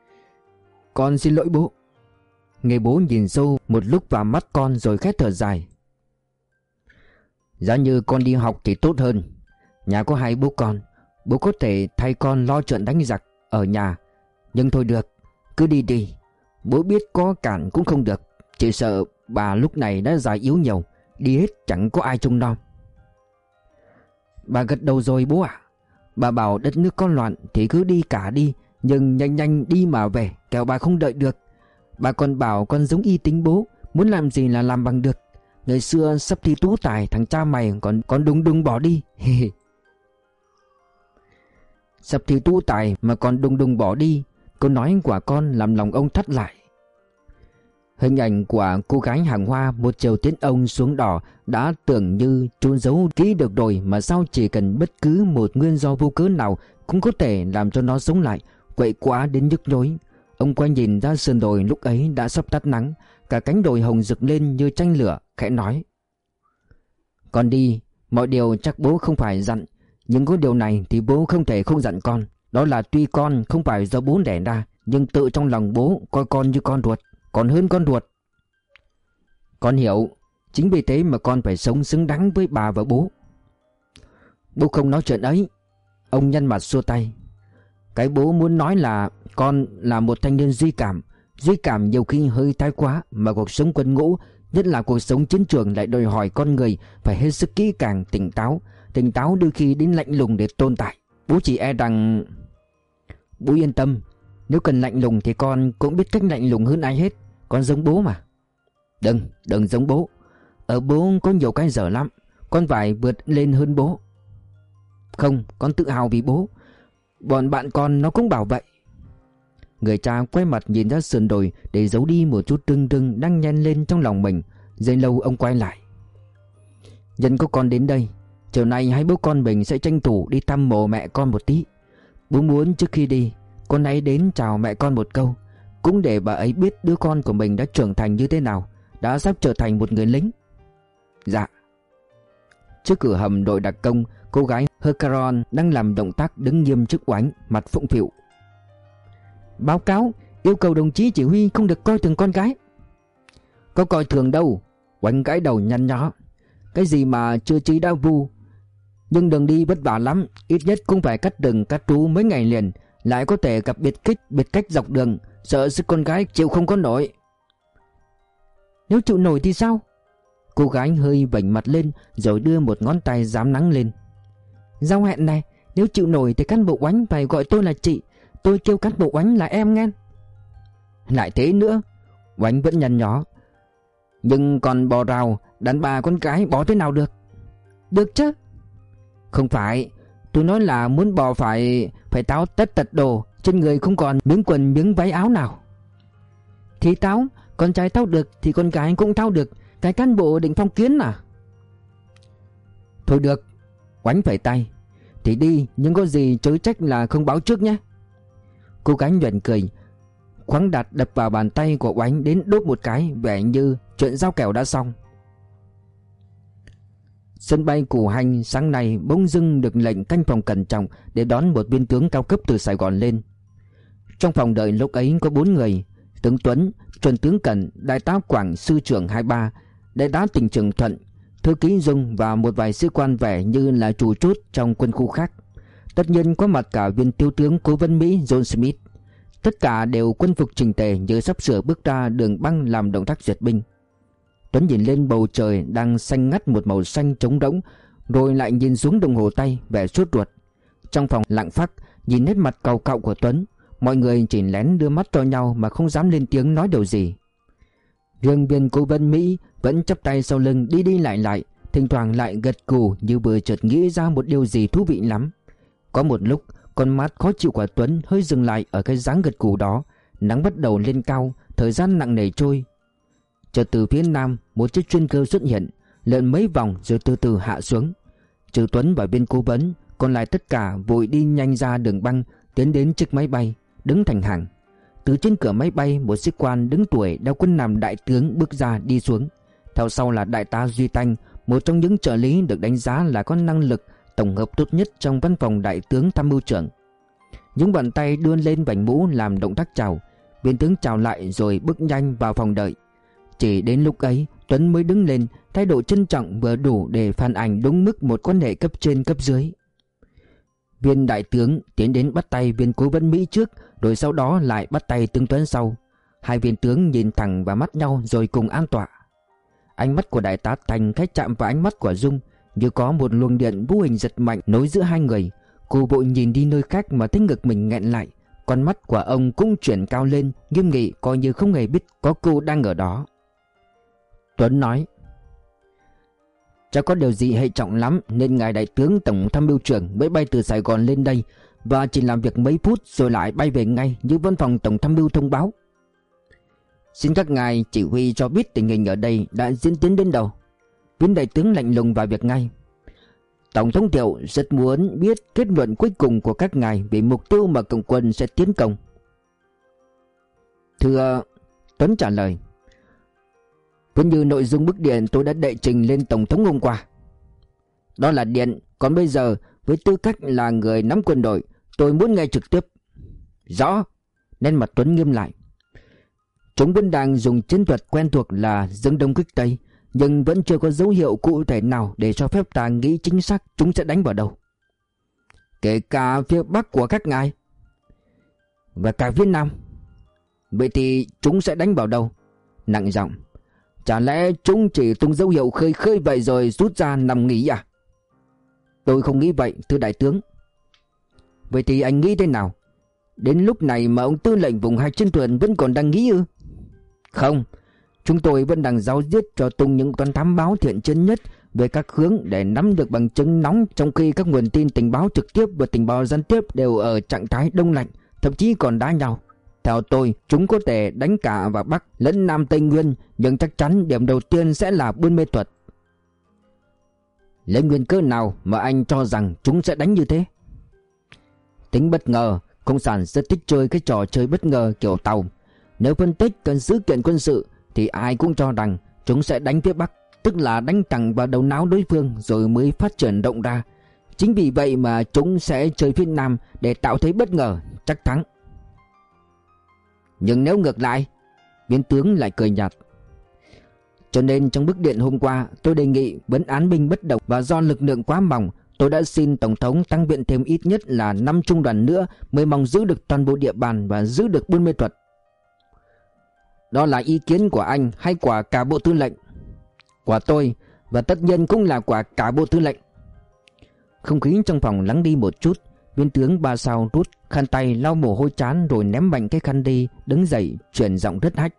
Con xin lỗi bố. Người bố nhìn sâu một lúc vào mắt con rồi khẽ thở dài. Giá như con đi học thì tốt hơn. Nhà có hai bố con, bố có thể thay con lo chuyện đánh giặc ở nhà. Nhưng thôi được, cứ đi đi. Bố biết có cản cũng không được. Chỉ sợ bà lúc này đã già yếu nhiều, đi hết chẳng có ai trông nom. Bà gật đầu rồi bố ạ. Bà bảo đất nước có loạn thì cứ đi cả đi, nhưng nhanh nhanh đi mà về, kẻo bà không đợi được. Bà còn bảo con giống y tính bố, muốn làm gì là làm bằng được. Ngày xưa sắp thi tú tài, thằng cha mày còn đùng đùng bỏ đi. Sắp thi tú tài mà còn đùng đùng bỏ đi. Câu nói của con làm lòng ông thắt lại. Hình ảnh của cô gái hàng hoa một chiều tiến ông xuống đỏ đã tưởng như trốn giấu kỹ được rồi, mà sao chỉ cần bất cứ một nguyên do vô cớ nào cũng có thể làm cho nó sống lại, quậy quá đến nhức nhối. Ông quay nhìn ra sườn đồi lúc ấy đã sắp tắt nắng, cả cánh đồi hồng rực lên như tranh lửa, khẽ nói: Con đi, mọi điều chắc bố không phải dặn, nhưng có điều này thì bố không thể không dặn con. Đó là tuy con không phải do bố đẻ ra, nhưng tự trong lòng bố coi con như con ruột, còn hơn con ruột. Con hiểu, chính vì thế mà con phải sống xứng đáng với bà và bố. Bố không nói chuyện ấy. Ông nhăn mặt xua tay. Cái bố muốn nói là con là một thanh niên duy cảm. Duy cảm nhiều khi hơi thái quá, mà cuộc sống quân ngũ, nhất là cuộc sống chiến trường, lại đòi hỏi con người phải hết sức kỹ càng, tỉnh táo. Tỉnh táo đôi khi đến lạnh lùng để tồn tại. Bố chỉ e rằng... Bố yên tâm, nếu cần lạnh lùng thì con cũng biết cách lạnh lùng hơn ai hết. Con giống bố mà. Đừng giống bố. Ở bố có nhiều cái dở lắm, con phải vượt lên hơn bố. Không, con tự hào vì bố. Bọn bạn con nó cũng bảo vậy. Người cha quay mặt nhìn ra sườn đồi để giấu đi một chút rưng rưng đang nhen lên trong lòng mình. Giây lâu ông quay lại. Nhân có con đến đây, chiều nay hai bố con mình sẽ tranh thủ đi thăm mộ mẹ con một tí. Bố muốn trước khi đi, con hãy đến chào mẹ con một câu, cũng để bà ấy biết đứa con của mình đã trưởng thành như thế nào, đã sắp trở thành một người lính. Dạ. Trước cửa hầm đội đặc công, cô gái Hercaron đang làm động tác đứng nghiêm trước Oánh, mặt phụng phịu. Báo cáo, yêu cầu đồng chí chỉ huy không được coi thường con gái. Có coi thường đâu. Oánh gãi đầu nhăn nhó. Cái gì mà chưa chí đã vu. Nhưng đường đi vất vả lắm, ít nhất cũng phải cắt rừng cắt trú mấy ngày liền, lại có thể gặp biệt cách dọc đường, sợ sức con gái chịu không có nổi. Nếu chịu nổi thì sao? Cô gái hơi vểnh mặt lên rồi đưa một ngón tay dám nắng lên. Giao hẹn này, nếu chịu nổi thì cán bộ Oánh phải gọi tôi là chị, tôi kêu cán bộ Oánh là em nghe. Lại thế nữa. Oánh vẫn nhăn nhó. Nhưng còn bò rào, đàn bà con gái bò thế nào được? Được chứ. Không phải, tôi nói là muốn bò phải táo tất tật đồ, trên người không còn miếng quần miếng váy áo nào. Thì táo, con trai táo được thì con gái cũng táo được. Cái cán bộ định phong kiến à? Thôi được. Oánh phẩy tay. Thì đi, nhưng có gì chớ trách là không báo trước nhé. Cô gái nhoẻn cười. Khoáng đạt đập vào bàn tay của Oánh đến đốt một cái, vẻ như chuyện giao kèo đã xong. Sân bay Củ Hành sáng nay bỗng dưng được lệnh canh phòng cẩn trọng để đón một viên tướng cao cấp từ Sài Gòn lên. Trong phòng đợi lúc ấy có 4 người: tướng Tuấn, chuẩn tướng Cẩn, đại tá Quảng, sư trưởng 23, đại tá tỉnh trưởng Thuận, thư ký Dung và một vài sĩ quan vẻ như là chủ chốt trong quân khu khác. Tất nhiên có mặt cả viên thiếu tướng cố vấn Mỹ John Smith. Tất cả đều quân phục chỉnh tề như sắp sửa bước ra đường băng làm động tác duyệt binh. Tuấn nhìn lên bầu trời đang xanh ngắt một màu xanh trống rỗng, rồi lại nhìn xuống đồng hồ tay vẻ sốt ruột. Trong phòng lặng phắc, nhìn nét mặt cau cau của Tuấn, mọi người chỉ lén đưa mắt cho nhau mà không dám lên tiếng nói điều gì. Riêng viên cố vấn Mỹ vẫn chắp tay sau lưng đi đi lại, thỉnh thoảng lại gật gù như vừa chợt nghĩ ra một điều gì thú vị lắm. Có một lúc con mắt khó chịu của Tuấn hơi dừng lại ở cái dáng gật gù đó. Nắng bắt đầu lên cao, thời gian nặng nề trôi. Chợt từ phía nam một chiếc chuyên cơ xuất hiện, lượn mấy vòng rồi từ từ hạ xuống. Trừ Tuấn và viên cố vấn, còn lại tất cả vội đi nhanh ra đường băng, tiến đến chiếc máy bay, đứng thành hàng. Từ trên cửa máy bay, một sĩ quan đứng tuổi đeo quân hàm đại tướng bước ra đi xuống. Theo sau là đại tá Duy Tanh, một trong những trợ lý được đánh giá là có năng lực tổng hợp tốt nhất trong văn phòng đại tướng tham mưu trưởng. Những bàn tay đưa lên vành mũ làm động tác chào. Viên tướng chào lại rồi bước nhanh vào phòng đợi. Chỉ đến lúc ấy Tuấn mới đứng lên, thái độ trân trọng vừa đủ để phản ảnh đúng mức một quan hệ cấp trên cấp dưới. Viên đại tướng tiến đến bắt tay viên cố vấn Mỹ trước, rồi sau đó lại bắt tay tướng Tuấn sau. Hai viên tướng nhìn thẳng vào mắt nhau rồi cùng an tọa. Ánh mắt của đại tá Thành khẽ chạm vào ánh mắt của Dung, như có một luồng điện vô hình giật mạnh nối giữa hai người. Cô vội nhìn đi nơi khác mà thấy ngực mình nghẹn lại. Con mắt của ông cũng chuyển cao lên, nghiêm nghị, coi như không hề biết có cô đang ở đó. Tuấn nói: "Chắc có điều gì hệ trọng lắm nên ngài đại tướng tổng tham mưu trưởng mới bay từ Sài Gòn lên đây, và chỉ làm việc mấy phút rồi lại bay về ngay như văn phòng tổng tham mưu thông báo. Xin các ngài chỉ huy cho biết tình hình ở đây đã diễn tiến đến đâu." Viên đại tướng lạnh lùng vào việc ngay: "Tổng thống Thiệu rất muốn biết kết luận cuối cùng của các ngài về mục tiêu mà cộng quân sẽ tiến công." "Thưa," Tuấn trả lời, "vẫn như nội dung bức điện tôi đã đệ trình lên tổng thống hôm qua." "Đó là điện, còn bây giờ với tư cách là người nắm quân đội, tôi muốn nghe trực tiếp." "Rõ." Nên mặt Tuấn nghiêm lại. "Chúng vẫn đang dùng chiến thuật quen thuộc là dâng đông kích tây, nhưng vẫn chưa có dấu hiệu cụ thể nào để cho phép ta nghĩ chính xác chúng sẽ đánh vào đâu." "Kể cả phía bắc của các ngài?" "Và cả phía nam." "Vậy thì chúng sẽ đánh vào đâu?" Nặng giọng: "Chả lẽ chúng chỉ tung dấu hiệu khơi khơi vậy rồi rút ra nằm nghỉ à?" "Tôi không nghĩ vậy, thưa đại tướng." "Vậy thì anh nghĩ thế nào? Đến lúc này mà ông tư lệnh vùng 2 chiến thuyền vẫn còn đang nghĩ ư?" "Không, chúng tôi vẫn đang giáo diết cho tung những toán thám báo thiện chiến nhất về các hướng để nắm được bằng chứng nóng, trong khi các nguồn tin tình báo trực tiếp và tình báo gián tiếp đều ở trạng thái đông lạnh, thậm chí còn đá nhau. Theo tôi, chúng có thể đánh cả vào Bắc lẫn Nam Tây Nguyên, nhưng chắc chắn điểm đầu tiên sẽ là Buôn Mê Thuột." "Lấy nguyên cớ nào mà anh cho rằng chúng sẽ đánh như thế?" "Tính bất ngờ. Cộng sản rất thích chơi cái trò chơi bất ngờ kiểu tàu. Nếu phân tích cần sự kiện quân sự thì ai cũng cho rằng chúng sẽ đánh phía Bắc, tức là đánh thẳng vào đầu não đối phương rồi mới phát triển động ra. Chính vì vậy mà chúng sẽ chơi phía Nam để tạo thế bất ngờ, chắc thắng." "Nhưng nếu ngược lại?" Viên tướng lại cười nhạt. "Cho nên trong bức điện hôm qua tôi đề nghị vẫn án binh bất động, và do lực lượng quá mỏng, tôi đã xin tổng thống tăng viện thêm ít nhất là 5 trung đoàn nữa mới mong giữ được toàn bộ địa bàn và giữ được Buôn Mê Thuột." "Đó là ý kiến của anh hay của cả bộ tư lệnh?" "Của tôi, và tất nhiên cũng là của cả bộ tư lệnh." Không khí trong phòng lắng đi một chút. Viên tướng Ba Sao rút khăn tay lau mồ hôi trán rồi ném mạnh cái khăn đi, đứng dậy chuyển giọng rất hách: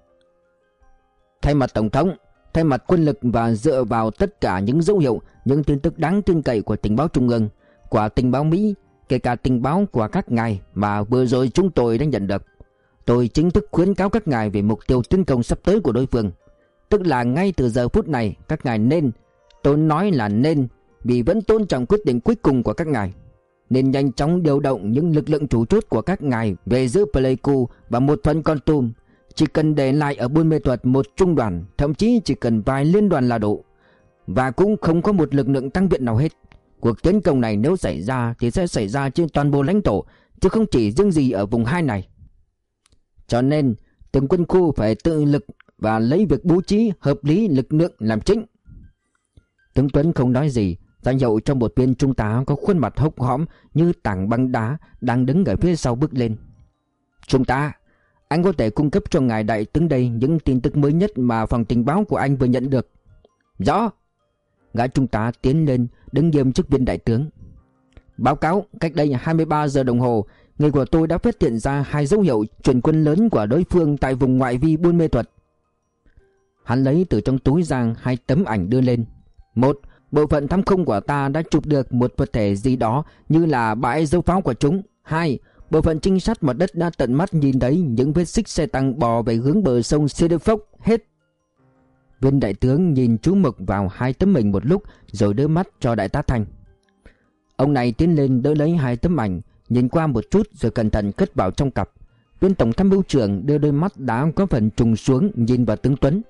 "Thay mặt tổng thống, thay mặt quân lực và dựa vào tất cả những dấu hiệu, những tin tức đáng tin cậy của tình báo trung ương, của tình báo Mỹ, kể cả tình báo của các ngài mà vừa rồi chúng tôi đã nhận được, tôi chính thức khuyến cáo các ngài về mục tiêu tấn công sắp tới của đối phương. Tức là ngay từ giờ phút này các ngài nên, tôi nói là nên, vì vẫn tôn trọng quyết định cuối cùng của các ngài, nên nhanh chóng điều động những lực lượng chủ chốt của các ngài về giữ Pleiku và một phần Kon Tum. Chỉ cần để lại ở Buôn Mê Thuột một trung đoàn, thậm chí chỉ cần vài liên đoàn là đủ, và cũng không có một lực lượng tăng viện nào hết. Cuộc tấn công này nếu xảy ra thì sẽ xảy ra trên toàn bộ lãnh thổ, chứ không chỉ riêng gì ở vùng 2 này. Cho nên từng quân khu phải tự lực và lấy việc bố trí hợp lý lực lượng làm chính." Tướng Tuấn không nói gì, ra hiệu cho một viên trung tá có khuôn mặt hốc hõm như tảng băng đá đang đứng ở phía sau bước lên. "Trung tá, anh có thể cung cấp cho ngài đại tướng đây những tin tức mới nhất mà phòng tình báo của anh vừa nhận được." "Rõ." Gã trung tá tiến lên đứng nghiêm trước viên đại tướng. "Báo cáo, cách đây 23 giờ đồng hồ, người của tôi đã phát hiện ra 2 dấu hiệu chuyển quân lớn của đối phương tại vùng ngoại vi Buôn Mê Thuột." Hắn lấy từ trong túi ra 2 tấm ảnh đưa lên. "1. Bộ phận thám không của ta đã chụp được một vật thể gì đó như là bãi dấu pháo của chúng. 2. Bộ phận trinh sát mặt đất đã tận mắt nhìn thấy những vết xích xe tăng bò về hướng bờ sông Cedefop. Hết." Viên đại tướng nhìn chú mục vào 2 tấm hình một lúc rồi đưa mắt cho đại tá Thành. Ông này tiến lên đỡ lấy 2 tấm ảnh, nhìn qua một chút rồi cẩn thận cất vào trong cặp. Viên tổng tham mưu trưởng đưa đôi mắt đã có phần trùng xuống nhìn vào tướng Tuấn.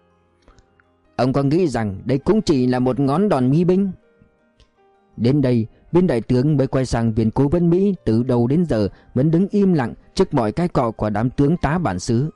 "Ông có nghĩ rằng đây cũng chỉ là một ngón đòn nghi binh?" Đến đây, viên đại tướng mới quay sang viên cố vấn Mỹ từ đầu đến giờ vẫn đứng im lặng trước mọi cái cọ của đám tướng tá bản xứ.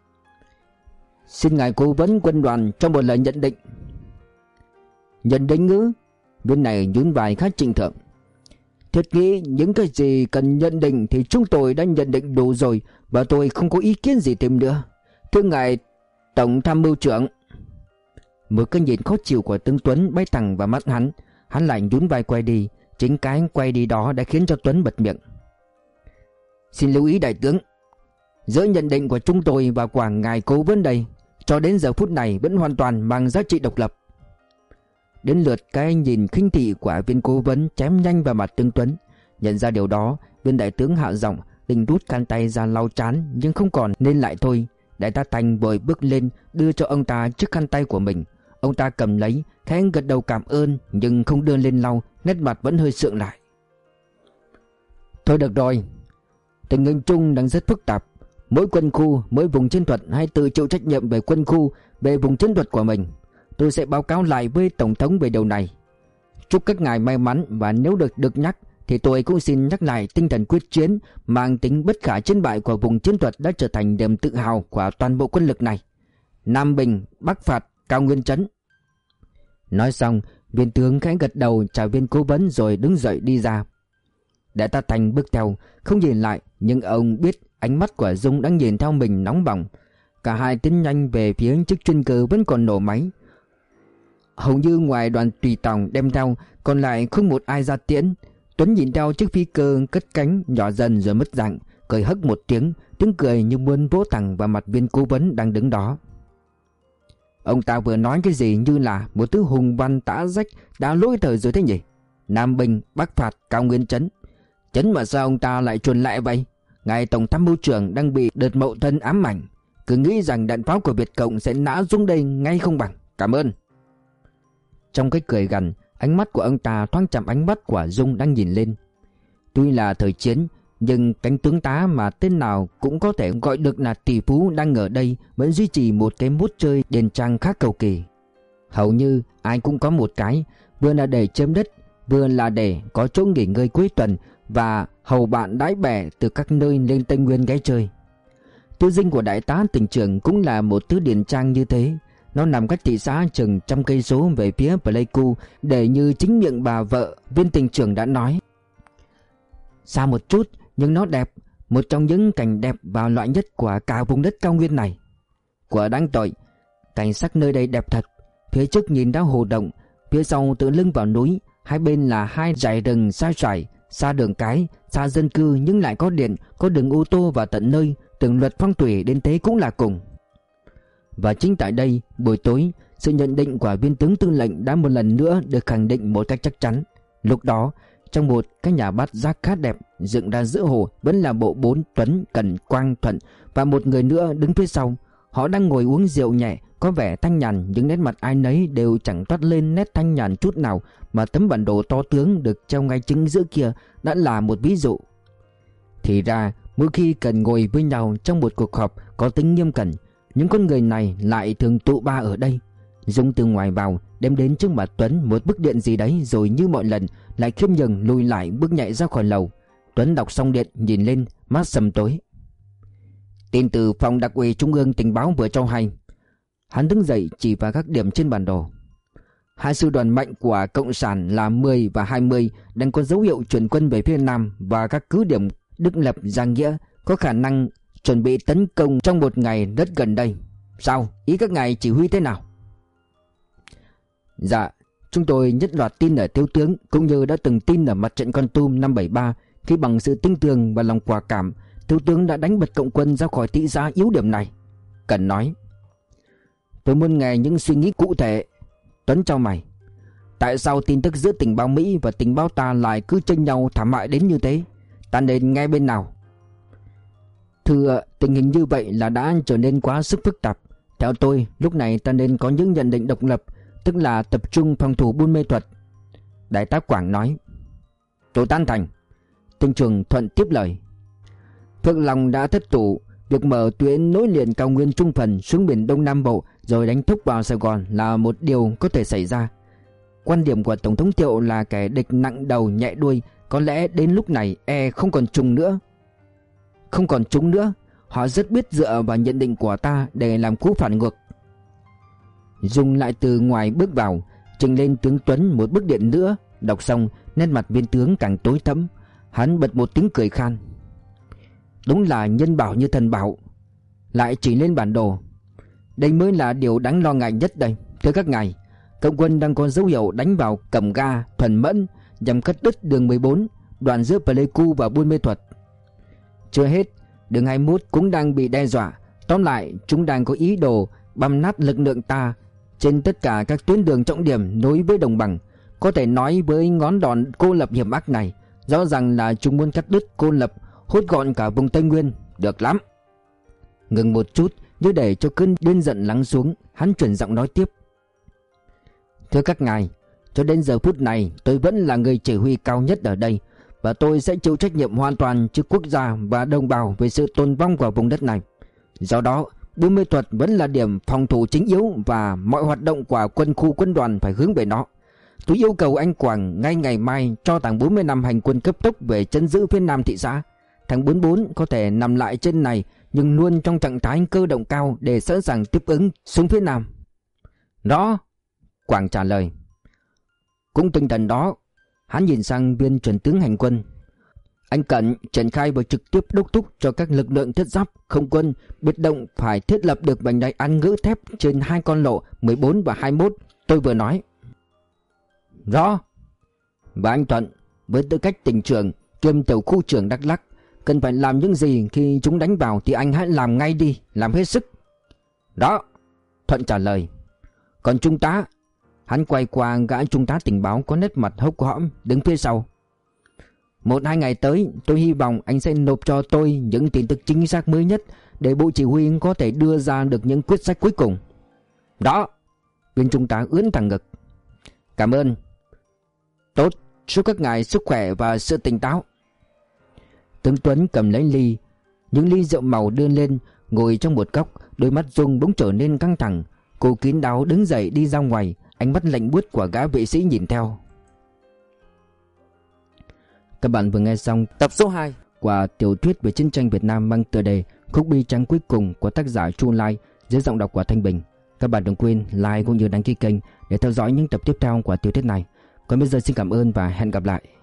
"Xin ngài cố vấn quân đoàn cho một lời nhận định." "Nhận định ngữ?" Viên này nhún vai khá trịnh thượng. Thiết nghĩ những cái gì cần nhận định thì chúng tôi đã nhận định đủ rồi, và tôi không có ý kiến gì thêm nữa. Thưa ngài Tổng tham mưu trưởng. Một cái nhìn khó chịu của tướng Tuấn bay thẳng vào mắt hắn. Hắn lại nhún vai quay đi. Chính cái quay đi đó đã khiến cho Tuấn bật miệng. Xin lưu ý đại tướng, giữa nhận định của chúng tôi và của ngài cố vấn đây, cho đến giờ phút này vẫn hoàn toàn mang giá trị độc lập. Đến lượt cái nhìn khinh thị của viên cố vấn chém nhanh vào mặt tướng Tuấn. Nhận ra điều đó, viên đại tướng hạ giọng định rút khăn tay ra lau trán, nhưng không còn nên lại thôi. Đại tá Thành vội bước lên đưa cho ông ta chiếc khăn tay của mình. Ông ta cầm lấy, khẽ gật đầu cảm ơn, nhưng không đưa lên lau, nét mặt vẫn hơi sượng lại. Thôi được rồi, tình hình chung đang rất phức tạp. Mỗi quân khu, mỗi vùng chiến thuật hãy tự chịu trách nhiệm về quân khu, về vùng chiến thuật của mình. Tôi sẽ báo cáo lại với Tổng thống về điều này. Chúc các ngài may mắn, và nếu được nhắc thì tôi cũng xin nhắc lại tinh thần quyết chiến mang tính bất khả chiến bại của vùng chiến thuật đã trở thành niềm tự hào của toàn bộ quân lực này. Nam Bình, Bắc Phạt, Cao Nguyên Trấn. Nói xong, viên tướng khẽ gật đầu chào viên cố vấn rồi đứng dậy đi ra. Đại tá Thành bước theo, không nhìn lại, nhưng ông biết ánh mắt của Dung đang nhìn theo mình nóng bỏng. Cả hai tiến nhanh về phía chiếc chuyên cơ vẫn còn nổ máy. Hầu như ngoài đoàn tùy tòng đem theo, còn lại không một ai ra tiễn. Tuấn nhìn theo chiếc phi cơ cất cánh nhỏ dần rồi mất dạng, cười hất một tiếng cười như muốn vỗ thẳng vào mặt viên cố vấn đang đứng đó. Ông ta vừa nói cái gì như là một thứ hùng văn tả rách đã lỗi thời rồi thế nhỉ? Nam Bình, Bắc Phạt, Cao Nguyên Trấn. Trấn mà sao ông ta lại truyền lại vậy? Ngài Tổng tham mưu trưởng đang bị đợt Mậu Thân ám ảnh, cứ nghĩ rằng đạn pháo của Việt Cộng sẽ nã xuống đây ngay không bằng. Cảm ơn. Trong cái cười gằn, ánh mắt của ông ta thoáng chạm ánh mắt của Dung đang nhìn lên. Tuy là thời chiến, nhưng cánh tướng tá mà tên nào cũng có thể gọi được là tỷ phú đang ở đây vẫn duy trì một cái mốt chơi đền trang khác cầu kỳ. Hầu như ai cũng có một cái, vừa là để chiếm đất, vừa là để có chỗ nghỉ ngơi cuối tuần và hầu bạn đãi bè từ các nơi lên Tây Nguyên ghé chơi. Tư dinh của đại tá tỉnh trưởng cũng là một thứ điển trang như thế. Nó nằm cách thị xã chừng 100 cây số về phía Pleiku, để như chính miệng bà vợ viên tỉnh trưởng đã nói. Xa một chút nhưng nó đẹp, một trong những cảnh đẹp và loại nhất của cả vùng đất cao nguyên này. Của đáng tội, cảnh sắc nơi đây đẹp thật. Phía trước nhìn ra hồ động, phía sau tựa lưng vào núi, hai bên là hai dải rừng sai xoài, xa đường cái, xa dân cư nhưng lại có điện, có đường ô tô vào tận nơi, từng luật phong thủy đến thế cũng là cùng. Và chính tại đây, buổi tối, sự nhận định của viên tướng tư lệnh đã một lần nữa được khẳng định một cách chắc chắn. Lúc đó, trong một cái nhà bát giác khá đẹp dựng ra giữa hồ vẫn là bộ 4 Tuấn, Cần, Quang, Thuận và một người nữa đứng phía sau. Họ đang ngồi uống rượu nhẹ, có vẻ thanh nhàn, nhưng nét mặt ai nấy đều chẳng toát lên nét thanh nhàn chút nào, mà tấm bản đồ to tướng được treo ngay chính giữa kia đã là một ví dụ. Thì ra, mỗi khi cần ngồi với nhau trong một cuộc họp có tính nghiêm cẩn, những con người này lại thường tụ ba ở đây. Dung từ ngoài vào đem đến trước mặt Tuấn một bức điện gì đấy, rồi như mọi lần lại khiêm nhường lùi lại bước nhảy ra khỏi lầu. Tuấn đọc xong điện nhìn lên, mắt sầm tối. Tin từ phòng đặc ủy Trung ương tình báo vừa cho hay. Hắn đứng dậy chỉ vào các điểm trên bản đồ. Hai sư đoàn mạnh của Cộng sản là 10 và 20 đang có dấu hiệu chuyển quân về phía Nam, và các cứ điểm Đức Lập, Giang Nghĩa có khả năng chuẩn bị tấn công trong một ngày rất gần đây. Sao? Ý các ngài chỉ huy thế nào? Dạ, chúng tôi nhất loạt tin ở thiếu tướng, cũng như đã từng tin ở mặt trận Kon Tum năm 73, khi bằng sự tinh tường và lòng quả cảm, thiếu tướng đã đánh bật cộng quân ra khỏi thị xã yếu điểm này. Cần nói. Tôi muốn nghe những suy nghĩ cụ thể. Tuấn chau mày. Tại sao tin tức giữa tình báo Mỹ và tình báo ta lại cứ chênh nhau thảm hại đến như thế? Ta nên nghe bên nào? Thưa, tình hình như vậy là đã trở nên quá sức phức tạp. Theo tôi, lúc này ta nên có những nhận định độc lập, tức là tập trung phòng thủ Buôn Mê Thuật. Đại tá Quảng nói. Tôi tán thành. Tỉnh trưởng Thuận tiếp lời. Phượng Long đã thất thủ. Việc mở tuyến nối liền cao nguyên trung phần xuống miền Đông Nam Bộ rồi đánh thúc vào Sài Gòn là một điều có thể xảy ra. Quan điểm của Tổng thống Thiệu là kẻ địch nặng đầu nhẹ đuôi, có lẽ đến lúc này không còn trùng nữa. Không còn chúng nữa. Họ rất biết dựa vào nhận định của ta để làm cú phản ngược. Dung lại từ ngoài bước vào, trình lên tướng Tuấn một bức điện nữa. Đọc xong, Nét mặt viên tướng càng tối thẫm. Hắn bật một tiếng cười khan. Đúng là nhân bảo như thần bảo. Lại chỉ lên bản đồ. Đây mới là điều đáng lo ngại nhất đây. Thưa các ngài, cộng quân đang có dấu hiệu đánh vào Cẩm Ga, Thuần Mẫn, nhằm cắt đứt đường 14, đoạn giữa Pleiku và Buôn Mê Thuật. Chưa hết, đường 21 cũng đang bị đe dọa. Tóm lại, chúng đang có ý đồ băm nát lực lượng ta trên tất cả các tuyến đường trọng điểm nối với đồng bằng. Có thể nói với ngón đòn cô lập hiểm ác này, rõ ràng là chúng muốn cắt đứt cô lập, hốt gọn cả vùng Tây Nguyên. Được lắm. Ngừng một chút như để cho cơn điên giận lắng xuống, hắn chuyển giọng nói tiếp. Thưa các ngài, cho đến giờ phút này tôi vẫn là người chỉ huy cao nhất ở đây, và tôi sẽ chịu trách nhiệm hoàn toàn trước quốc gia và đồng bào về sự tồn vong của vùng đất này. Do đó, Buôn Mê Thuật vẫn là điểm phòng thủ chính yếu và mọi hoạt động của quân khu quân đoàn phải hướng về nó. Tôi yêu cầu anh Quảng ngay ngày mai cho thằng 45 hành quân cấp tốc về trấn giữ phía nam thị xã. Thằng 44 có thể nằm lại trên này nhưng luôn trong trạng thái cơ động cao để sẵn sàng tiếp ứng xuống phía nam. Đó, Quảng trả lời. Cũng tinh thần đó. Hắn nhìn sang viên chuẩn tướng hành quân. Anh Cẩn triển khai và trực tiếp đốc thúc cho các lực lượng thiết giáp, không quân, biệt động phải thiết lập được vành đai ăn ngữ thép trên hai con lộ 14 và 21 tôi vừa nói. Rõ. Và anh Thuận, với tư cách tỉnh trưởng kiêm tiểu khu trưởng Đắk Lắk, cần phải làm những gì khi chúng đánh vào thì anh hãy làm ngay đi, làm hết sức. Đó, Thuận trả lời. Còn trung tá, hắn quay qua gã trung tá tình báo có nét mặt hốc hõm đứng phía sau. 1-2 ngày tới, tôi hy vọng anh sẽ nộp cho tôi những tin tức chính xác mới nhất để bộ chỉ huy có thể đưa ra được những quyết sách cuối cùng. Đó, viên trung tá ưỡn thẳng ngực. Cảm ơn. Tốt, chúc các ngài sức khỏe và sự tỉnh táo. Tướng Tuấn cầm lấy ly, những ly rượu màu đưa lên, ngồi trong một góc, đôi mắt Dung bỗng trở nên căng thẳng. Cô kín đáo đứng dậy đi ra ngoài, ánh mắt lạnh buốt của gã vệ sĩ nhìn theo. Các bạn vừa nghe xong tập số 2 của tiểu thuyết về chiến tranh Việt Nam mang tựa đề Khúc bi trắng cuối cùng của tác giả Chu Lai dưới giọng đọc của Thanh Bình. Các bạn đừng quên like cũng như đăng ký kênh để theo dõi những tập tiếp theo của tiểu thuyết này. Còn bây giờ xin cảm ơn và hẹn gặp lại.